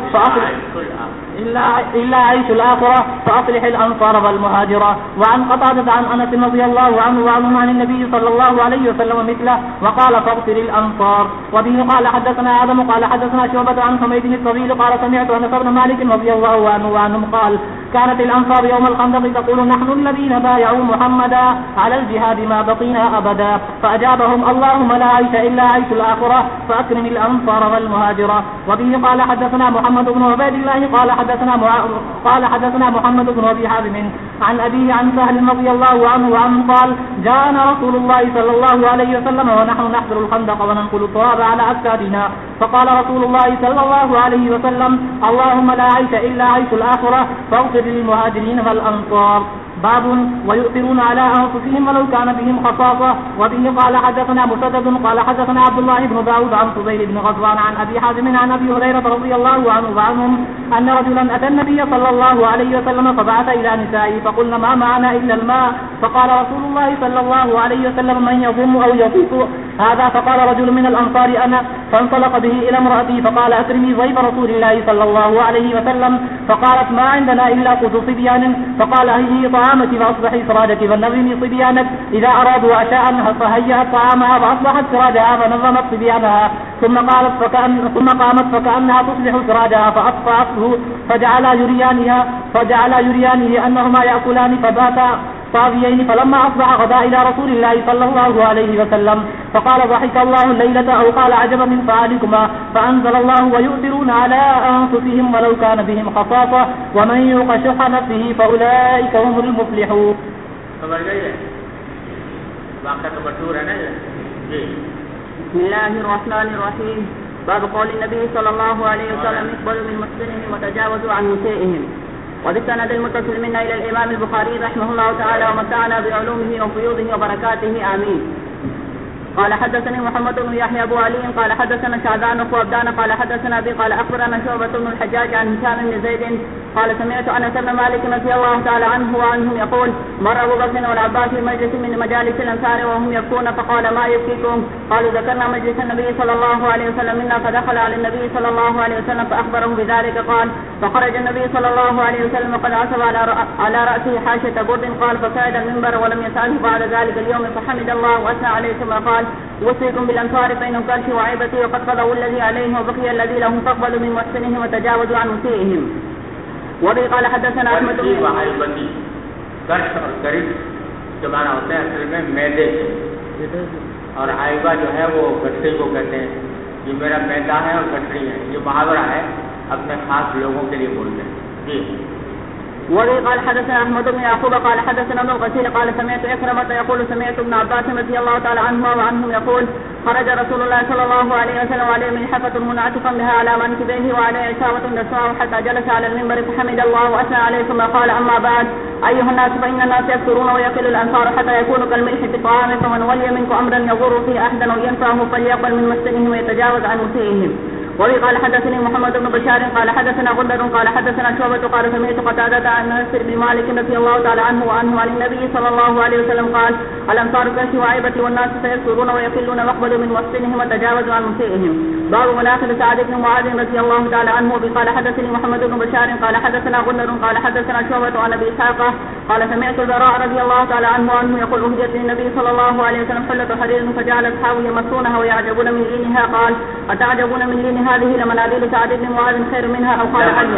إلا عيش الآخرة فأصلح الأنصار والمهاجرة. وعن قتادة عن أنس رضي الله عنه وعنهم عن النبي صلى الله عليه وسلم مثله وقال فاغفر الأنصار. وبه قال حدثنا آدم قال حدثنا شعبة عن حميد الطويل قال سمعت أنس بن مالك رضي الله عنه وعنهم قال كانت الأنصار يوم الخندق تقول نحن الذين بايعوا محمدا على الجهاد ما بقينا أبدا فأجابهم اللهم لا عيش إلا عيش الآخرة فأكرم الأنصار والمهاجرة. وبه قال حدثنا محمد بن عبيد الله قال حدثنا محمد بن أبي حازم عن أبيه عن سهل رضي الله عنه وعنه قال جاءنا رسول الله صلى الله عليه وسلم ونحن نحفر الخندق وننقل التراب على أجسادنا فقال رسول الله صلى الله عليه وسلم اللهم لا عيش إلا عيش الآخرة فاغفر للمهاجرين والأنصار. باب ويؤثرون على أنفسهم ولو كان بهم خصاصة. وبه قال حدثنا مسدد قال حدثنا عبد الله بن داود عن فضيل بن غزوان عن أبي حازم عن أبي هريرة رضي الله عنه وعنهم أن رجلا أتى النبي صلى الله عليه وسلم فبعث إلى نسائه فقلنا ما معنا إلا الماء فقال رسول الله صلى الله عليه وسلم من يظن أو يطيق هذا فقال رجل من الأنصار أنا فانطلق به إلى امرأتي فقال أكرمي ضيف رسول الله صلى الله عليه وسلم فقالت ما عندنا إلا قوت صبيان فقال هي طعامك فأصبحي سراجك فنظمي صبيانك إذا أرادوا عشاء فهيأت طعامها فأصبحت سراجها فنظمت صبيانها ثم قامت فكأنها تصلح سراجها فأطفأته فجعلا يريانه أنهما يأكلان فباتا طاغيين فلما أصبح غدا إلى رسول الله صلى الله عليه وسلم فقال ضحك الله الليلة أو قال عجبا من فعلكما فأنزل الله ويؤثرون على أنفسهم ولو كان بهم خصاصة ومن يوق شح نفسه فأولئك هم المفلحون. بسم الله الرحمن الرحيم. باب قول النبي صلى الله عليه وسلم اقبلوا من محسنهم وتجاوزوا عن مسيئهم. وبالسند المتصل منا إلى الإمام البخاري رحمه الله تعالى ومتعنا بعلومه وفيوضه وبركاته آمين. قال حدثني محمد بن يحيى أبو علي قال حدثنا شعبان أخو عبدان قال حدثنا أبي قال أخبرنا شعبة بن الحجاج عن هشام بن زيد قال سمعت أنس بن مالك رضي الله تعالى عنه وعنهم يقول مر أبو بكر والعباس في مجلس من مجالس الأنصار وهم يبكون فقال ما يبكيكم قالوا ذكرنا مجلس النبي صلى الله عليه وسلم منا فدخل على النبي صلى الله عليه وسلم فأخبره بذلك قال فخرج النبي صلى الله عليه وسلم وقد عصب على رأسه حاشة برد قال فصعد المنبر ولم يسأله بعد ذلك اليوم فحمد الله وأثنى عليه ثم قال وصيكم بالأنصار فإنهم كرشي وعيبتي وقد قضوا الذي عليهم وبقي الذي لهم فاقبلوا من محسنهم وتجاوزوا عن مسيئهم. وبه قال حدثنا أحمد بن وعيبتي کرش اور کرش جو معنی ہوتے ہیں اصل میں میدے اور عائبہ جو ہے وہ گٹھڑی کو کہتے ہیں. یہ میرا میدا ہے اور گٹھڑی ہے. یہ محاورہ ہے اپنے خاص لوگوں کے لیے بولتے ہیں. جی. وبه قال حدثنا أحمد بن يعقوب قال حدثنا ابن الغسيل قال سمعت إكرمة يقول سمعت ابن عباس رضي الله تعالى عنهما وعنهم يقول خرج رسول الله صلى الله عليه وسلم عليه ملحفة منعطفا بها على منكبيه وعليه عصابة دسواه حتى جلس على المنبر فحمد الله وأثنى عليه ثم قال أما بعد أيها الناس فإن الناس يكثرون ويقل الأنصار حتى يكون كالملح في الطعام فمن ولي منكم أمرا يضر فيه أحدا أو ينفعه فليقبل من مسكنهم ويتجاوز عن مسيئهم. وبه قال حدثني محمد بن بشار قال حدثنا غندر قال حدثنا شعبة قال سمعت قتادة عن انس بن مالك رضي الله تعالى عنه وعنه عن النبي صلى الله عليه وسلم قال الانصار كشف وعيبة والناس سيكثرون ويقلون واقبل من وصفهم وتجاوز عن مسيئهم. باب مناقب سعد بن معاذ رضي الله تعالى عنه. وبه قال حدثني محمد بن بشار قال حدثنا غندر قال حدثنا شعبة عن ابي اسحاق قال سمعت البراء رضي الله تعالى عنه يقول اهديت للنبي صلى الله عليه وسلم حلة حرير فجعل اصحابه يمسونها ويعجبون من لينها قال اتعجبون من لين هذه لمناديل سعد بن معاذ خير منها او قال عليا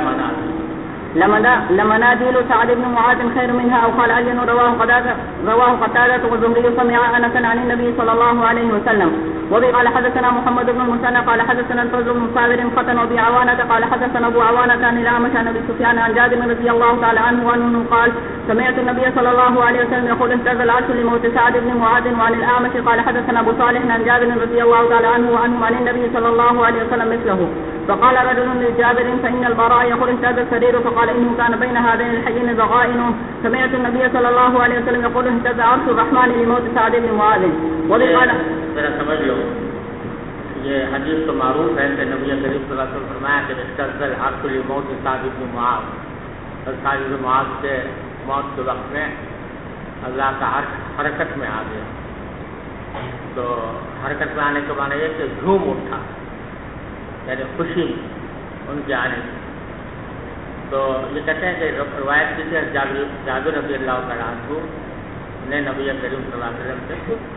لمناديل سعد بن معاذ خير منها او قال عليا. رواه قتادة والزهري سمع انس عن النبي صلى الله عليه وسلم. وبه قال حدثنا محمد بن المثنى قال حدثنا الفضل بن صابر ختن وابي عوانة قال حدثنا ابو عوانة عن الأعمش عن ابي سفيان عن جابر رضي الله تعالى عنه انه قال سمعت النبي صلى الله عليه وسلم يقول اهتز العرش لموت سعد بن معاذ. وعن الأعمش قال حدثنا ابو صالح عن جابر رضي الله تعالى عنه عن النبي صلى الله عليه وسلم مثله. فقال رجل لجابر فإن البراء يقول اهتز السرير فقال إنه كان بين هذين الحيين ضغائن. سمعت النبي صلى الله عليه وسلم يقول اهتز عرش الرحمن لموت سعد بن معاذ. وبه قال ذرا سمجھ لو یہ حدیث تو معروف ہے کہ نبی کریم صلی اللہ علیہ وسلم فرمایا کہ اهتز العرش لموت سعد بن معاذ. اور سعد بن معاذ کے موت کے وقت میں اللہ کا عرش حرکت میں آ گیا. تو حرکت میں آنے کے معنی یہ کہ جھوم اٹھا, یعنی خوشی ان کے آنے کی. تو یہ کہتے ہیں کہ روایت کی تھی جابر رضی اللہ تعالیٰ عنہ نے نبی کریم صلی اللہ علیہ وسلم سے.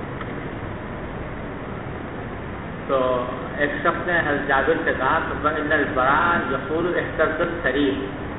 تو ایک شخص نے حضرت جابر سے کہا کہ ان البراء یقول اهتز السریر,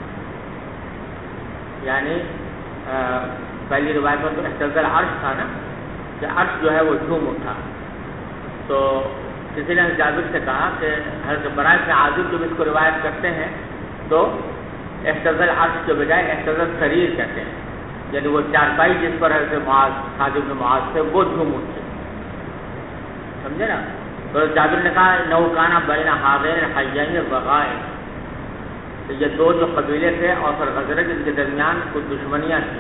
یعنی پہلی روایت میں تو اهتز العرش تھا نا, کہ عرش جو ہے وہ جھوم اٹھا. تو کسی نے جابر سے کہا کہ حضرت براء بن عازب جب اس کو روایت کرتے ہیں تو اهتز العرش کے بجائے اهتز السریر کہتے ہیں, یعنی وہ چارپائی جس پر حضرت معاذ سعد بن معاذ تھے وہ جھوم اٹھے. سمجھے نا. تو جابر نے کہا نو کانا بین ہذین الحیین ضغائن, تو یہ دو جو قبیلے تھے اور پھر غزرج ان کے درمیان کچھ دشمنیاں تھیں.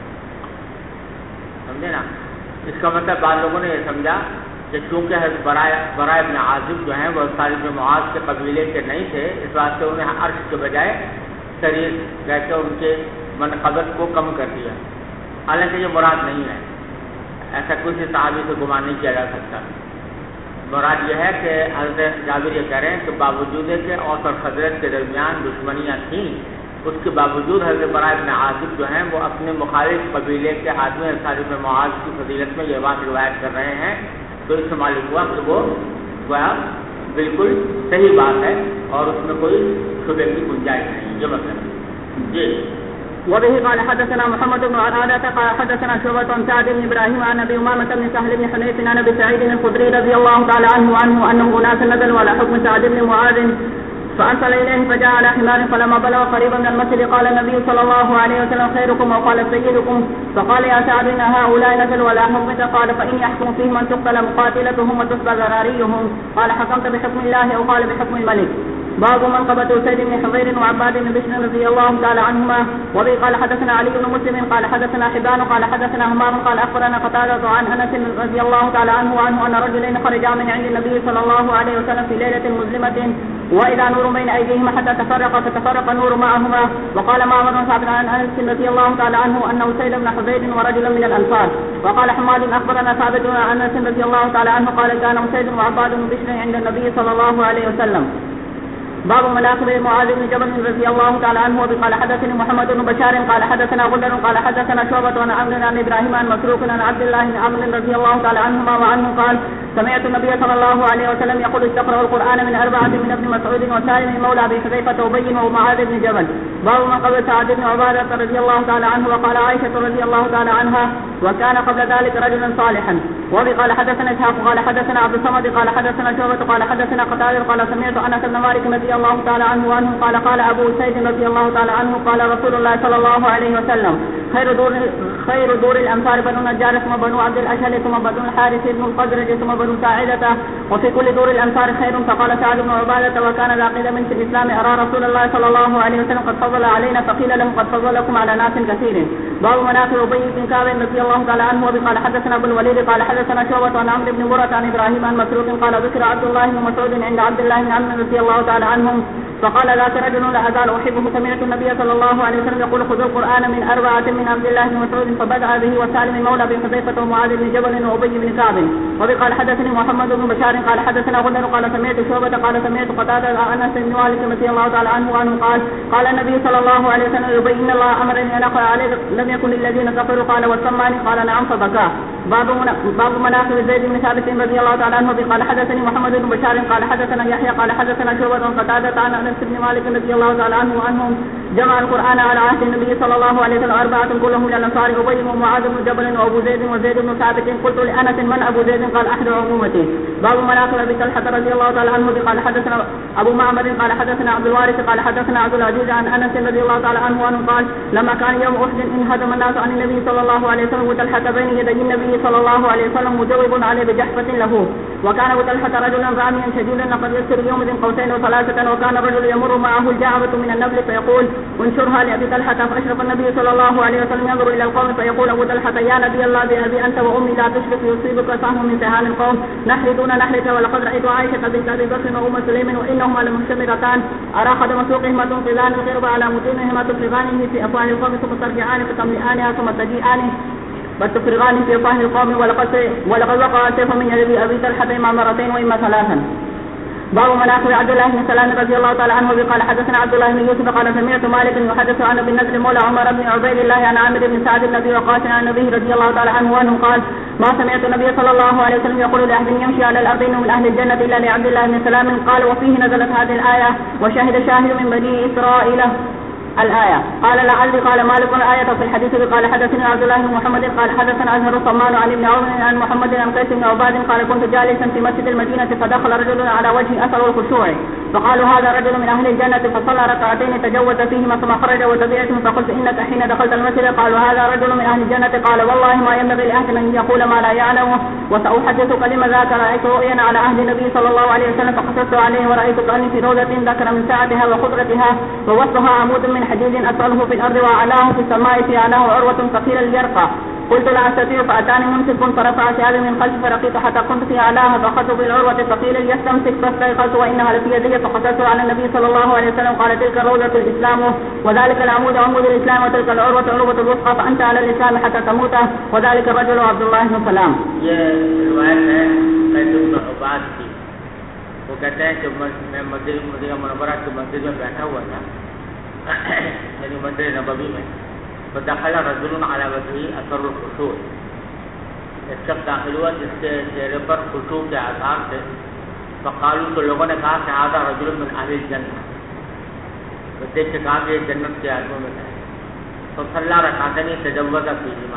سمجھے نا. اس کا مطلب بعض لوگوں نے یہ سمجھا کہ چونکہ حضرت براء بن عازب جو ہیں وہ سعد بن معاذ کے قبیلے کے نہیں تھے, اس واسطے انہیں عرش کے بجائے سریر کہہ کے ان کے منقبت کو کم کر دیا. حالانکہ یہ مراد نہیں ہے, ایسا کسی صحابی سے گمان نہیں کیا جا سکتا. مراد یہ ہے کہ حضرت جابر یہ کہہ رہے ہیں کہ باوجود کہ اوس اور خزرج کے درمیان دشمنیاں تھیں, اس کے باوجود حضرت براء بن عازب جو ہیں وہ اپنے مخالف قبیلے کے آدمی سعد بن معاذ کی فضیلت میں یہ بات روایت کر رہے ہیں. تو اس سے معلوم ہوا کہ وہ بالکل صحیح بات ہے اور اس میں کوئی شبہ کی گنجائش نہیں. یہ مطلب جی. وبه قال حدثنا محمد بن عرادة قال حدثنا شعبة عن سعد بن إبراهيم عن أبي أمامة بن سهل بن حنيف عن أبي سعيد الخدري رضي الله تعالى عنه أنه أناس نزلوا على حكم سعد بن معاذ فأرسل إليه فجاء على حمار فلما بلغ قريبا من المسجد قال النبي صلى الله عليه وسلم خيركم وقال سيدكم. فقال يا سعد إن هؤلاء نزلوا على حكمك. قال فإن يحكم فيهم أن تقتل مقاتلتهم وتسبى ذراريهم. قال حكمت بحكم الله أو قال بحكم الملك. باب منقبة أسيد بن حضير وعباد بن بشر رضي الله تعالى عنهما. وبه قال حدثنا علي بن مسلم قال حدثنا حبان قال حدثنا همام قال أخبرنا قتادة عن أنس رضي الله تعالى عنه أن رجلين خرجا من عند النبي صلى الله عليه وسلم في ليلة مظلمة وإذا نور بين أيديهما حتى فتفرق النور معهما. وقال معمر صاحب عن أنس رضي الله تعالى عنه أن أسيد بن حضير ورجلا من الأنصار. وقال حماد أخبرنا ثابت عن أنس رضي الله تعالى عنه قال كان أسيد وعباد بن بشر عند النبي صلى الله عليه وسلم. باب مناقب معاذ بن جبل رضي الله تعالى عنه. وقال حدثني محمد بن بشار قال حدثنا غندر قال حدثنا شعبة عن عمرو عن ابراهيم عن مسروق عن عبد الله بن عمرو رضي الله تعالى عنهما وعنه قال سمعت النبي صلى الله عليه وسلم يقول استقرأ القرآن من أربعة من ابن مسعود وسالم مولى أبي حذيفة وأبي ومعاذ بن جبل. باب منقبة سعد بن عبادة رضي الله تعالى عنه. وقال عائشة رضي الله تعالى عنها وكان قبل ذلك رجلا صالحا. وقال حدثنا إسحاق قال حدثنا عبد الصمد قال حدثنا شعبة قال حدثنا قتادة قال سمعت أنس بن مالك رضي الله تعالى عنه قال أبو سعيد رضي الله تعالى عنه قال رسول الله صلى الله عليه وسلم خير دور الأنصار بنو نجار ثم بنو عبد الأشهل ثم بنو الحارث ثم الخزرج ثم بنو ساعدة وفي كل دور الأنصار خير. فقال سعد بن عبادة وكان ذا قدم في الإسلام أرى رسول الله صلى الله عليه وسلم قد فضل علينا فقيل له قد فضلكم على ناس كثير. باب مناقب أبي بن كعب رضي الله تعالى عنه. وقال حدثنا ابو الوليد قال حدثنا شعبة عن عمرو بن مرة عن إبراهيم عن مسروق قال ذكر عبد الله بن مسعود عند عبد الله بن عمرو رضي الله تعالى عنهم فقال ذاك رجل لا أزال أحبه سمعت النبي صلى الله عليه وسلم يقول خذوا القرآن من أربعة من عبد الله بن مسعود فبدأ به وسالم مولى بن حذيفة ومعاذ بن جبل وأبي بن كعب. وقال حدثني محمد بن بشار قال حدثنا غندر قال سمعت شعبة قال سمعت قتادة عن أنس بن مالك رضي الله تعالى عنه قال النبي صلى الله عليه وسلم يبين الله أمرني أن أقرأ عليه لم يكن للذين كفروا قال وسماني قال نعم فبكى. باب مناقب زيد بن ثابت رضي الله تعالى عنه قال حدثني محمد بن بشار قال حدثنا يحيى قال حدثنا شعبة قتادة عن أنس بن مالك رضي الله تعالى عنه وعنهم جمع القرآن على عهد النبي صلى الله عليه وسلم أربعة كلهم من الأنصار أبي ومعاذ بن جبل وأبو زيد وزيد بن ثابت. قلت لأنس من أبو زيد قال أحد عمومته. باب مناقب أبي طلحة رضي الله تعالى عنه قال حدثنا أبو معمر قال حدثنا عبد الوارث قال حدثنا عبد العزيز عن أنس رضي الله تعالى عنه قال لما كان يوم أحد انهدم الناس عن النبي صلى الله عليه وسلم وطلحة بين يدي النبي صلى الله عليه وسلم مجوب عليه بجحفة له. وكان وطلحة رجلا راميا شديدا لقد يسر يوم ذي قوسين وثلاثة. وكان الرجل يمر معه الجعبة من النبل فيقول انشرها لأبي طلحة. فأشرف النبي صلى الله عليه وسلم ينظر إلى القوم فيقول أبو طلحة يا نبي الله بأبي أنت وأمي لا تشرك يصيبك سهم من سهام القوم نحن دون نحرك. ولقد رأيت عائشة بنت أبي بكر وأم سليم وإنهما لمحتمرتان أرى قدم سوقهما تنقذان القرب على متونهما تفرغانه في أفواه القوم ثم ترجعان فتملئانها ثم تجيئان فتفرغان في أفواه القوم. ولقد وقع سيف من يد أبي طلحة إما مرتين وإما ثلاثا. باب مناقب عبد الله بن سلام رضي الله تعالى عنه قال حدثنا عبد الله بن يوسف قال سمعت مالك يحدث عن ابن نضر مولى عمر بن عبيد الله عن عامر بن سعد النبي وقاس عن النبي رضي الله تعالى عنه وانه قال ما سمعت النبي صلى الله عليه وسلم يقول لاحد يمشي على الارض من اهل الجنه الا لعبد الله بن سلام. قال وفيه نزلت هذه الايه وشهد شاهد من بني اسرائيل الآية. قال لعلي قال مالك الآية في الحديث قال حدثنا عبد الله بن محمد قال حدثنا أزهر الصمان عن ابن عون عن محمد عن قيس بن عباد قال كنت جالسا في مسجد المدينة فدخل رجل على وجه أثر الخشوع فقالوا هذا رجل من أهل الجنة فصلى ركعتين تجوز فيهما ثم خرج وتبعته فقلت إنك حين دخلت المسجد قالوا هذا رجل من أهل الجنة قال والله ما ينبغي لأحد أن يقول ما لا يعلمه وسأحدثك لما ذاك رأيت رؤيا على عهد النبي صلى الله عليه وسلم فقصصت عليه ورأيت كأني في روضة ذكر من سعتها وخضرتها ووسطها عمود من حديد أسفله في الأرض وأعلاه في السماء في أعلاه عروة ثقيل اليرقى. قلت لا أستطيع فأتاني ممسك فرفع ثيابي من خلفي فرقيت حتى كنت في أعلاها فأخذت بالعروة الثقيلة ليستمسك فاستيقظت وإنها لفي يدي فقصصت على النبي صلى الله عليه وسلم قال تلك روضة الإسلام وذلك العمود عمود الإسلام وتلك العروة عروة الوثقى فأنت على الإسلام حتى تموت وذلك الرجل عبد الله بن سلام. یہ روایت ہے قیس بن عباد کی. وہ کہتے ہیں کہ میں مدینہ منورہ کی مسجد میں بیٹھا ہوا تھا یعنی مسجد نبوی میں فدخل رجل على وجهه اثر الخشوع. ایک شخص داخل ہوا جس کے چہرے پر خشوع کے آثار تھے. فقالوا تو لوگوں نے کہا کہ هذا رجل من اهل الجنة. تو دیکھ کے کہا کہ یہ جنت کے آدمیوں میں ہے. فصلى ركعتين تجوز فيهما.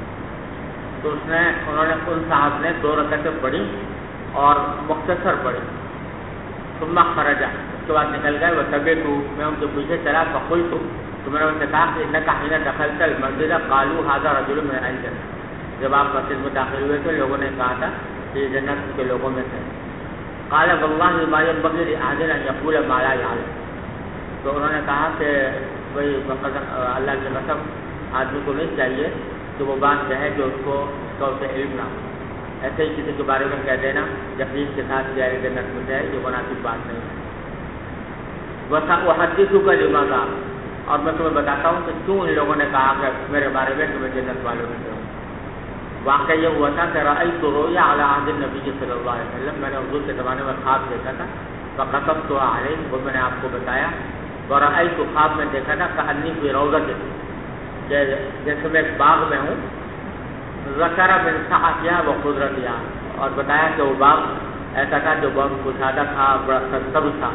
تو انہوں نے ان صاحب نے 2 رکعتیں پڑھی اور مختصر پڑھی. ثم خرج. اس کے بعد نکل گئے. وتبعت میں ان کے پیچھے چلا. فقلت تو میں نے ان سے کہا کہ انک حين دخلت المسجد قالوا هذا رجل من اهل الجنة. جب آپ مسجد میں داخل ہوئے تھے لوگوں نے کہا تھا کہ یہ جنت کے لوگوں میں سے. قال والله ما ينبغي لأحد أن يقول ما لا يعلم. تو انہوں نے کہا کہ بھائی اللہ کی قسم آدمی کو نہیں چاہیے کہ وہ بات کہے جو اس کو اسے علم نہ ہو. ایسے ہی کسی کے بارے میں کہہ دینا یقین کے ساتھ جائے جنت میں جائے یہ مناسب بات نہیں ہے. وحدثك لماذا. اور میں تمہیں بتاتا ہوں کہ کیوں ان لوگوں نے کہا کہ میرے بارے میں تمہیں جنت والوں میں سے ہوں. واقعہ یہ ہوا تھا کہ رأيت رؤيا على عهد النبي صلی اللہ علیہ وسلم. میں نے حضور کے زمانے میں خواب دیکھا تھا. فقصصت عليه وہ میں نے آپ کو بتایا. ورأيت خواب میں دیکھا تھا كأني في روضة جیسے میں ایک باغ میں ہوں. ذکر من سعتها وخضرتها. اور بتایا کہ وہ باغ ایسا تھا جو بہت کشادہ تھا بڑا سرسبز تھا.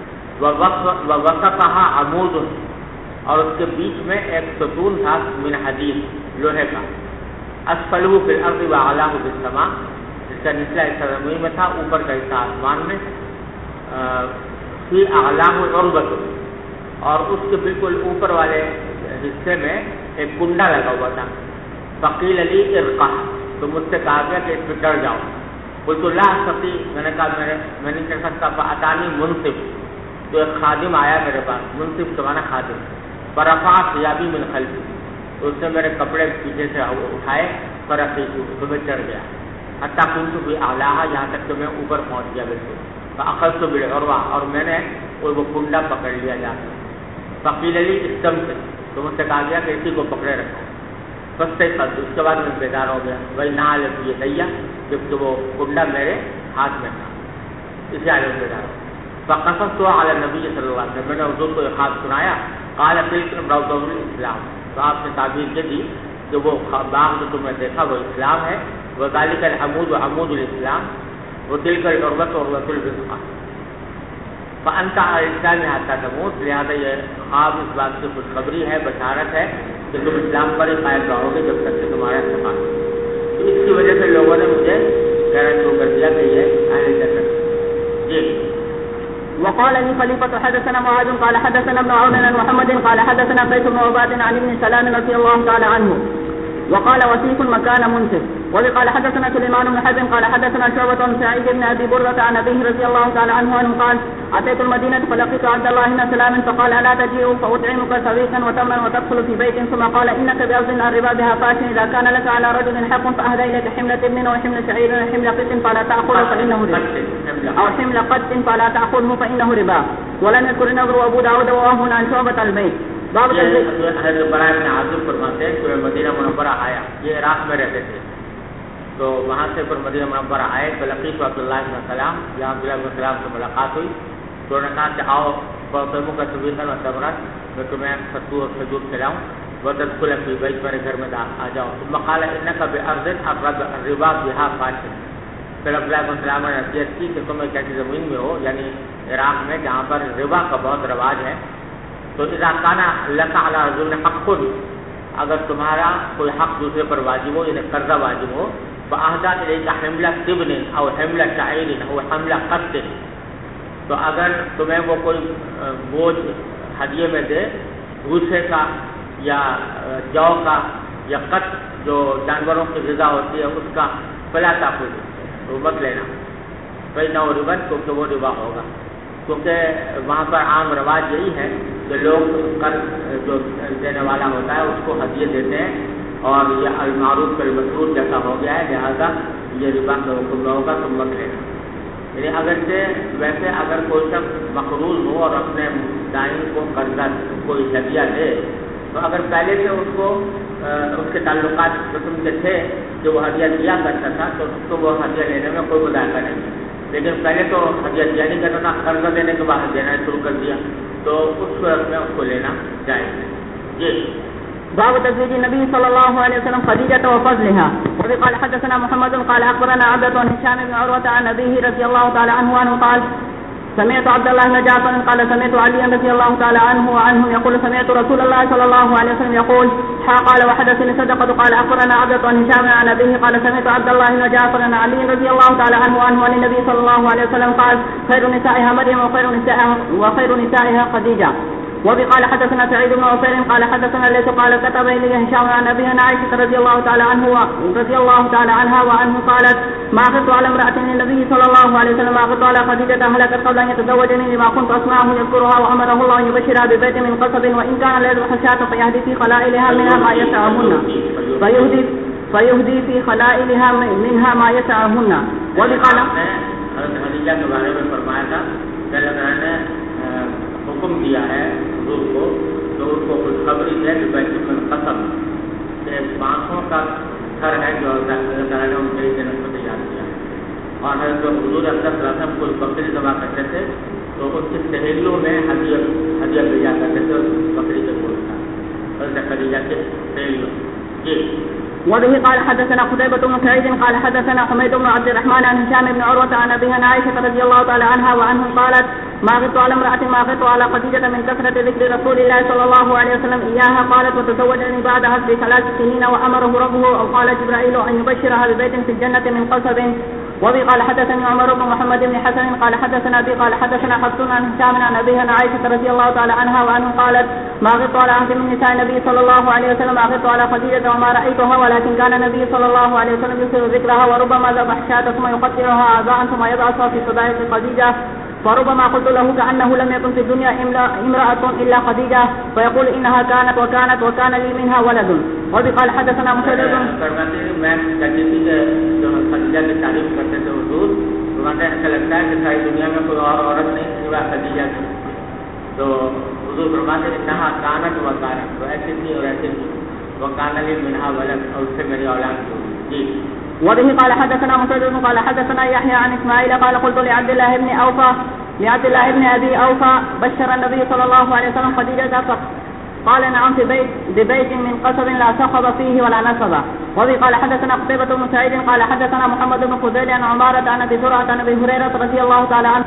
ووسطها عمود. اور اس کے بیچ میں ایک ستون تھا من حدید لوہے کا. اسفلہ فی الارض واعلاہ فی السماء. جس کا نچلا حصہ زمین میں تھا اوپر کا حصہ آسمان میں. فی اعلاہ عربۃ. اور اس کے بالکل اوپر والے حصے میں ایک کنڈا لگا ہوا تھا. فقیل علی ارقہ، تو مجھ سے کہا گیا کہ اس پہ چڑھ جاؤ. قلت لا استطیع، میں نے کہا میں نہیں چڑھ سکتا. فاتانی منصف، تو ایک خادم آیا میرے پاس، منصف تمہارا خادم. فرفع ثیابی من خلفی، تو اس نے میرے کپڑے پیچھے سے اٹھائے. فرقیت، تو میں چڑھ گیا. حتی کنت فی اعلیٰ، یہاں تک کہ میں اوپر پہنچ گیا بالکل. فاخذت بالعروہ، اور میں نے وہ کنڈا پکڑ لیا جا کر. فقیل علی استمسک، تو مجھ سے کہا گیا کہ اسی کو پکڑے رکھو. فاستيقظت، اس کے بعد میں بیدار ہو گیا. وہی نہ یہ دیا، جبکہ وہ کنڈا میرے ہاتھ میں تھا، اسی حالت میں بیدار ہو. فقصصت علی النبی صلی اللہ علیہ وسلم، میں نے حضور کو یہ خواب سنایا. قال تلک روضۃ الاسلام، تو آپ نے تعبیر یہ دی کہ وہ باغ جو تم نے دیکھا وہ اسلام ہے. وذلک العمود عمود الاسلام، وتلک العروۃ عروۃ الوثقی. فانت علی الاسلام حتی تموت، لہذا یہ خواب اس بات کی خوشخبری ہے، بشارت ہے کہ تم اسلام پر ہی قائم رہو گے جب تک کہ تمہارا انتقال. تو اس کی وجہ سے لوگوں نے مجھے کہنا شروع کر دیا کہ یہ اہل جنت. جی. وقال لي خليفة حدثنا معاذ قال حدثنا ابن عون عن محمد قال حدثنا قيس بن عباد عن ابن سلام رضي الله تعالى عنه وقال وسيف المكان منصف. وقال حدثنا سليمان بن حرب قال حدثنا شعبة عن سعيد بن ابي برده عن ابيه رضي الله تعالى عنه قال اتيت المدينة فلقيت عبد الله بن سلام فقال الا تجيء فاطعمك سويقا وتمرا وتدخل في بيت ثم قال انك بأرض الربا بها فاش اذا كان لك على رجل حق فاهدى اليك حملة منه وحمل شعير وحمل قط فلا تأخذه فانه ربا او حمل قط فلا تأخذه فانه ربا. ولم يذكر النضر وابو داود وواه عن شعبة البيت. باب حضرت براء بن عازب فرماتے ہیں کہ مدینہ منورہ آیا، یہ عراق میں رہتے تھے، تو وہاں سے پھر مدینہ منورہ آئے. فلقیت عبداللہ بن سلام، جہاں عبداللہ بن سلام سے ملاقات ہوئی تو انہوں نے کہا کہ آؤ فاطمہ کا سویقا و تمرا، میں تمہیں ستو اور کھجور کھلاؤں. وتدخل فی بیت، میرے گھر میں آ جاؤ. ثم قال انک بارض الربا بها فاش، پھر عبداللہ بن سلام نے نصیحت کی کہ تم ایک ایسی زمین میں ہو، یعنی عراق میں، جہاں پر ربا کا بہت رواج ہے. تو اذا کان لک علی رجل حق، اگر تمہارا کوئی حق دوسرے پر واجب ہو، یعنی قرضہ واجب ہو، فاہدى الیک حملہ تبن او حملہ شعیر او حملہ قط، تو اگر تمہیں وہ کوئی بوجھ ہدیے میں دے بھوسے کا یا جو کا یا قط جو جانوروں کی غذا ہوتی ہے اس کا، فلا تاخذ، تو مت لینا. فإنه ربا، کیونکہ وہ ربا ہوگا. کیونکہ وہاں پر عام رواج یہی ہے کہ لوگ قرض جو دینے والا ہوتا ہے اس کو ہدیے دیتے ہیں، اور یہ المعروف بالمشروط جیسا ہو گیا ہے، لہذا یہ ربا کا حکم نہ ہوگا، تم مت لینا. یعنی اگرچہ ویسے اگر کوئی شخص مقروض ہو اور اپنے دائن کو قرضہ کوئی ہدیہ دے، تو اگر پہلے سے اس کو اس کے تعلقات قسم کے تھے کہ وہ ہدیہ دیا کرتا تھا، تو اس کو وہ ہدیہ لینے میں کوئی مذائقہ نہیں ہے. لیکن پہلے تو ہدیہ دیا نہیں کرتا تھا، قرضہ دینے کے بعد دینا شروع کر دیا، تو اس صورت میں اس کو لینا جائز ہے. جی. باب تزويج النبي صلى الله عليه وسلم خديجة وفضلها. وقال حدثنا محمد قال أخبرنا عبدة عن هشام بن عروة عن أبيه رضي الله تعالى عنه قال سمعت عبد الله بن جعفر قال سمعت علي رضي الله تعالى عنه وعنهم يقول سمعت رسول الله صلى الله عليه وسلم يقول قال وحدثني صدقة قال أخبرنا عبدة عن هشام عن أبيه قال سمعت عبد الله بن جعفر عن علي رضي الله تعالى عنه وعنه عن النبي صلى الله عليه وسلم قال خير نسائها مريم وخير نسائها خديجة. وبقال حدثنا سعيد بن عفير قال حدثنا ليس قال كتب إلي هشام عن أبيها عائشة رضي الله تعالى عنها وعنه قالت ما أخذت على امرأة للنبي صلى الله عليه وسلم ما أخذت على خديجة هلكت قبل أن يتزوجني لما كنت أسمعه يذكرها وأمره الله أن يبشرها ببيت من قصب وإن كان لا يذبح شاة فيهدي في خلائلها منها ما يسعهن فيهدي في خلائلها منها ما يسعهن. وبقال خدیجہ کے بارے میں فرمایا تھا کہ اللہ نے حکم دیا ہے حضور کو تو اس کو خوشخبری دے کہ بیت القصب کہ بانسوں کا گھر ہے جو اللہ تعالیٰ نے ان کے لیے جنت میں تیار کیا. اور جو حضور اکرم صلی اللہ علیہ وسلم کوئی بکری ذبح کرتے تھے تو ان کی سہیلیوں میں ہدیہ بھیجا کرتے تھے بکری کے گوشت کا، حضرت خدیجہ کے سہیلیوں. جی. وبه قال حدثنا قتيبة بن سعيد قال حدثنا حميد بن عبد الرحمن عن هشام بن عروة عن أبيها عائشة رضي الله تعالى عنها وعنه قالت ما غبت على امرأة ما غبت على خديجة من كثرة ذكر رسول الله صلى الله عليه وسلم إياها. قالت وتزوجني بعدها ب3 سنين وأمره ربه أو قال جبرائيل أن يبشرها ببيت في الجنة من قصب وبه قال حدثني عمر بن محمد بن حسن قال حدثنا أبي قال حدثنا حفص عن هشام عن أبيها عن عائشة رضي الله تعالى عنها وعنه قالت ما غبت على عهد من نساء النبي صلى الله عليه وسلم غبت على خديجة وما رأيتها ولكن كان النبي صلى الله عليه وسلم يكثر ذكرها وربما ذبح شاة ثم يقطعها أعضاء ثم يضعها في صدائق خديجة فربما قلت له كأنه لم يكن في الدنيا امرأة إلا خديجة فيقول إنها كانت وكانت وكان لي منها ولد. وبه قال حدثنا مسدد میں کہتی تھی کہ جو خدیجہ کی تعریف کرتے تھے حضور تو مجھے ایسا لگتا ہے کہ ساری دنیا میں کوئی اور عورت نہیں سوا خدیجہ کی. تو حضور فرماتے ہیں انہا کانت و کانت تو ایسی تھی اور ایسی تھی وکان لی منہا ولد اور اس سے میری اولاد تھی. جی. وبه قال حدثنا مسدد قال حدثنا يحيى عن اسماعيل قال قلت لعبد الله بن ابي اوفى بشر النبي صلى الله عليه وسلم خديجة قال نعم في ببيت من قصب لا صخب فيه ولا نصب. وبه قال حدثنا قتيبة بن سعيد قال حدثنا محمد بن فضيل عن عمارة عن ابي زرعة عن ابي هريرة رضي الله تعالى عنه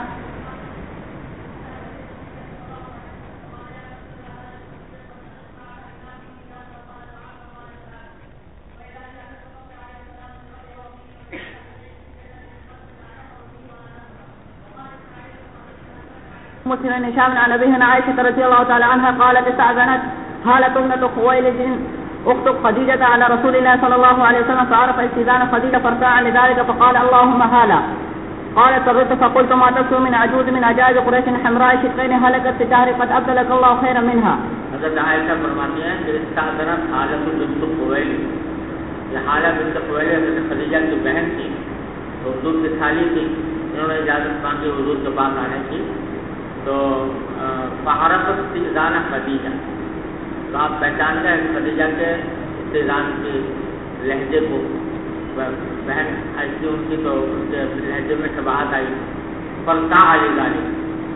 مسلم بن هشام عن أبيها عائشة رضي الله تعالى عنها قالت استأذنت هالة ابنة خويلد أخت خديجة على رسول الله صلى الله عليه وسلم فعرف استئذان خديجة فارتاع لذلك فقال اللهم هالة. قالت فردت فقلت ما تسوء من عجوز من عجائز قريش حمراء شقين هلكت في الدهر قد أبدلك الله خيرا منها. حضرت عائشہ فرماتی ہیں کہ استأذنت هالة بنت خويلد. یہ هالة بنت خويلد حضرت خدیجہ کی بہن تھی تو حضور کی خالی تھی. انہوں نے اجازت مانگی حضور کے پاس آنے کی تو فعرفت استئذان خدیجہ تو آپ پہچان گئے خدیجہ کے استئذان کے لہجے کو. بہن ایسی ان کی تو ان کے لہجے میں شباہت آئی. فلتا علی ذالک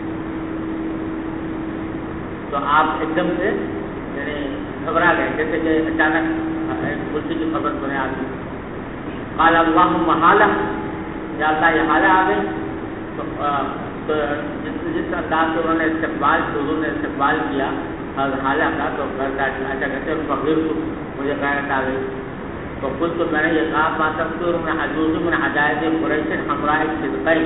تو آپ ایک دم سے یعنی گھبرا گئے جیسے کہ اچانک کرسی کی خبر سنے آدمی. قال اللہم حالہ یا اللہ یہ حالہ آ گئی. تو جس انداز سے انہوں نے حضور نے استقبال کیا حالہ کا تو ایسا کہتے ہیں فقیر کو مجھے غیرت آ گئی. تو خود تو میں نے یہ کہا ماتمطور میں حجوز میں عجائز قریش حمراء صدقین.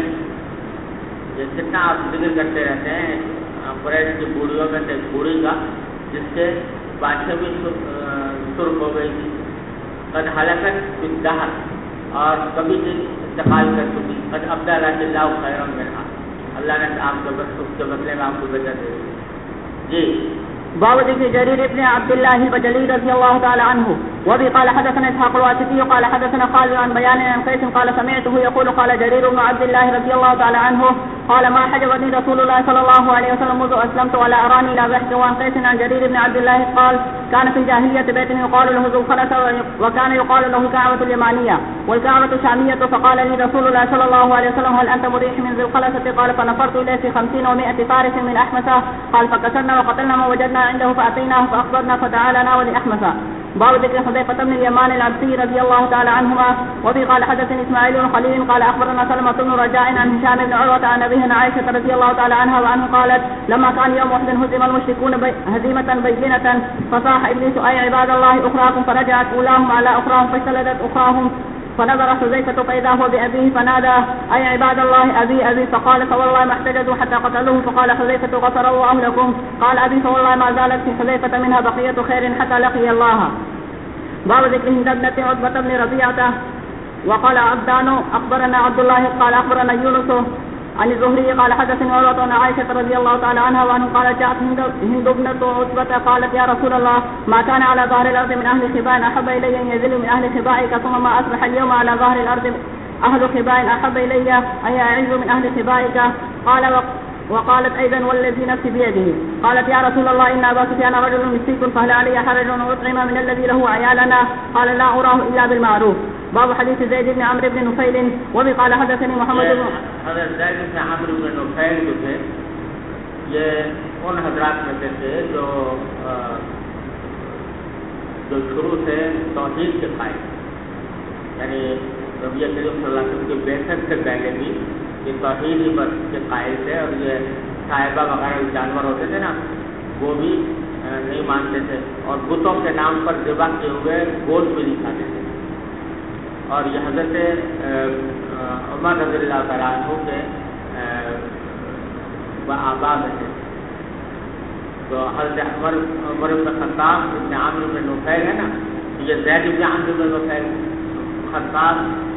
یہ کتنا آپ ذکر کرتے رہتے ہیں قریش کی بوڑھیوں میں سے بوڑھی کا جس سے بادشاہ بھی سرخ ہو گئی تھی. قد حلقت بالدہر اور کبھی دن انتقال کر چکی. قد ابدل اللہ خیرا منہا اللہ نے آپ کے بدلے میں آپ کو بہتر دے دی. جی. باب ذكر جرير بن عبد الله البجلي رضي الله تعالى عنه. وبه قال حدثنا اسحاق الواسطي قال حدثنا خالد عن بيان عن قيس قال سمعته يقول قال جرير بن عبد الله رضي الله تعالى عنه قال ما حجبني رسول الله صلى الله عليه وسلم منذ اسلمت ولا اراني لا بحث. وعن قيس عن جرير بن عبد الله قال كان في الجاهليه بيت يقال له ذو الخلسه وكان يقال له كعبة اليمانيه والكعبة الشاميه. فقال لي رسول الله صلى الله عليه وسلم هل انت مريح من ذي الخلسه؟ قال فنفرت اليه في 50 و100 فارس من احمسه. قال فكسرنا وقتلنا ما وجدنا عنده فأتيناه فأخبرنا فتعالنا ولأحمسا. باب ذكر حذيفة بن اليمان العبسي رضي الله تعالى عنهما. وفي قال حدثني إسماعيل بن خليل قال أخبرنا سلمة بن رجاء عن هشام بن عروة عن أبيها عائشة رضي الله تعالى عنها وعنه قالت لما كان يوم أحد هزم المشركون هزيمة بينة فصاح إبليس أي عباد الله أخراكم فرجعت أولاهم على أخراهم فاجتلدت أخراهم فنظر حذيفة فإذا هو بأبيه فنادى أي عباد الله أبي أبي فقال فوالله ما احتجزوا حتى قتلوه. فقال حذيفة غفر الله لكم. قال أبي فوالله ما زالت في حذيفة منها بقية خير حتى لقي الله. باب ذكر هند ابنة عتبة بن ربيعة. وقال عبدان أخبرنا عبد الله قال أخبرنا يونس عن الزهري قال حدثني عروة عن عائشة رضي الله تعالى عنها وأنه قالت جاءت هند ابنة عتبة قالت يا رسول الله ما كان على ظهر الأرض من أهل خباء أحب إلي أن يزل من أهل خبائك ثم ما أصبح اليوم على ظهر الأرض أهل خباء أحب إلي أن يعز من أهل خبائك. قال وقالت أيضا والذي نفسي بيده. قالت يا رسول الله إن أبا سفيان رجل مسيك فهل علي حرج أطعم من الذي له عيالنا؟ قال لا أراه إلا بالمعروف. باب حديث زيد بن عمرو بن نفيل. وبه قال حدثني محمد بن حضرت زید بن عمرو بن نفیل جو تھے یہ ان حضرات میں سے تھے جو شروع سے توحید کے قائل یعنی نبی کریم صلی اللہ علیہ وسلم کے بعثت سے پہلے بھی یہ توحید ہی پر کے قائل تھے. اور یہ صاحبہ وغیرہ جانور ہوتے تھے نا وہ بھی نہیں مانتے تھے اور بتوں کے نام پر ذبح کیے ہوئے گوشت بھی نہیں کھاتے تھے. اور یہ حضرت عمر رضی اللہ تعالیٰ عنہ کے آبا میں تھے. تو حضرت عمر بن خطاب ابن عامر بن نفیل ہے نا، یہ زید ابن عامر بن نفیل خطاب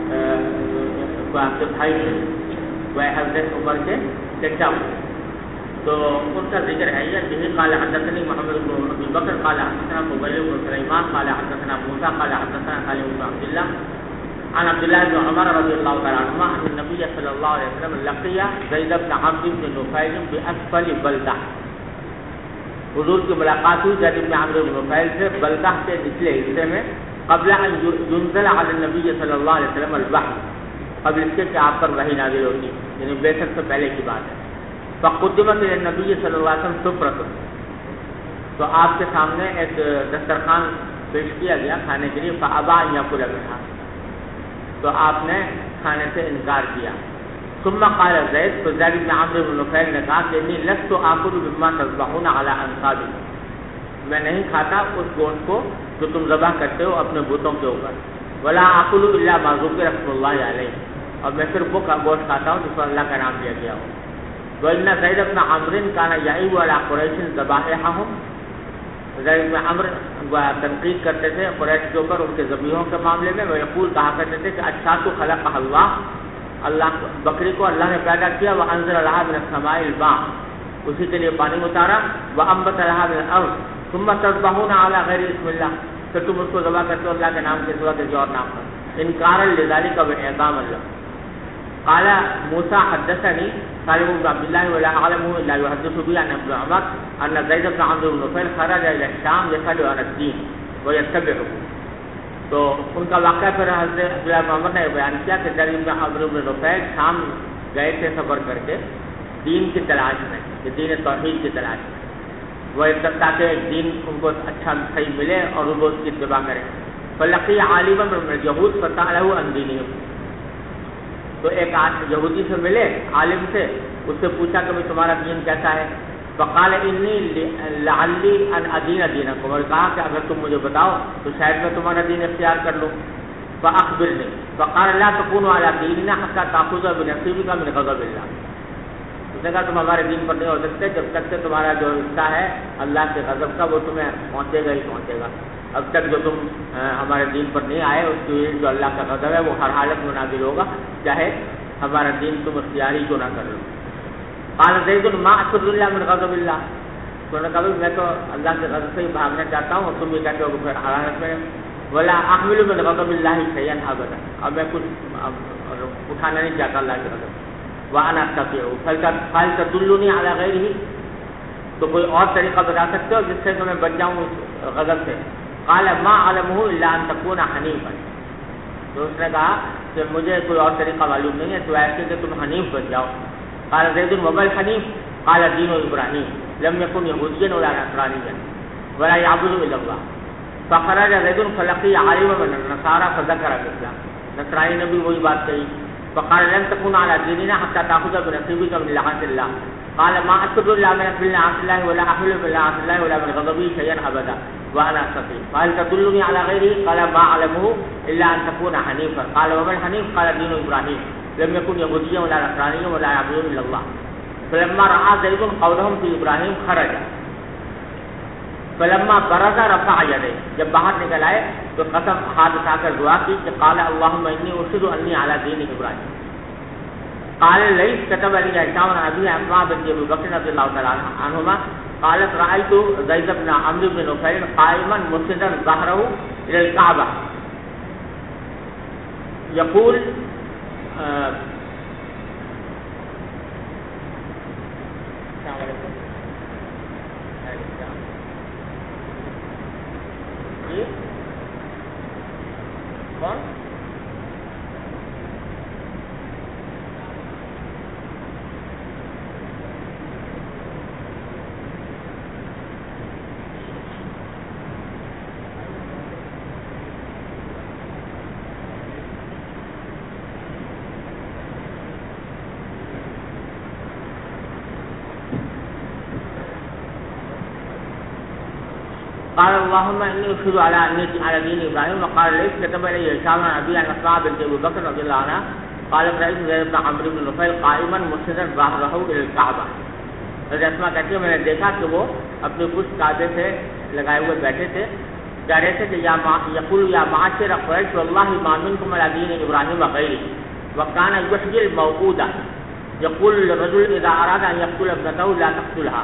کو آپ کے بھائی تھے، وہ حضرت عمر کے چچا ہوئے. تو ان کا ذکر ہے یہ جنہیں قال حدثني محمد بن ابي بکر قال حدثنا فضيل بن سليمان قال حدثنا موسى قال حدثنا سالم بن عبد الله عن عبد الله بن عمر رضي الله تعالى عنهما ان النبي صلى الله عليه وسلم لقي زيد بن عمرو بن نفيل باسفل بلدہ. حضور کی ملاقات ہوئی زید بن عمرو بن نفیل سے بلدہ کے نچلے حصے میں قبل ان ينزل على النبي صلی اللہ علیہ وسلم الوحی، قبل اس کے کہ آپ پر وحی نازل ہوتی، یعنی بعثت سے پہلے کی بات ہے. فقدمت النبی صلی اللہ علیہ وسلم سفرۃ، تو آپ کے سامنے ایک دسترخوان پیش کیا گیا کھانے کے لیے. فابا ان یاکل منها، تو آپ نے کھانے سے انکار کیا. ثم قال زید، تو زید بن عمرو بن نفیل نے کہا کہ انی لست آکل مما تذبحون علی انصابکم، میں نہیں کھاتا اس گوشت کو جو تم ذبح کرتے ہو اپنے بتوں کے اوپر. ولا آکل الا ما ذکر اسم اللہ علیہ، اور میں صرف وہ گوشت کھاتا ہوں جس پر اللہ کا نام لیا گیا ہو. وَإِنَّ زَيْدَ بْنَ عَمْرٍ كَانَ يَعِيبُ عَلَى قُرَيْشٍ ذَبَائِحَهُمْ، زید بن عمرو تنقید کرتے تھے قریش کے اوپر ان کے ذبیحوں کے معاملے میں. وہ یقول کہا کرتے تھے کہ اچھا تو خلقها اللہ، اللہ بکری کو اللہ نے پیدا کیا. وَأَنزَلَ لَهَا مِنَ السَّمَاءِ الْمَاءَ، اسی کے لیے پانی اتارا. وَأَنبَتَ لَهَا مِنَ الْأَرْضِ ثُمَّ تَذْبَحُونَ عَلَى غَيْرِ اسْمِ اللَّهِ، پھر تم اس کو ذبح کرتے ہو اللہ کے نام کے سوا کسی اور نام پر. انکارا لذلك وإعظاما له. قال موسى حدثني سالم بن عبد الله ولا اعلمه الا يحدث به عن ابن عمر ان زيد بن عمرو بن نفيل خرج الى الشام يسأل عن الدين ويتبعه. تو ان کا واقعہ پھر حضرت عبداللہ بن عمر نے بیان کیا کہ زید بن عمرو بن نفیل شام گئے تھے سفر کر کے دین کی تلاش میں، کہ دین توحید کی تلاش میں، وہ تاکہ ایک دین ان کو اچھا صحیح ملے اور وہ اس کی اتباع کریں. فلقی عالما من اليهود فسأله عن دينهم، تو ایک یہودی سے ملے عالم سے، اس سے پوچھا کہ تمہارا دین کیسا ہے. فقال انی لعلی ان ادین دینکم، اور کہا کہ اگر تم مجھے بتاؤ تو شاید میں تمہارا دین اختیار کر لوں. فاخبرنی، فقال لا تكونوا على دیننا حتى تاخذوا بنصیبک من غضب اللہ. اس نے کہا تم ہمارے دین پر نہیں ہو سکتے جب تک کہ تمہارا جو حصہ ہے اللہ کے غضب کا وہ تمہیں پہنچے گا ہی پہنچے گا. اب تک جو تم ہمارے دین پر نہیں آئے اس کی جو اللہ کا غضب ہے وہ ہر حالت میں نازل ہوگا، چاہے ہمارا دین تم اختیاری کو نہ کر لو. قال زید ما اسر اللہ من غضب اللہ، تو نے کہا میں تو اللہ کے غضب سے ہی بھاگنا چاہتا ہوں اور تم یہ کہتے ہو کہ پھر حالت میں ولا احمل من غضب اللہ شیئا ابدا، اب میں کچھ اٹھانا نہیں چاہتا اللہ کے غضب. وانا استطيع فهل تدلني على غيره، تو کوئی اور طریقہ بتا سکتے ہو جس سے کہ میں بچ جاؤں اس غضب سے. قال ما علمه الا ان تكون حنيفا، تو اس نے کہا کہ مجھے کوئی اور طریقہ معلوم نہیں ہے تو ایسے کہ تم حنیف بن جاؤ. قال زید وما الحنيف قال دين ابراهيم لم يكن يهوديا ولا نصرانيا ولا يعبد الا الله. فخرج زید فلقي عالما من النصارى فذكر الاسلام، نصرانی نے بھی وہی بات کہی. فقال لن تكون على ديننا حتى تاخذ بنصيبك من لعنة الله. قال ما أسر الله من لعنة الله ولا أحمل من لعنة الله ولا من غضبه شيئا أبدا وأنا أستطيع. قال تدلني على غيره؟ قال ما أعلمه إلا أن تكون حنيفا. قال وما الحنيف؟ قال دين إبراهيم لم يكن يهوديا ولا نصرانيا ولا يعبدون إلا الله. فلما رأى زيد قولهم في إبراهيم خرج، فلما برز رفع يديه، جب باہر نکل آئے تو قسم ہاتھ اٹھا کر دعا کی کہ قال اللهم إني أشهد أني على دين إبراهيم. قال ليس كتب لي هشام عن أبي أسماء بنت أبي بكر رضي الله تعالى عنهما قالت رأيت زيد بن عمرو بن نفيل قائما مسندا ظهره إلى الكعبة يقول کون قال اللهم اني اشهد على اني على دين ابراهيم. وقال ليس كتب لي هشام عن ابي عن اسماء بنت ابي بكر رضي الله عنها قال رأيت زيد بن عمرو بن نفيل قائما مسندا ظهره الى الكعبة. حضرت اسماء کہتی ہے میں نے دیکھا کہ وہ اپنی پشت کعبے سے لگائے ہوئے بیٹھے تھے، کہہ رہے تھے کہ یقول یا معاشر قریش والله ما منكم على دين ابراهيم وغيره وكان يحيي الموءودة يقول للرجل اذا اراد ان يقتل ابنته لا تقتلها.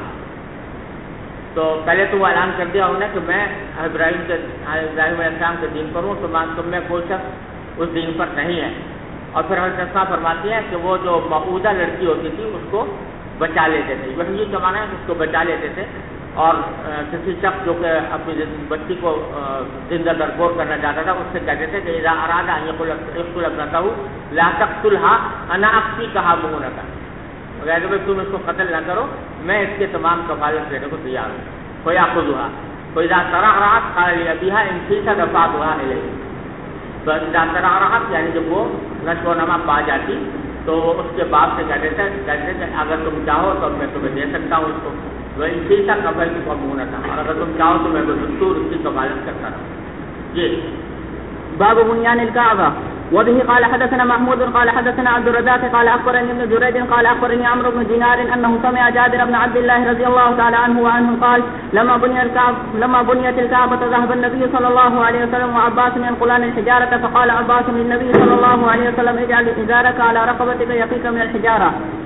تو پہلے تو وہ اعلان کر دیا انہوں نے کہ میں ابراہیم علیہ السلام کے دین پر ہوں، تو تم میں کوئی شخص اس دین پر نہیں ہے. اور پھر حضرت اسماء فرماتی ہیں کہ وہ جو موعودہ لڑکی ہوتی تھی اس کو بچا لیتے تھے. وہی زمانہ ہے اس کو بچا لیتے تھے، اور کسی شخص جو کہ اپنی بچی کو زندہ درگور کرنا چاہتا تھا اس سے کہتے تھے کہ اذا اراد ان يقتل ابنته لا تقتلها انا اكفيكها مؤونة، کہتے ہیں تم اس کو قتل نہ کرو، میں اس کے تمام کفالت دینے کو تیار ہوں. فيأخذها فإذا ترعرعت قال لأبيها إن شئت دفعتها إليه. تو اذا ترعرعت یعنی جب وہ نشو و نما پا جاتی تو اس کے باپ سے کہتے تھے اگر تم چاہو تو میں تمہیں دے سکتا ہوں اس کو، وہ اسی کا قبل کی قبول تھا، اور اگر تم چاہو تو میں دستور اس کی کفالت کرتا رہا. جی باب بنيان الكعبة. وبه قال حدثنا محمود قال حدثنا عبد الرزاق قال أخبرني ابن جريج قال أخبرني عمرو بن دينار أنه سمع جابر بن عبد الله رضي الله تعالى عنه وعنه قال لما بنيت الكعبة ذهب النبي صلى الله عليه وسلم وعباس ينقلان الحجارة، فقال عباس للنبي صلى الله عليه وسلم اجعل إزارك على رقبتك يقيك من الحجارة،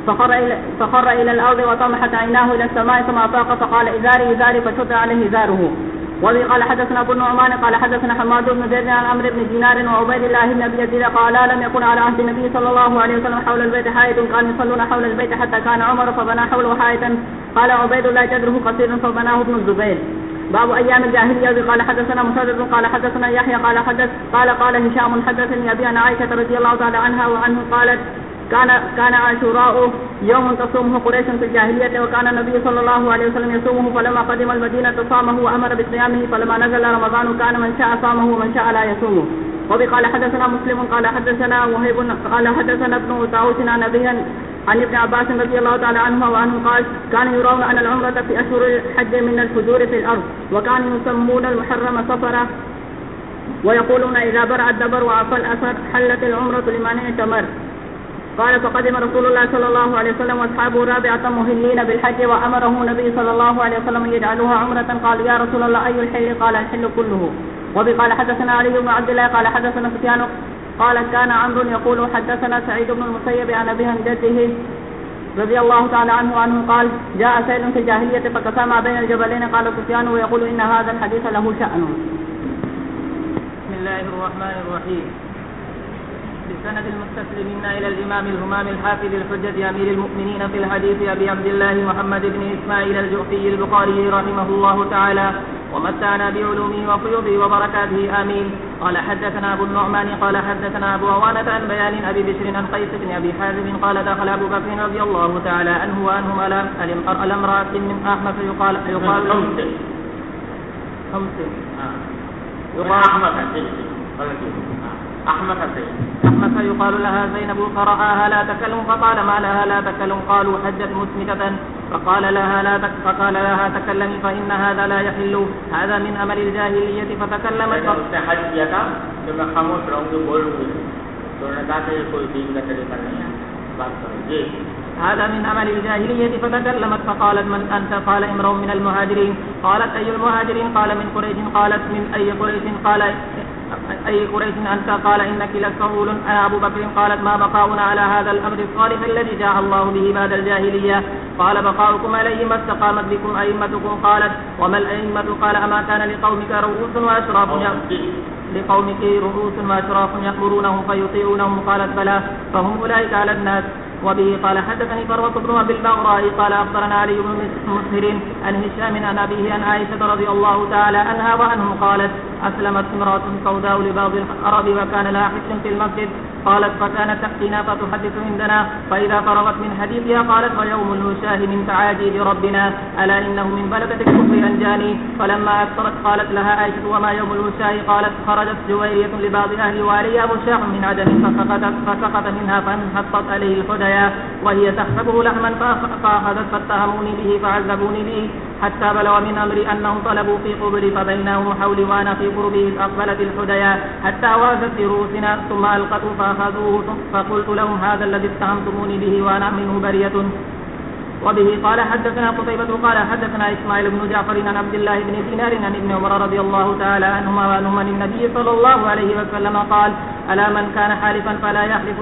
فخر إلى الأرض وطمحت عيناه إلى السماء ثم أفاق فقال إزاري فشد عليه إزاره. وبه قال حدثنا ابو النعمان قال حدثنا حماد بن زيد عن عمرو بن دينار وعبيد الله بن ابي يزيد قال لم يكن على عهد النبي صلى الله عليه وسلم حول البيت حائط كانوا يصلون حول البيت حتى كان عمر فبنى حوله حائطا. قال عبيد الله جدره قصير فبناه ابن الزبير. باب ايام الجاهليه. قال حدثنا مسدد قال حدثنا يحيى قال هشام حدثني ابي عن عائشه رضي الله تعالى عنها وعنه قالت كان عاشوراء يوم تصومه قريش في الجاهلية، وكان النبي صلى الله عليه وسلم يصومه، فلما قدم المدينة صامه وأمر بصيامه، فلما نزل رمضان كان من شاء صامه ومن شاء لا يصومه. وبه قال حدثنا مسلم قال حدثنا وهيب قال حدثنا ابن طاووس عن أبيه عن ابن عباس رضي الله تعالى عنه وعنه قال كانوا يرون أن العمرة في أشهر الحج من الفجور في الأرض، وكانوا يسمون المحرم صفرا، ويقولون إذا برع الدبر وعفى الأثر حلت العمرة لمن اعتمر. قال فقدم رسول الله صلى الله عليه وسلم واصحابه رابعة مهلين بالحج، وأمرهم النبي صلى الله عليه وسلم يجعلوها عمرة. قال يا رسول الله أي الحل؟ قال الحل كله. وبه قال حدثنا علي بن عبد الله قال حدثنا سفيان قال كان عمرو يقول حدثنا سعيد بن المسيب عن أبيه عن جده رضي الله تعالى عنه قال جاء سيل في الجاهلية فكسى ما بين الجبلين. قال سفيان ويقول إن هذا الحديث له شأن. بسم الله الرحمن الرحيم. بسند المستسلمين إلى الإمام الهمام الحافظ الحجة أمير المؤمنين في الحديث أبي عبد الله محمد بن إسماعيل الجعفي البخاري رحمه الله تعالى ومتعنا بعلومه وفيوضه وبركاته آمين. قال حدثنا أبو النعمان قال حدثنا أبو عوانة عن بيان أبي بشر عن قيس بن أبي حازم قال دخل أبو بكر رضي الله تعالى عنه وعنهم على امرأة من أحمس يقال أحمس يقال لها زينب فرآها لا تكلم فقال ما لها لا تكلم؟ قالوا حجت مسمكة. فقال لها تكلمي فإن هذا لا يحل، هذا من عمل الجاهلية. فتكلمت حج کیا تھا تو میں خاموش رہوں گی، بولوں گی، تو نے کہا کہ کوئی دین کا طریقہ نہیں ہے، بات کرو. جی هذا من عمل الجاهلية. فتكلمت فقالت من أنت؟ قال امرؤ من المهاجرين. قالت أي المهاجرين؟ قال من قريش. قالت من أي قريش؟ قال أي قريش أنت؟ قال إنك لسهول أنا أبو بكر. قالت ما بقاؤنا على هذا الأمر الصالح الذي جاء الله به بعد الجاهلية؟ قال بقاؤكم عليه ما استقامت بكم أئمتكم. قالت وما الأئمة؟ قال أما كان لقومك رؤوس وأشراف يأمرونهم فيطيعونهم؟ قالت بلى، فهم أولئك على الناس. وبه قال حدثني فروة بن أبي البغراء قال أخبرنا علي بن مسهر عن هشام عن أبيه عن عائشة رضي الله تعالى عنها وعنهم قالت أسلمت امرأة سوداء لبعض العرب وكان لها حس في المسجد. قالت فكانت تأتينا فتحدث عندنا، فإذا فرغت من حديثها قالت ويوم الوشاه من تعاجيب ربنا ألا إنه من بلدة الكفر أنجاني. فلما أكثرت قالت لها عائشة وما يوم الوشاه؟ قالت خرجت جويرية لبعض أهل وعليها وشاح من عدن فسقط منها فانحطت عليه الخديا وهي تحسبه لحما فأخذت فاتهموني به فعذبوني به حتى بلغ من أمري أنهم طلبوا في قبري فبينهم حولي وأنا في قربه إذ أقبلت الحديا حتى وازت برؤوسنا ثم ألقته فأخذوه فقلت لهم هذا الذي اتهمتموني به وأنا منه برية. وبه قال حدثنا قتيبة قال حدثنا إسماعيل بن جعفر عن عبد الله بن دينار عن ابن عمر رضي الله تعالى عنهما وعنهما عن النبي صلى الله عليه وسلم قال ألا من كان حالفا فلا يحلف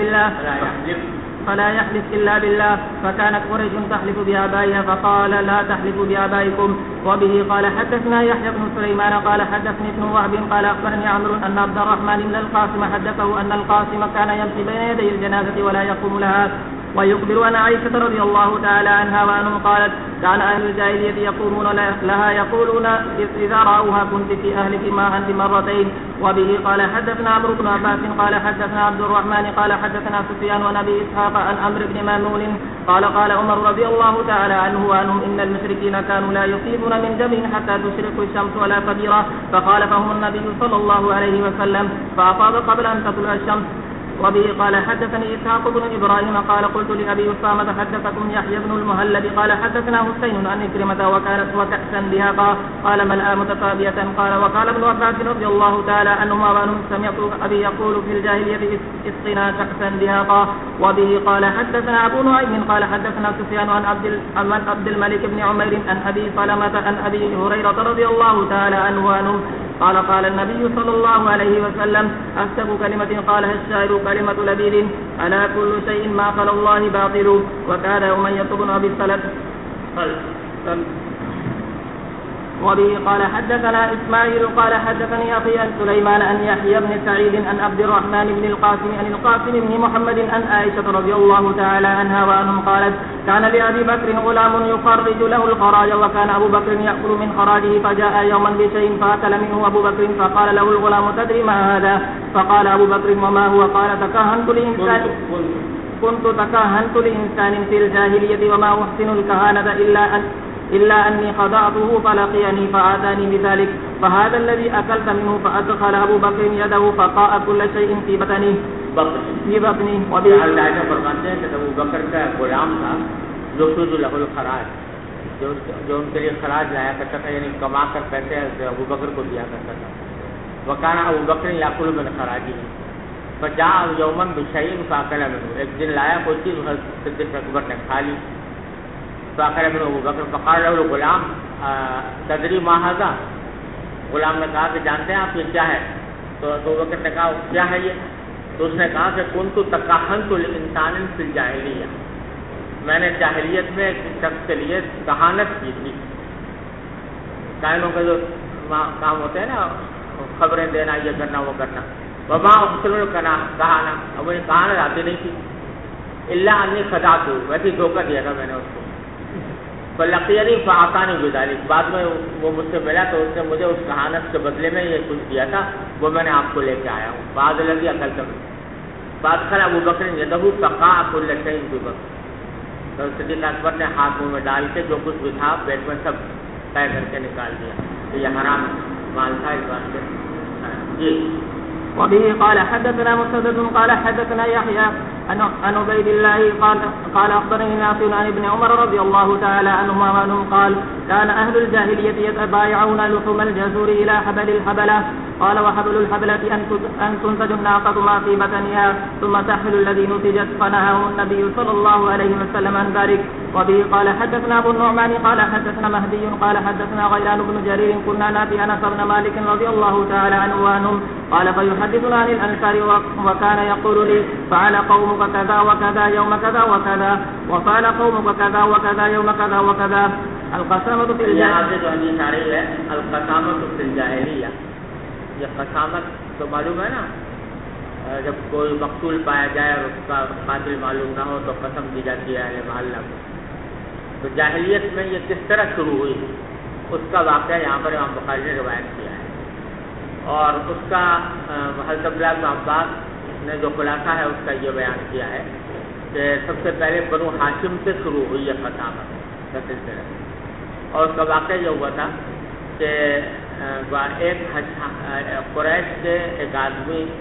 إلا بالله فكانت قريش تحلف بآبائها فقال لا تحلفوا بآبائكم. وبه قال حدثنا يحيى بن سليمان قال حدثني ابن وهب قال أخبرني عمرو أن عبد الرحمن بن القاسم حدثه أن القاسم كان يمشي بين يدي الجنازة ولا يقوم لها. ويخبر أن عائشة رضي الله تعالى عنها وأنهم قالت كان أهل الجاهلية يقومون لها يقولون إذا رأوها كنت في أهلك ما أنت مرتين. وبه قال حدثنا عمرو بن عباس قال حدثنا عبد الرحمن قال حدثنا سفيان ونبي إسحاق عن عمرو بن ميمون قال قال عمر رضي الله تعالى عنه وأنهم إن المشركين كانوا لا يصيبون من جبل حتى تشرق الشمس ولا كبيرة فخالفهم النبي صلى الله عليه وسلم فأفاض قبل أن تطلع الشمس. وبه قال حدثني إسحاق بن إبراهيم قال قلت لأبي أسامة حدثكم يحيى بن المهلب قال حدثنا حسين عن إكرمة وكانت وكأسا بها قال ملأ متتابية قال وقال ابن عباس رضي الله تعالى عنهما وأنهم سمعت أبي يقول في الجاهلية اسقنا كأسا بها. وبه قال حدثنا أبو نعيم قال حدثنا سفيان عن عبد الملك بن عمير عن أبي سلمة عن أبي هريرة رضي الله تعالى عنه وأنهم قال قال النبي صلى الله عليه وسلم أكتب كلمة قالها الشاعر كلمة لبيد ألا كل شيء ما خلا الله باطل وكان أمية بن أبي السلف. وبه قال حدثنا إسماعيل قال حدثني أخي عن سليمان أن يحيى بن سعيد أن عبد الرحمن بن القاسم أن القاسم بن محمد أن عائشة رضي الله تعالى عنها وأنهم قالت كان لأبي بكر غلام يخرج له الخراج وكان أبو بكر يأكل من خراجه فجاء يوما بشيء فأكل منه أبو بكر فقال له الغلام تدري ما هذا؟ فقال أبو بكر وما هو؟ قال كنت تكهنت لإنسان في الجاهلية وما أحسن الكهانة إلا أني خضعته فلقيني فآتاني بذلك فهذا الذي أكلت منه فأدخل أبو بكر يده فقاء كل شيء في بطنه. عائشہ فرماتے ہیں کہ ابو بکر کا غلام تھا جو له الخراج جو ان کے لیے خراج لایا کرتا تھا یعنی کما کر پیسے ابو بکر کو دیا کرتا تھا. وکان ابو بکر یاکل من خراجہ فجاء یوما بشیء فاکل منه ایک دن لایا کوئی چیز صدیق اکبر نے کھا لی فاکل منه ابو بکر فقال له الغلام تدری ما هذا؟ غلام نے کہا کہ جانتے ہیں آپ یہ کیا ہے؟ تو ابو بکر نے کہا کیا ہے یہ؟ تو اس نے کہا کہ کنت تکہنت لانسان فی الجاہلیہ میں نے جاہلیت میں ایک شخص کے لیے کہانت کی تھی. کائنوں کے جو کام ہوتے ہیں نا خبریں دینا یہ کرنا وہ کرنا وما احسن الکہانہ اب مجھے کہانت آتی نہیں تھی الا انی خدعت ویسے دھوکہ دیا تھا میں نے اس کو. فلقینی فاعطانی بذلک بعد میں وہ مجھ سے ملا تو اس نے مجھے اس کہانت کے بدلے میں یہ کچھ دیا تھا وہ میں نے آپ کو لے کے آیا ہوں. بعد لگی عقل تک بعد خلا ابو بکر یدہ فقاء کل شیء فی بطنہ تو صدیق اکبر نے ہاتھ منہ میں ڈال کے جو کچھ بھی تھا پیٹ میں سب طے کر کے نکال دیا. تو یہ حرام مال تھا اس بات سے. جی. وبه قال حدثنا مسدد قال حدثنا يحيى عن عبيد الله قال أخبرني نافع عن ابن عمر رضي الله تعالى عنهما وعنهم قال كان أهل الجاهلية يتبايعون لحوم الجزور إلى حبل الحبلة قال وحبل الحبلة أن تنتج الناقة ما في بطنها ثم تحمل الذي نتجت فنهاهم النبي صلى الله عليه وسلم عن ذلك. وبه قال حدثنا أبو النعمان قال حدثنا مهدي قال حدثنا غيلان بن جرير كنا ناتي أنس بن مالك رضي الله تعالى عنه وعنهم قال فيحدثنا عن الأنصار وكان يقول لي فعل قومك كذا وكذا يوم كذا وكذا وفعل قومك كذا وكذا يوم كذا وكذا. القسامة في الجاہلیہ یہ قسامت تو معلوم ہے نا جب کوئی مقتول پایا جائے اور اس کا قاتل معلوم نہ ہو تو قسم دی جاتی ہے اہل محلہ کو. تو جاہلیت میں یہ کس طرح شروع ہوئی اس کا واقعہ یہاں پر امام بخاری نے روایت کیا ہے اور اس کا حضرت عبداللہ بن عباس نے جو خلاصہ ہے اس کا یہ بیان کیا ہے کہ سب سے پہلے بنو ہاشم سے شروع ہوئی یہ قسامت کا سلسلہ. اور اس کا واقعہ یہ ہوا تھا کہ ایک قریش کے ایک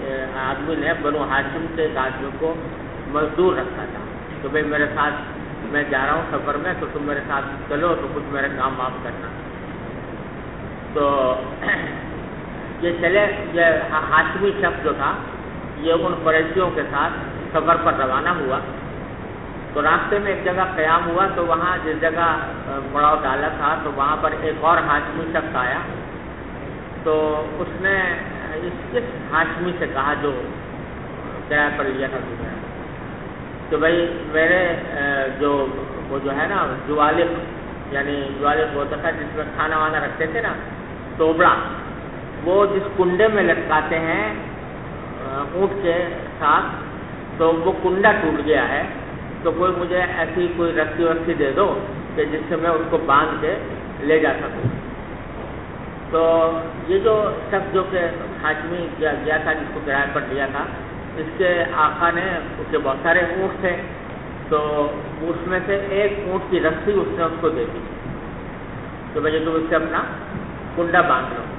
آدمی نے بنو ہاشم سے ایک آدمی کو مزدور رکھا تھا کہ بھائی میرے ساتھ میں جا رہا ہوں سفر میں، تو تم میرے ساتھ چلو تو کچھ میرے کام معاف کرنا۔ تو یہ چلے، یہ ہاشمی شخص جو تھا یہ ان قریشیوں کے ساتھ سفر پر روانہ ہوا۔ تو راستے میں ایک جگہ قیام ہوا، تو وہاں جس جگہ پڑاؤ ڈالا تھا تو وہاں پر ایک اور ہاشمی شخص آیا۔ تو اس نے اس ہاشمی سے کہا جو کرایہ پر لیا تھا تمہیں، کہ بھائی میرے وہ جو ہے نا جوالق، یعنی جوالق ہوتا تھا جس میں کھانا وانا رکھتے تھے نا، توبڑا، وہ جس کنڈے میں لٹکاتے ہیں اونٹ کے ساتھ، تو وہ کنڈا ٹوٹ گیا ہے، تو کوئی مجھے ایسی کوئی رسی وسی دے دو کہ جس سے میں اس کو باندھ کے لے جا سکوں۔ تو یہ جو شخص جو کہ ہاشمی گیا تھا، جس کو کرایہ پر لیا تھا، اس کے آقا نے، اس کے بہت سارے اونٹ تھے، تو اس میں سے ایک اونٹ کی رسی اس نے اس کو دے دی کہ بھائی تم اس سے اپنا کنڈا باندھ لو۔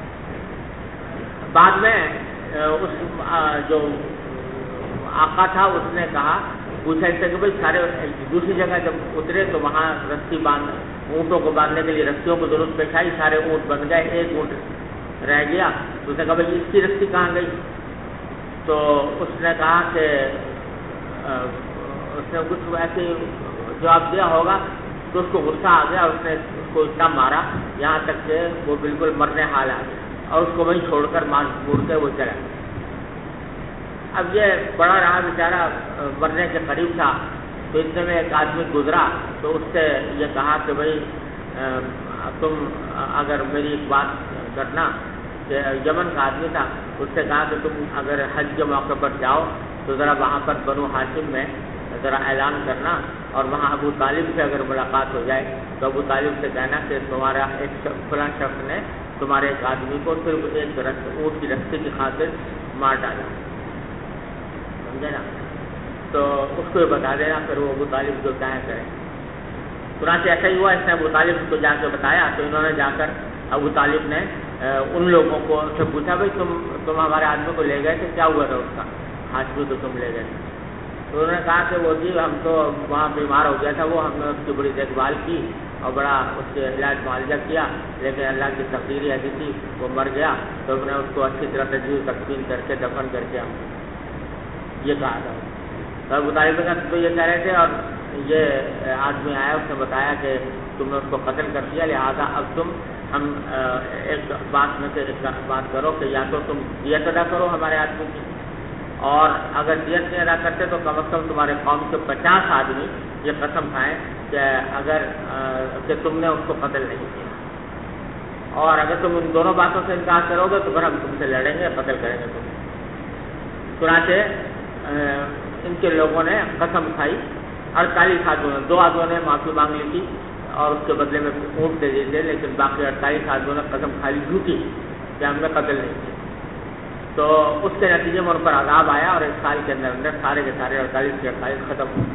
بعد میں اس جو آقا تھا اس نے کہا، پوچھا اس سے کہ بھائی سارے دوسری جگہ جب اترے تو وہاں رسی اونٹوں کو باندھنے کے لیے رسیوں کو ضرورت پیش آئی، سارے اونٹ بن گئے، ایک اونٹ رہ گیا، تو اس نے کہا بھائی اس کی رسی کہاں گئی؟ تو اس نے کہا کہ اس نے کچھ ایسے جواب دیا ہوگا، تو اس کو غصہ آ گیا، اس نے اس کو اتنا مارا یہاں تک کہ وہ بالکل مرنے حال آ گیا، اور اس کو وہیں چھوڑ کر مور کے وہ چلا۔ اب یہ بڑا رہا بیچارہ، مرنے کے قریب تھا، تو اتنے میں ایک آدمی گزرا، تو اس سے یہ کہا کہ بھائی تم اگر میری ایک بات کرنا، کہ یمن کا آدمی تھا، اس سے کہا کہ تم اگر حج کے موقع پر جاؤ تو ذرا وہاں پر بنو ہاشم میں ذرا اعلان کرنا، اور وہاں ابو طالب سے اگر ملاقات ہو جائے تو ابو طالب سے کہنا کہ تمہارا ایک فلاں شخص نے تمہارے ایک آدمی کو صرف ایک اونٹ کی رسی کی خاطر مار ڈالا، سمجھے نا؟ تو اس کو یہ بتا دینا، پھر وہ ابو طالب جو چاہے کرے۔ چنانچہ ایسا ہی ہوا، اس نے ابو طالب کو جا کے بتایا، تو انہوں نے جا کر ابو طالب نے ان لوگوں کو سے پوچھا بھائی تم ہمارے آدمی کو لے گئے تھے، کیا ہوا تھا اس کا؟ ہاشمی تو تم لے گئے تھے۔ تو انہوں نے کہا کہ وہ جی ہم تو وہاں بیمار ہو گیا تھا، وہ ہم نے اس کی بڑی دیکھ بھال کی اور بڑا اس کے علاج معالجہ کیا، لیکن اللہ کی تقدیر ایسی تھی وہ مر گیا، تو ہم نے اس کو اچھی طرح تجویز تقسیم کر کے دفن کر کے ہم یہ کہا تھا۔ تو ابو طالب کا تو یہ کہہ رہے تھے، اور یہ آدمی آیا، اس نے بتایا کہ تم نے اس کو قتل کر دیا، لہٰذا اب تم ہم ایک بات میں سے ایک بات کرو کہ یا تو تم دیت ادا کرو ہمارے آدمی کی، اور اگر دیت نہیں ادا کرتے تو کم از کم تمہارے قوم کے 50 آدمی یہ قسم کھائیں کہ کہ تم نے اس کو قتل نہیں کیا، اور اگر تم ان دونوں باتوں سے انکار کرو گے تو پھر ہم تم سے لڑیں گے، قتل کریں گے تم۔ چنانچہ ان کے لوگوں نے قسم کھائی، 48 آدمیوں، 2 آدمیوں نے معافی مانگ لی تھی اور اس کے بدلے میں اونٹ دے دیے تھے، لیکن باقی 48 آدمیوں نے قسم کھا لی جھوٹی کہ ہم نے قتل نہیں کیا۔ تو اس کے نتیجے میں ان پر عذاب آیا، اور 1 سال کے اندر اندر سارے کے سارے 48 کے 48 ختم ہوئے۔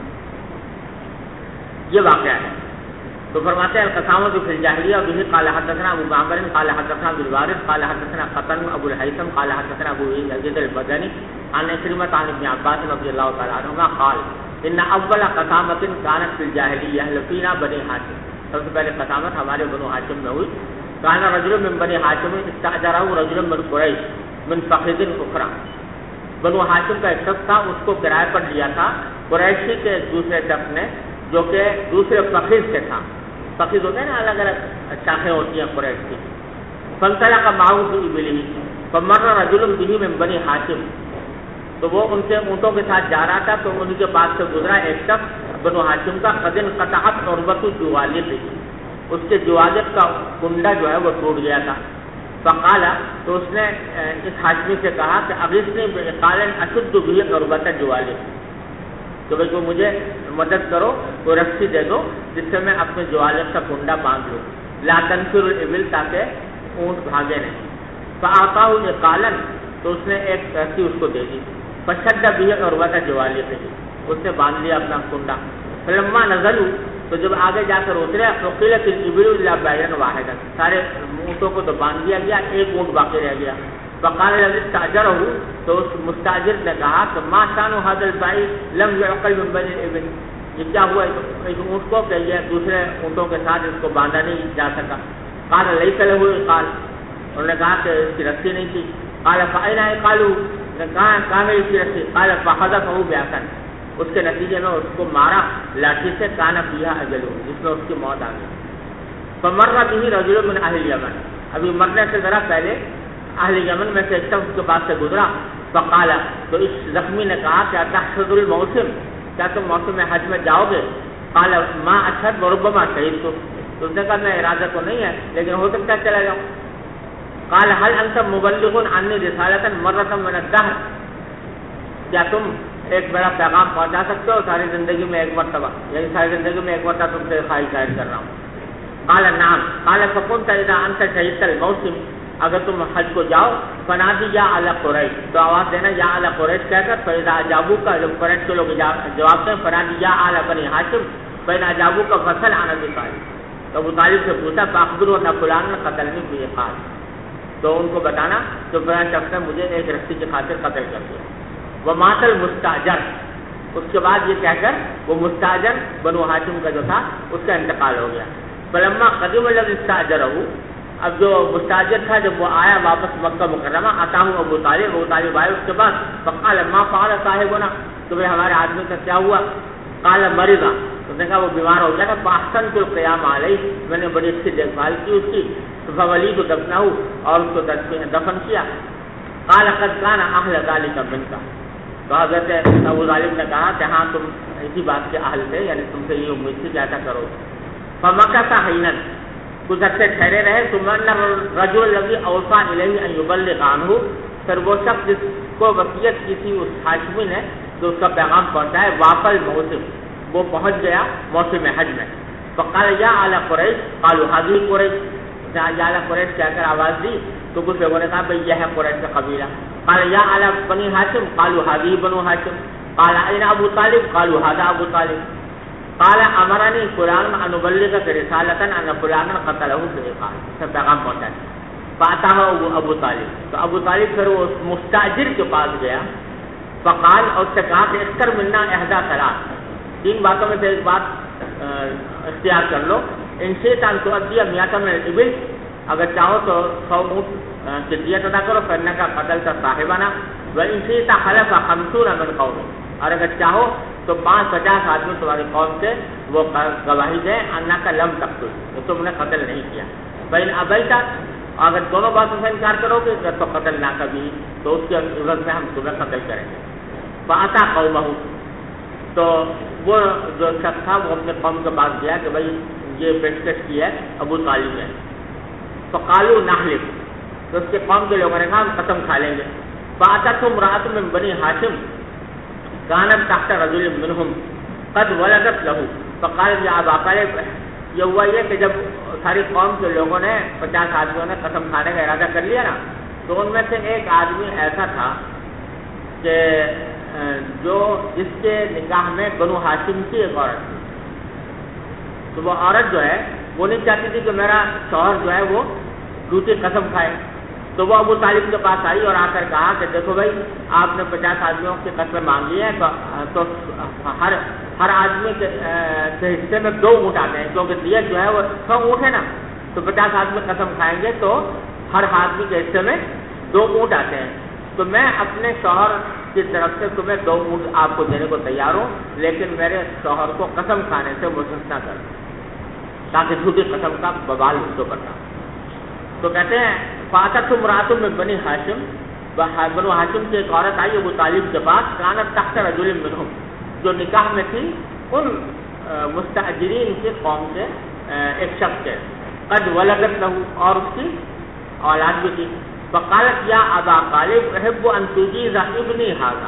یہ واقعہ ہے۔ تو فرماتے ہیں القسامۃ فی الجاہلیہ وبہ قال حدثنا ابو معمر قال حدثنا عبد الوارث قال حدثنا قتن ابو الہیثم قال حدثنا ابو یزید البجلی عن عکرمہ عن ابن عباس رضی اللہ تعالی عنہما قال ان اول قسامۃ كانت فی الجاہلیہ لفینا بنی ہاشم، سب سے پہلے قسامت ہمارے بنو ہاشم میں ہوئی۔ کان رجل من بنی ہاشم استاجرہ رجل من قریش من فخذ اخرى، بنو ہاشم کا ایک شخص تھا، اس کو کرایہ پر لیا تھا قریشی کے دوسرے شخص نے، جو کہ دوسرے فخذ سے تھا۔ فخذ ہوتے ہیں نا، الگ الگ شاخیں ہوتی ہیں قریش کی۔ فانطلق معه في ابله فمر رجل به من بني ہاشم، تو وہ ان کے اونٹوں کے ساتھ جا رہا تھا، تو ان کے پاس سے گزرا ایک شخص بنو ہاشم کا، قد انقطعت عربۃ جوالق، اس کے جوالق کا کنڈا جو ہے وہ ٹوٹ گیا تھا۔ فقال، تو اس نے اس ہاشمی سے کہا کہ اغثنی بقال اشد به عربۃ جوالق، تو بھائی کو مجھے مدد کرو، کوئی رسی دے دو جس سے میں اپنے جوالق کا کنڈا باندھ لوں، لا تنفر الابل، تاکہ اونٹ بھاگے نہیں۔ فاعطاه قالا، تو اس نے ایک رسی اس کو دے دی، فشد به عربۃ جوالق، اس نے باندھ لیا اپنا کنڈا۔ فلما نزلوا، تو جب آگے جا کر اترے، فقیلت الابل الا بعیرا واحدا، سارے اونٹوں کو تو باندھ دیا گیا، ایک اونٹ باقی رہ گیا۔ فقال الذي استاجره، تو اس مستاجر نے کہا کہ ما شان هذا البعير لم يعقل من بني الابل، یہ کیا ہوا ایک اونٹ کو کہ یہ دوسرے اونٹوں کے ساتھ اس کو باندھا نہیں جا سکا. قال لیس له عقال، انہوں نے کہا کہ اس کی رسی نہیں تھی. قال فأين عقاله، کہاں ہے اس کی رسی؟ قال فحذفه بعصا، اس کے نتیجے میں اس کو مارا لاٹھی سے. کان فيها اجل، جس میں اس کی موت آ گئی. فمر به رجل من اهل اليمن، ابھی مرنے سے ذرا پہلے اہل یمن میں سے ایک شخص کے پاس سے گزرا. فقال، تو اس زخمی نے کہا کہ اتحسد الموسم، کیا تم موسم حج میں جاؤ گے؟ قال ما اشهد وربما شهدت، تو اس نے کہا میں ارادہ تو نہیں ہے لیکن ہو سکتا ہے چلا جاؤں. قال هل انت مبلغ عني رسالة مرة من الدهر، کیا تم ایک میرا پیغام پہنچا سکتے ہو ساری زندگی میں ایک مرتبہ، یعنی ساری زندگی میں ایک مرتبہ تم سے خواہش ظاہر کر رہا ہوں. قال نعم. قال فكنت اذا انت شهدت الموسم، اگر تم حج کو جاؤ فنادی یا اعلی قریش، تو آواز دینا یا اعلی قریش کہہ کر. فاذا اجابوا کا، جب قریش کے لوگ جواب دیں فنادی یا اعلی بنی ہاشم، فإن اجابوا کا فصل عن ابی طالب. تو ابو طالب سے پوچھا فاخبروا ان فلان قتلنی فی قال، تو ان کو بتانا تو فلاں شخص نے مجھے ایک رسی کی خاطر قتل کر دیا. ومات المستاجر، اس کے بعد یہ کہہ کر وہ مستاجر بنو ہاشم کا جو تھا اس کا انتقال ہو گیا. فلما قدم الذي استاجره، اب جو مستاجر تھا جب وہ آیا واپس مکہ مکرمہ، اتاه ابو طالب آئے اس کے بعد. فقال ما فعل صاحبنا، تو ہمارے آدمی کا کیا ہوا؟ قال مرض، تو نے کہا وہ بیمار ہو گیا تھا. فاحسنت القيام علیہ، میں نے بڑی اچھی دیکھ بھال کی اس کی. فولید دفنہ، اور اس کو دفن کیا. قال قد كان اهل ذلك منك، تو حضرت ابو طالب نے کہا کہ ہاں تم اسی بات کے اہل تھے، یعنی تم سے یہ امید تھی کہ ایسا کرو. فمکث حینا، کچھ عرصے ٹھہرے رہے. ثم ان الرجل الذي اوصى اليه ان يبلغ عنه، پھر وہ شخص جس کو وصیت کی تھی اس ہاشمی نے جو اس کا پیغام پہنچائے، واپل موسم، وہ پہنچ گیا موسم حج میں. فقال یا اعلی قریش، قالوا هذه قریش، یا اعلی قریش کہہ کر آواز دی تو کچھ لوگوں نے کہا بھئی یہ ہے قریش کا قبیلہ. قال یا اعلی بنی ہاشم، قالوا هذه بنو ہاشم. قال اين ابو طالب، قالوا هذا ابو طالب. قال امرنی فلان ان ابلغک رسالۃ ان فلان قتلہ فی قال، سے پیغام پہنچایا. فاتاہ ابو طالب، تو ابو طالب پھر وہ مستاجر کے پاس گیا. فقال، اور اس سے کہا کہ اختر منا احدى ثلاث، تین باتوں میں سے ایک بات اختیار کر لو. ان شئت ان تؤدی 100 من الابل، اگر چاہو تو 100 اونٹ کی دیت ادا کرو، کرنے کا قتل کا صاحبانہ. وان شئت خلف 50 من قوم، اور اگر چاہو تو 50 آدمی تمہاری قوم سے وہ گواہی دیں انا کا لم تقتل، تو تم نے قتل نہیں کیا. فإن ابیت، اگر دونوں باتوں سے انکار کرو گے تو قتل نہ کبھی، تو اس کی عوض میں ہم تمہیں قتل کریں گے. فأتى قومه، تو وہ جو شخص تھا وہ اپنے قوم کے پاس گیا کہ بھائی یہ پیشکش کی ہے ابو طالب نے. فقالوا نحلف، تو اس کے قوم کے لوگوں نے کہا ہم قسم کھا لیں گے. فأتته امرأة من بني هاشم كانت تحت رجل منهم قد ولدت له. فقال يا ابا طالب، یہ ہوا یہ کہ جب ساری قوم کے لوگوں نے 50 آدمیوں نے قسم کھانے کا ارادہ کر لیا نا، تو ان میں سے ایک آدمی ایسا تھا کہ جو جس کے نکاح میں بنو ہاشم کی ایک عورت تھی. تو وہ عورت جو ہے وہ نہیں چاہتی تھی کہ میرا شوہر جو ہے وہ دوسری قسم کھائے. تو وہ ابو طالب کے پاس آئی اور آ کر کہا کہ دیکھو بھائی آپ نے 50 آدمیوں کی قسمیں مانگی ہیں، تو ہر آدمی کے حصے میں 2 اونٹ آتے ہیں، کیونکہ دیت جو ہے وہ 100 اونٹ ہے نا. تو 50 آدمی قسم کھائیں گے تو ہر آدمی کے حصے میں 2 اونٹ آتے ہیں. تو میں اپنے شوہر کی طرف سے تمہیں 2 اونٹ آپ کو دینے کو تیار ہوں، لیکن میرے شوہر کو قسم کھانے سے مستثنی کر، تاکہ جھوٹی قسم کا بوال اس کو کرتا. تو کہتے ہیں فاتت امرأۃ من بنی ہاشم، بنو ہاشم کی ایک عورت آئی ابو طالب کے پاس. کانت تحت رجل منہم، جو نکاح میں تھی ان مستاجرین کی قوم سے ایک شخص کے. قد ولدت له، اور اس کی اولاد بھی تھی. فقالت یا ابا طالب احب ان تجیز ابنی ھذا،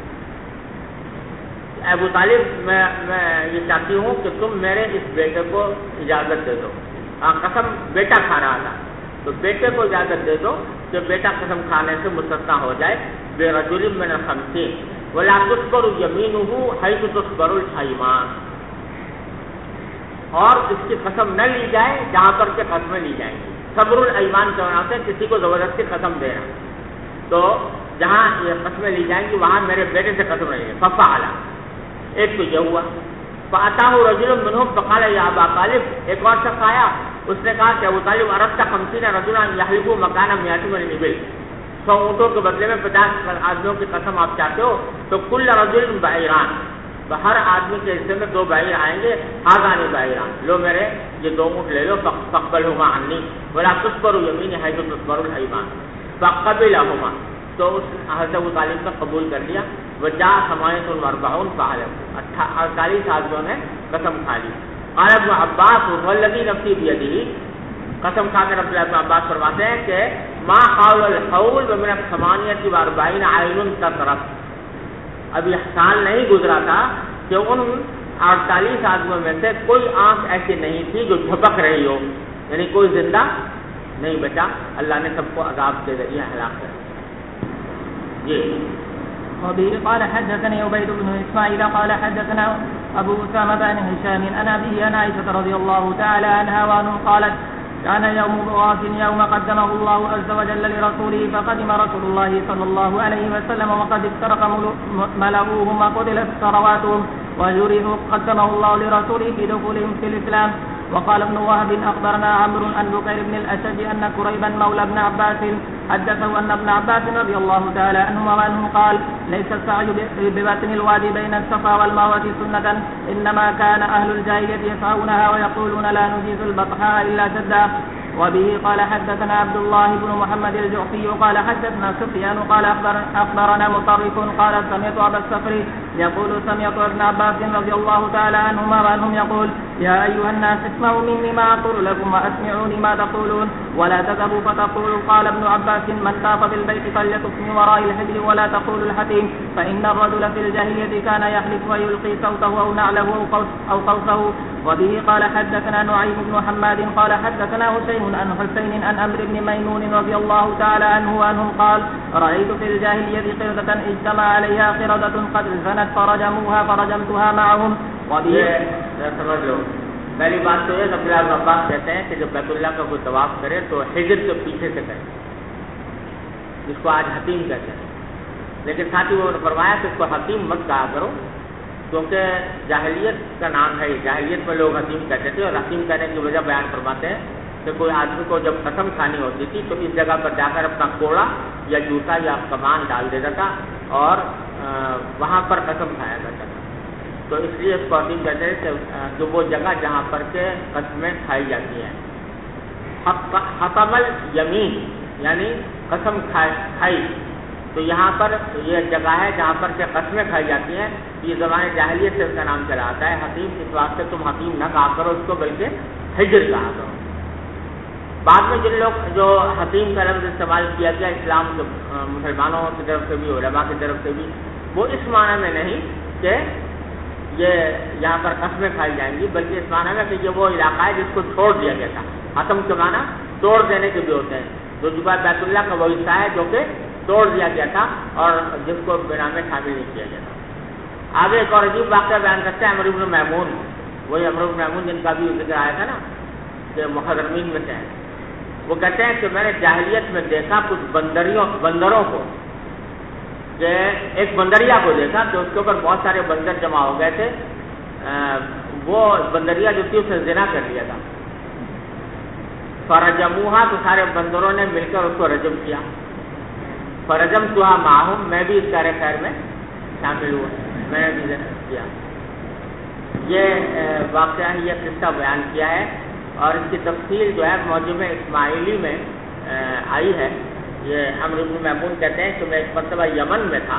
ابو طالب میں یہ چاہتی ہوں کہ تم میرے اس بیٹے کو اجازت دے دو. قسم بیٹا کھا رہا تھا، تو بیٹے کو اجازت دے دو کہ بیٹا قسم کھانے سے مستثنی ہو جائے. برجل من الخمسین ولا تذكر يمينه حيث تذكر الايمان، اور اس کی قسم نہ لی جائے جہاں پر کہ قسمیں لی جائیں گی. صبر الایمان کے معنی سے کسی کو زبردستی قسم دینا، تو جہاں یہ قسمیں لی جائیں گی وہاں میرے بیٹے سے قسم نہیں ہے. ففعل، ایک تو یہ ہوا. فأتاه رجل منهم فقال يا أبا طالب، ایک اور شخص آیا، اس نے کہا کہ ابو طالب عرفت 50 رجلا يحلفوا مكانا 100 من الإبل، 100 اونٹوں کے بدلے میں 50 آدمیوں کی قسم آپ چاہتے ہو، تو كل رجل بعيران، تو ہر آدمی کے حصے میں 2 بعیر آئیں گے، هذان بعيران، لو میرے یہ 2 اونٹ لے لو، فاقبلهما عني ولا تصبر يميني حيث تصبر الأيمان، فقبلهما، تو اس حضرت ابو طالب نے قبول کر لیا. وجاء 48 فعلوا، 48 آدمیوں نے قسم کھا لی. قال ابن عباس والذی نفسی بیدہ، قسم کھا کر عبداللہ ابن عباس فرماتے ہیں کہ ما حول الحول ومن 48 عین تطرف، ابھی سال نہیں گزرا تھا کہ ان 48 آدمیوں میں سے کوئی آنکھ ایسی نہیں تھی جو جھپک رہی ہو، یعنی کوئی زندہ نہیں بچا، اللہ نے سب کو عذاب کے ذریعے ہلاک کر دیا. جی. وبه قال حدثني عبيد بن إسماعيل قال حدثنا أبو أسامة عن هشام عن أبيه عن عائشة رضي الله تعالى عنها وعنه قالت كان يوم بغاث يوم قدمه الله عز وجل لرسوله، فقدم رسول الله صلى الله عليه وسلم وقد افترق ملؤوهم وقتلت ثرواتهم وجرحوا، قدمه الله لرسوله في دخولهم في الإسلام. وقال ابن وهب أخبرنا عمرو عن بكير بن الأشج أن كريبا مولى ابن عباس حدثه أن ابن عباس رضي الله تعالى عنهما وعنه قال ليس السعي ببطن الوادي بين الصفا والمروة سنة، إنما كان أهل الجاهلية يسعونها ويقولون لا نجيز البطحاء إلا شدا. وبه قال حدثنا عبد الله بن محمد الجعفي قال حدثنا سفيان قال أخبرنا مطرف قال سمعت أبا الصخر يقول سمعت ابن عباس رضي الله تعالى عنهما وعنهم يقول يا أيها الناس اسمعوا مني ما أقول لكم وأسمعوني ما تقولون ولا تذهبوا فتقولوا. قال ابن عباس من طاف بالبيت فليطف من وراء الحجر ولا تقول الحتيم، فإن الرجل في الجاهلية كان يحلف ويلقي صوته أو نعله أو قوسه. وبه قال حدثنا نعيم بن حماد قال حدثنا هشيم عن حسين عن أمر بن ميمون رضي الله تعالى عنه وعنهم قال رأيت في الجاهلية قردة اجتمع عليها قردة قد زنت فرجموها فرجمتها معهم. وبه سمجھ لو، پہلی بات تو یہ عبداللہ بن عباس کہتے ہیں کہ جب بیت اللہ کا کوئی طواف کرے تو حجر کے پیچھے سے کرے، جس کو آج حتیم کہتے ہیں، لیکن ساتھ ہی وہ نے فرمایا کہ اس کو حتیم مت کہا کرو، کیونکہ جاہلیت کا نام ہے، جاہلیت میں لوگ حتیم کہتے تھے، اور حتیم کہنے کی وجہ بیان فرماتے ہیں کہ کوئی آدمی کو جب قسم کھانی ہوتی تھی تو اس جگہ پر جا کر اپنا کوڑا یا جوتا یا کمان ڈال دیتا تھا اور وہاں پر قسم کھایا کرتا تھا. تو اس لیے اس کو حتیم کہتے ہیں کہ وہ جگہ جہاں پر کے قسمیں کھائی جاتی ہیں. حتم الیمین یعنی قسم کھائی، تو یہاں پر یہ جگہ ہے جہاں پر کے قسمیں کھائی جاتی ہیں. یہ زمانے جاہلیت سے اس کا نام چلا آتا ہے حتیم، اس واسطے تم حتیم نہ کہا کرو اس کو، بلکہ حجر کہا کرو. بعد میں جن لوگ جو حتیم کا لفظ استعمال کیا گیا اسلام کے مسلمانوں کی طرف سے بھی علماء کی طرف سے بھی، وہ اس معنی میں نہیں کہ یہ یہاں پر قسمیں کھائی جائیں گی، بلکہ اس معنی میں کہ یہ وہ علاقہ ہے جس کو چھوڑ دیا گیا تھا. حتم کے معنی توڑ دینے کے بھی ہوتے ہیں، جو جگہ بیت اللہ کا وہ حصہ ہے جو کہ توڑ دیا گیا تھا اور جس کو بنا میں شامل نہیں کیا گیا تھا. آگے ایک اور عجیب واقعہ بیان کرتے ہیں عمرو بن میمون، وہی عمرو بن میمون جن کا بھی ذکر آیا تھا نا کہ محرمین میں سے ہیں. وہ کہتے ہیں کہ میں نے جاہلیت میں دیکھا کچھ بندروں کو، کہ ایک بندریا کو دیکھا کہ اس کے اوپر بہت سارے بندر جمع ہو گئے تھے. وہ بندریا جو تھی اس نے زنا کر لیا تھا. فرجموہا، تو سارے بندروں نے مل کر اس کو رجم کیا. فرجمتها معهم، میں بھی اس کار خیر میں شامل ہوا، میں نے بھی زنا کیا. یہ واقعہ یہ قصہ بیان کیا ہے اور اس کی تفصیل جو ہے موجم اسماعیلی میں آئی ہے. یہ عمرو بن میمون کہتے ہیں کہ میں ایک مرتبہ یمن میں تھا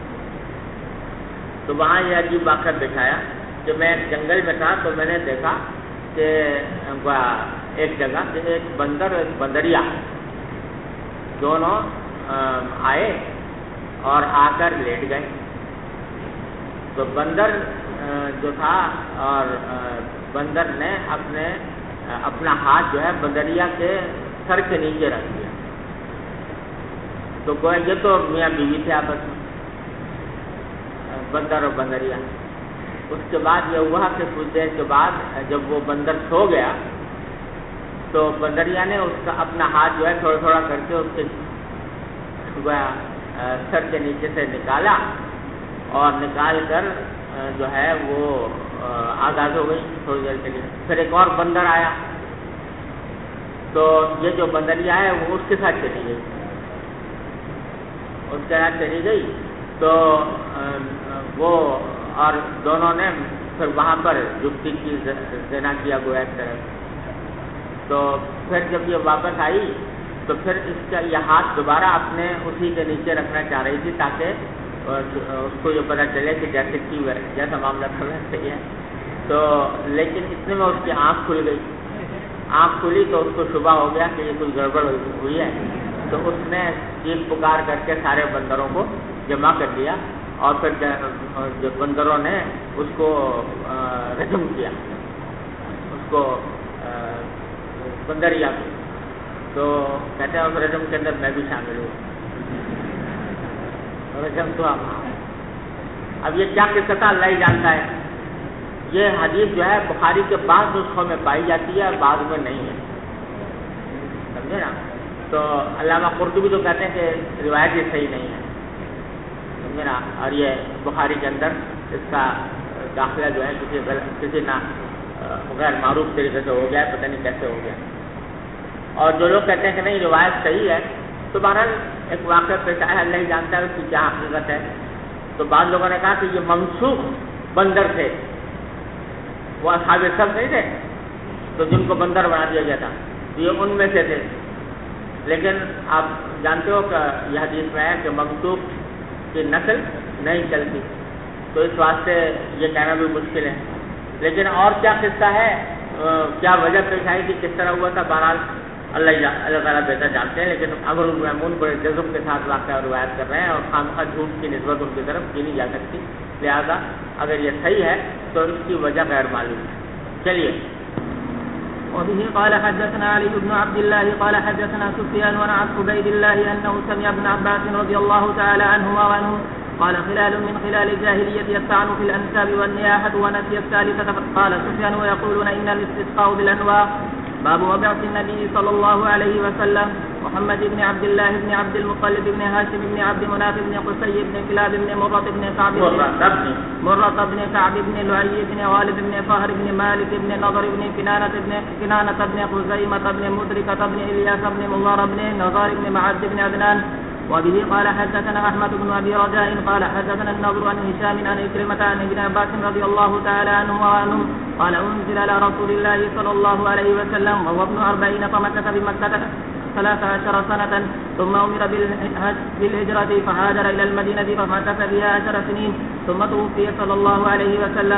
تو وہاں یہ عجیب واقعہ دکھایا کہ میں ایک جنگل میں تھا تو میں نے دیکھا کہ ایک جگہ ایک بندر اور ایک بندریا دونوں آئے اور آ کر لیٹ گئے. تو بندر جو تھا اور بندر نے اپنا ہاتھ جو ہے بندریا کے سر کے نیچے رکھ دیا. تو گویا یہ تو میاں بیوی تھے آپس میں، بندر اور بندریا. اس کے بعد یہ ہوا کہ کچھ دیر کے بعد جب وہ بندر سو گیا تو بندریا نے اس کا اپنا ہاتھ جو ہے تھوڑا تھوڑا کر کے اس کے سر کے نیچے سے نکالا اور نکال کر جو ہے وہ آزاد ہو گئی تھوڑی دیر کے لیے. پھر ایک اور بندر آیا تو یہ جو بندریا ہے وہ اس کے ساتھ چلی گئی. اس کے ساتھ چلی گئی تو وہ اور دونوں نے پھر وہاں پر جفتی کی زنا کیا گویا ایک طرح. تو پھر جب یہ واپس آئی تو پھر اس کا یہ ہاتھ دوبارہ اپنے اسی کے نیچے رکھنا چاہ رہی تھی تاکہ اس کو یہ پتہ چلے کہ جیسا معاملہ کرنا چاہیے. تو لیکن اتنے میں اس کی آنکھ کھل گئی. آنکھ کھلی تو اس کو شبہ ہو گیا کہ یہ کوئی گڑبڑ ہوئی ہے. تو اس نے چیخ پکار کر کے سارے بندروں کو جمع کر لیا اور پھر بندروں نے اس کو رجم کیا, اس کو بندریا کو. تو کہتے ہیں اس رجم کے اندر میں بھی شامل ہوں. رجم تو اب یہ کیا قصہ تھا اللہ ہی جانتا ہے. یہ حدیث جو ہے بخاری کے بعض نسخوں میں پائی جاتی ہے اور بعض میں نہیں ہے, سمجھے نا. تو علامہ قرطبی تو کہتے ہیں کہ روایت یہ صحیح نہیں ہے, سمجھے نا. اور یہ بخاری کے اندر اس کا داخلہ جو ہے کسی نہ غیر معروف طریقے سے ہو گیا, پتہ نہیں کیسے ہو گیا. اور جو لوگ کہتے ہیں کہ نہیں روایت صحیح ہے, تو بہرحال ایک واقعہ پیش آیا, اللہ ہی جانتا ہے اس کی کیا حقیقت ہے. تو بعض لوگوں نے کہا کہ یہ منسوخ بندر تھے, وہ اصحاب سب نہیں تھے تو جن کو بندر بنا دیا گیا تھا, یہ ان میں سے تھے. لیکن آپ جانتے ہو کہ یہ حدیث میں ہے کہ منسوخ کی نسل نہیں چلتی, تو اس واسطے یہ کہنا بھی مشکل ہے. لیکن اور کیا قصہ ہے, کیا وجہ پیش آئی تھی, کس طرح ہوا تھا, بہرحال اللہ تعالیٰ بہتر جانتے ہیں. لیکن امر المأمون بڑے جذب کے ساتھ واقعہ روایت کر رہے ہیں اور خامخواہ جھوٹ کی نسبت ان کی طرف کی نہیں جا سکتی. لہذا اگر یہ صحیح ہے تو اس کی وجہ غیر معلوم ہے. چلیے. وبه قال حدثنا علي بن عبد الله قال حدثنا سفيان عن عبيد الله أنه سمع ابن عباس رضي الله تعالى عنهما وعنه قال خلال من خلال الجاهلية يستعن في الأنساب والنياحة ونسي الثالثة. قال سفيان ويقولون إن الاستسقاء بالأنواع. باب وبعث النبي صلى الله عليه وسلم محمد بن عبد الله بن عبد المطلب بن هاشم بن عبد مناف بن قصي بن كلاب بن مرة بن كعب بن كعب بن لؤي بن غالب بن فهر بن مالك بن نضر بن كنانة بن خزيمة بن مدركة بن إلياس بن مضر بن نضار بن معد بن عدنان. وبه قال حدثنا أحمد بن أبي رجاء قال حدثنا النضر عن هشام عن إكرمة عن ابن عباس رضي الله تعالى عنهم قال أنزل على رسول الله صلى الله عليه وسلم وهو ابن 40 فمكث بمكة 13 سنة ثم أمر بالهجرة فهاجر إلى المدينة فمكث بها 10 سنين ثم توفي صلى الله عليه وسلم.